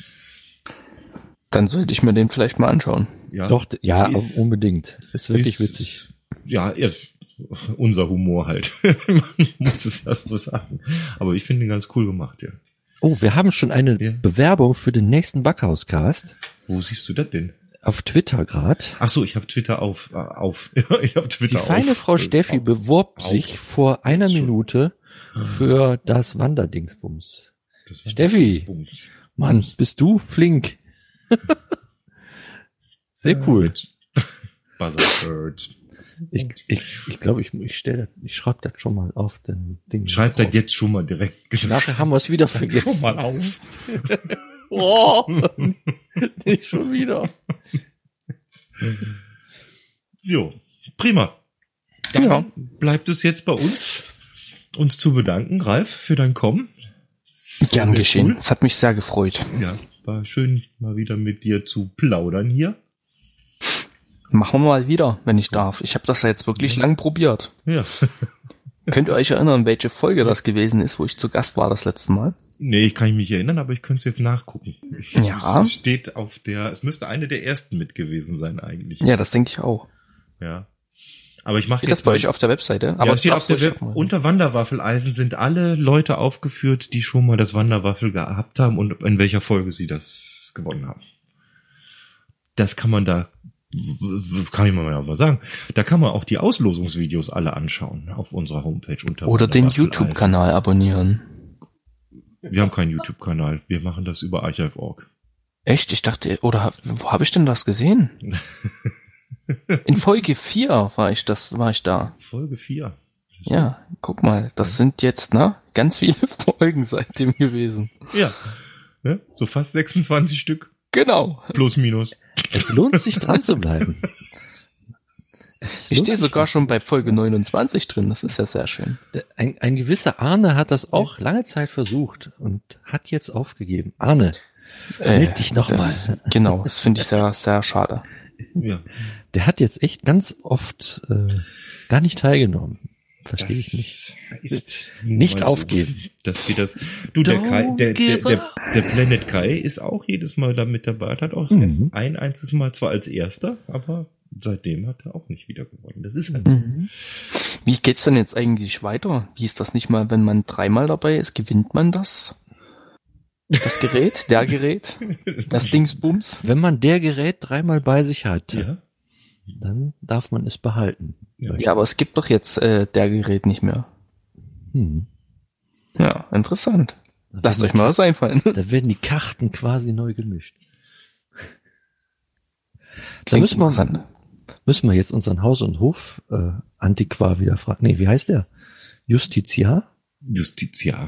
Dann sollte ich mir den vielleicht mal anschauen. Ja, Doch, ja, Ist- unbedingt. Ist wirklich ist- witzig. Ja, er, unser Humor halt. Man muss es ja so sagen. Aber ich finde ihn ganz cool gemacht, ja. Oh, wir haben schon eine Ja. Bewerbung für den nächsten Backhauscast. Wo siehst du das denn? Auf Twitter gerade. Ach so, ich habe Twitter auf, äh, auf. ich habe Twitter Die feine auf. Frau Steffi auf. beworb auf. sich vor einer Schon. Minute für das Wanderdingsbums. Das war Steffi. das Bums. Mann, bist du flink. Sehr cool. Buzzard. Ich ich ich, glaube, ich, ich stelle, ich schreibe das schon mal auf den Ding. Schreib das drauf. jetzt schon mal direkt. Nachher haben wir es wieder Schon vergessen. mal auf. Oh, nicht schon wieder. Jo, prima. Dann Ja. bleibt es jetzt bei uns, uns zu bedanken, Ralf, für dein Kommen. Sehr, Gern sehr geschehen. cool. Es hat mich sehr gefreut. Ja, war schön, mal wieder mit dir zu plaudern hier. Machen wir mal wieder, wenn ich darf. Ich habe das ja jetzt wirklich lang probiert. Ja. Könnt ihr euch erinnern, welche Folge das gewesen ist, wo ich zu Gast war das letzte Mal? Nee, ich kann mich nicht erinnern, aber ich könnte es jetzt nachgucken. Ich, Ja. Es steht auf der, es müsste eine der ersten mit gewesen sein eigentlich. Ja, das denke ich auch. Ja. Aber ich mache Steht jetzt das bei mal- euch auf der Webseite? Ja, Aber es steht auf darfst der du Web, auch mal. unter Wanderwaffeleisen sind alle Leute aufgeführt, die schon mal das Wanderwaffel gehabt haben und in welcher Folge sie das gewonnen haben. Das kann man da, kann ich mal mal sagen, da kann man auch die Auslosungsvideos alle anschauen auf unserer Homepage. Unter Oder den Wanderwaffeleisen. YouTube-Kanal abonnieren. Wir haben keinen YouTube-Kanal, wir machen das über Archive Punkt org. Echt? Ich dachte, oder hab- wo habe ich denn das gesehen? In Folge vier war ich das, war ich da. Folge vier. Ja, guck mal, das sind jetzt, ne, ganz viele Folgen seitdem gewesen. Ja. Ne? So fast sechsundzwanzig Stück. Genau. Plus, minus. Es lohnt sich dran zu bleiben. Es Ich lohnt stehe sich sogar schon bei Folge neunundzwanzig drin, das ist ja sehr schön. Ein, ein gewisser Arne hat das auch lange Zeit versucht und hat jetzt aufgegeben. Arne, meld dich noch das, mal. Genau, das finde ich sehr, sehr schade. Ja. Der hat jetzt echt ganz oft äh, gar nicht teilgenommen. Verstehe ich nicht. Ist Nicht mal so, aufgeben. Dass wir das. Du, der Don't Kai, der, der, give der, der Planet Kai ist auch jedes Mal da mit dabei, hat auch Mhm. erst ein einziges Mal zwar als erster, aber seitdem hat er auch nicht wieder gewonnen. Das ist halt so. Mhm. Wie geht's denn jetzt eigentlich weiter? Wie ist das nicht mal, wenn man dreimal dabei ist, gewinnt man das? Das Gerät, der Gerät, das Dingsbums? Wenn man der Gerät dreimal bei sich hat, Ja. dann darf man es behalten. Ja. Ja, aber es gibt doch jetzt äh, der Gerät nicht mehr. Hm. Ja, interessant. Da Lasst werden euch mal was einfallen. die- Da werden die Karten quasi neu gemischt. Da Klingt müssen wir, interessant. müssen wir jetzt unseren Haus- und Hof-Antiquar wieder fragen. Nee, wie heißt der? Justiziar? Justitia.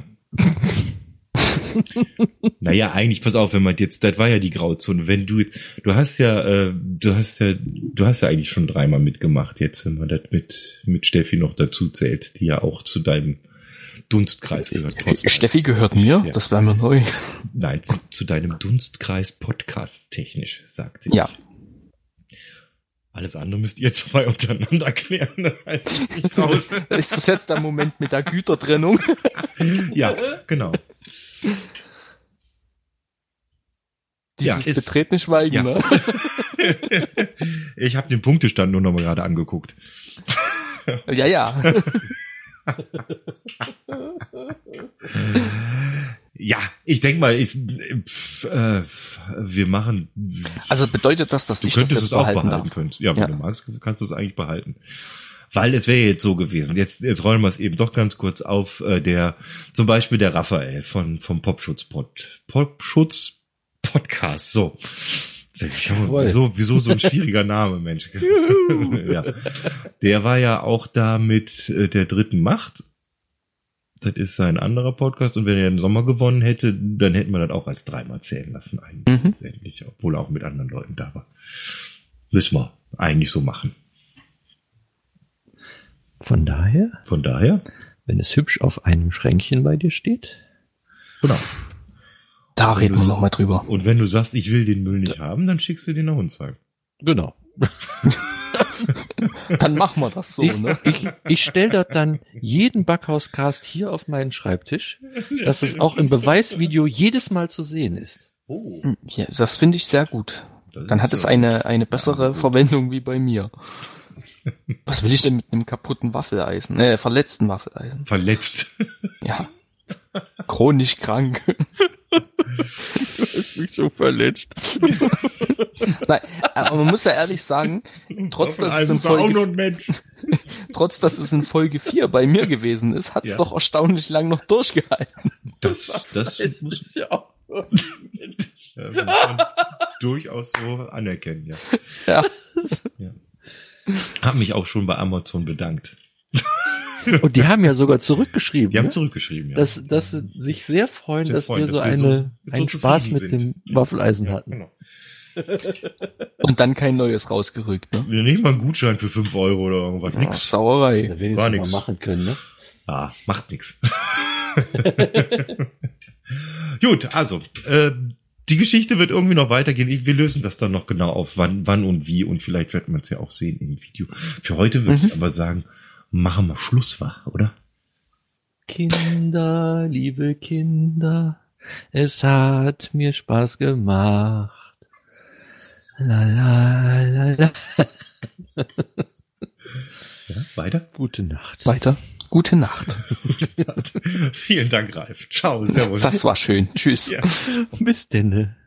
Naja, eigentlich, pass auf, wenn man jetzt, das war ja die Grauzone. Wenn du, du hast ja, äh, du hast ja, du hast ja eigentlich schon dreimal mitgemacht jetzt, wenn man das mit, mit Steffi noch dazu zählt, die ja auch zu deinem Dunstkreis gehört. trotzdem. Steffi gehört mir, Ja. das war mir neu. Nein, zu, zu deinem Dunstkreis Podcast technisch, sagte Ja. ich. Alles andere müsst ihr zwei untereinander klären. Da halte ich mich raus. Ist das jetzt der Moment mit der Gütertrennung? Ja, genau. Ja, Dieses ist- betretene Schweigen, ja. ne? Ich habe den Punktestand nur noch mal gerade angeguckt. Ja, ja. Ja, ich denke mal, ich, pf, äh, wir machen. Also bedeutet das, dass Du ich das könntest jetzt es auch behalten behalten darf? können. Ja, wenn Ja. du magst, kannst du es eigentlich behalten. Weil es wäre jetzt so gewesen. Jetzt, jetzt rollen wir es eben doch ganz kurz auf. Äh, der, zum Beispiel der Raphael von vom Popschutz Pod, Popschutz Podcast. So. Ich hab, Jawohl. wieso, wieso so ein schwieriger Name, Mensch? Ja. Der war ja auch da mit äh, der dritten Macht. Das ist sein anderer Podcast. Und wenn er den Sommer gewonnen hätte, dann hätten wir das auch als dreimal zählen lassen eigentlich. Mhm. Letztendlich, obwohl er auch mit anderen Leuten da war. Müssen wir eigentlich so machen. Von daher, Von daher, wenn es hübsch auf einem Schränkchen bei dir steht, genau. Da Wenn reden du wir so- noch mal drüber. Und wenn du sagst, ich will den Müll nicht haben, dann schickst du den nach Hunsheim. genau. Dann machen wir das so, ich ne? ich, ich stelle das dann jeden Backhauscast hier auf meinen Schreibtisch, dass es auch im Beweisvideo jedes Mal zu sehen ist. Oh, Ja, das finde ich sehr gut. das Dann ist hat es so- eine, eine bessere gut. Verwendung wie bei mir. Was will ich denn mit einem kaputten Waffeleisen? Äh, verletzten Waffeleisen. verletzt. Ja. Chronisch krank. Mich so verletzt. Nein, aber man muss ja ehrlich sagen, trotz dass, es in ist doch auch Folge, nur ein Mensch. trotz dass es in Folge vier bei mir gewesen ist, hat es Ja. doch erstaunlich lang noch durchgehalten. Das, das muss, ist ja auch. ja, muss man durchaus so anerkennen, ja. Ja. ja. Hab mich auch schon bei Amazon bedankt. Und die haben ja sogar zurückgeschrieben, Die haben ne? zurückgeschrieben, ja. dass, dass sie sich sehr freuen, Sehr dass freuen, wir so dass wir eine, so- einen so Spaß mit zufrieden dem sind. Waffeleisen Ja, hatten. genau. Und dann kein neues rausgerückt, ne? Wir nehmen mal einen Gutschein für fünf Euro oder irgendwas. Ja, Nix. Sauerei. wenigstens War mal nix. machen können, ne? Ah, macht nix. Gut, also, äh, die Geschichte wird irgendwie noch weitergehen. Wir lösen das dann noch genau auf, wann, wann und wie. Und vielleicht wird man es ja auch sehen im Video. Für heute würde mhm. ich aber sagen, machen wir Schluss, war, oder? Kinder, liebe Kinder, es hat mir Spaß gemacht. La la la la. Ja, weiter? Gute Nacht. Weiter. Gute Nacht. Vielen Dank, Ralf. Ciao, servus. Das war schön. Tschüss. Ja. Bis denne.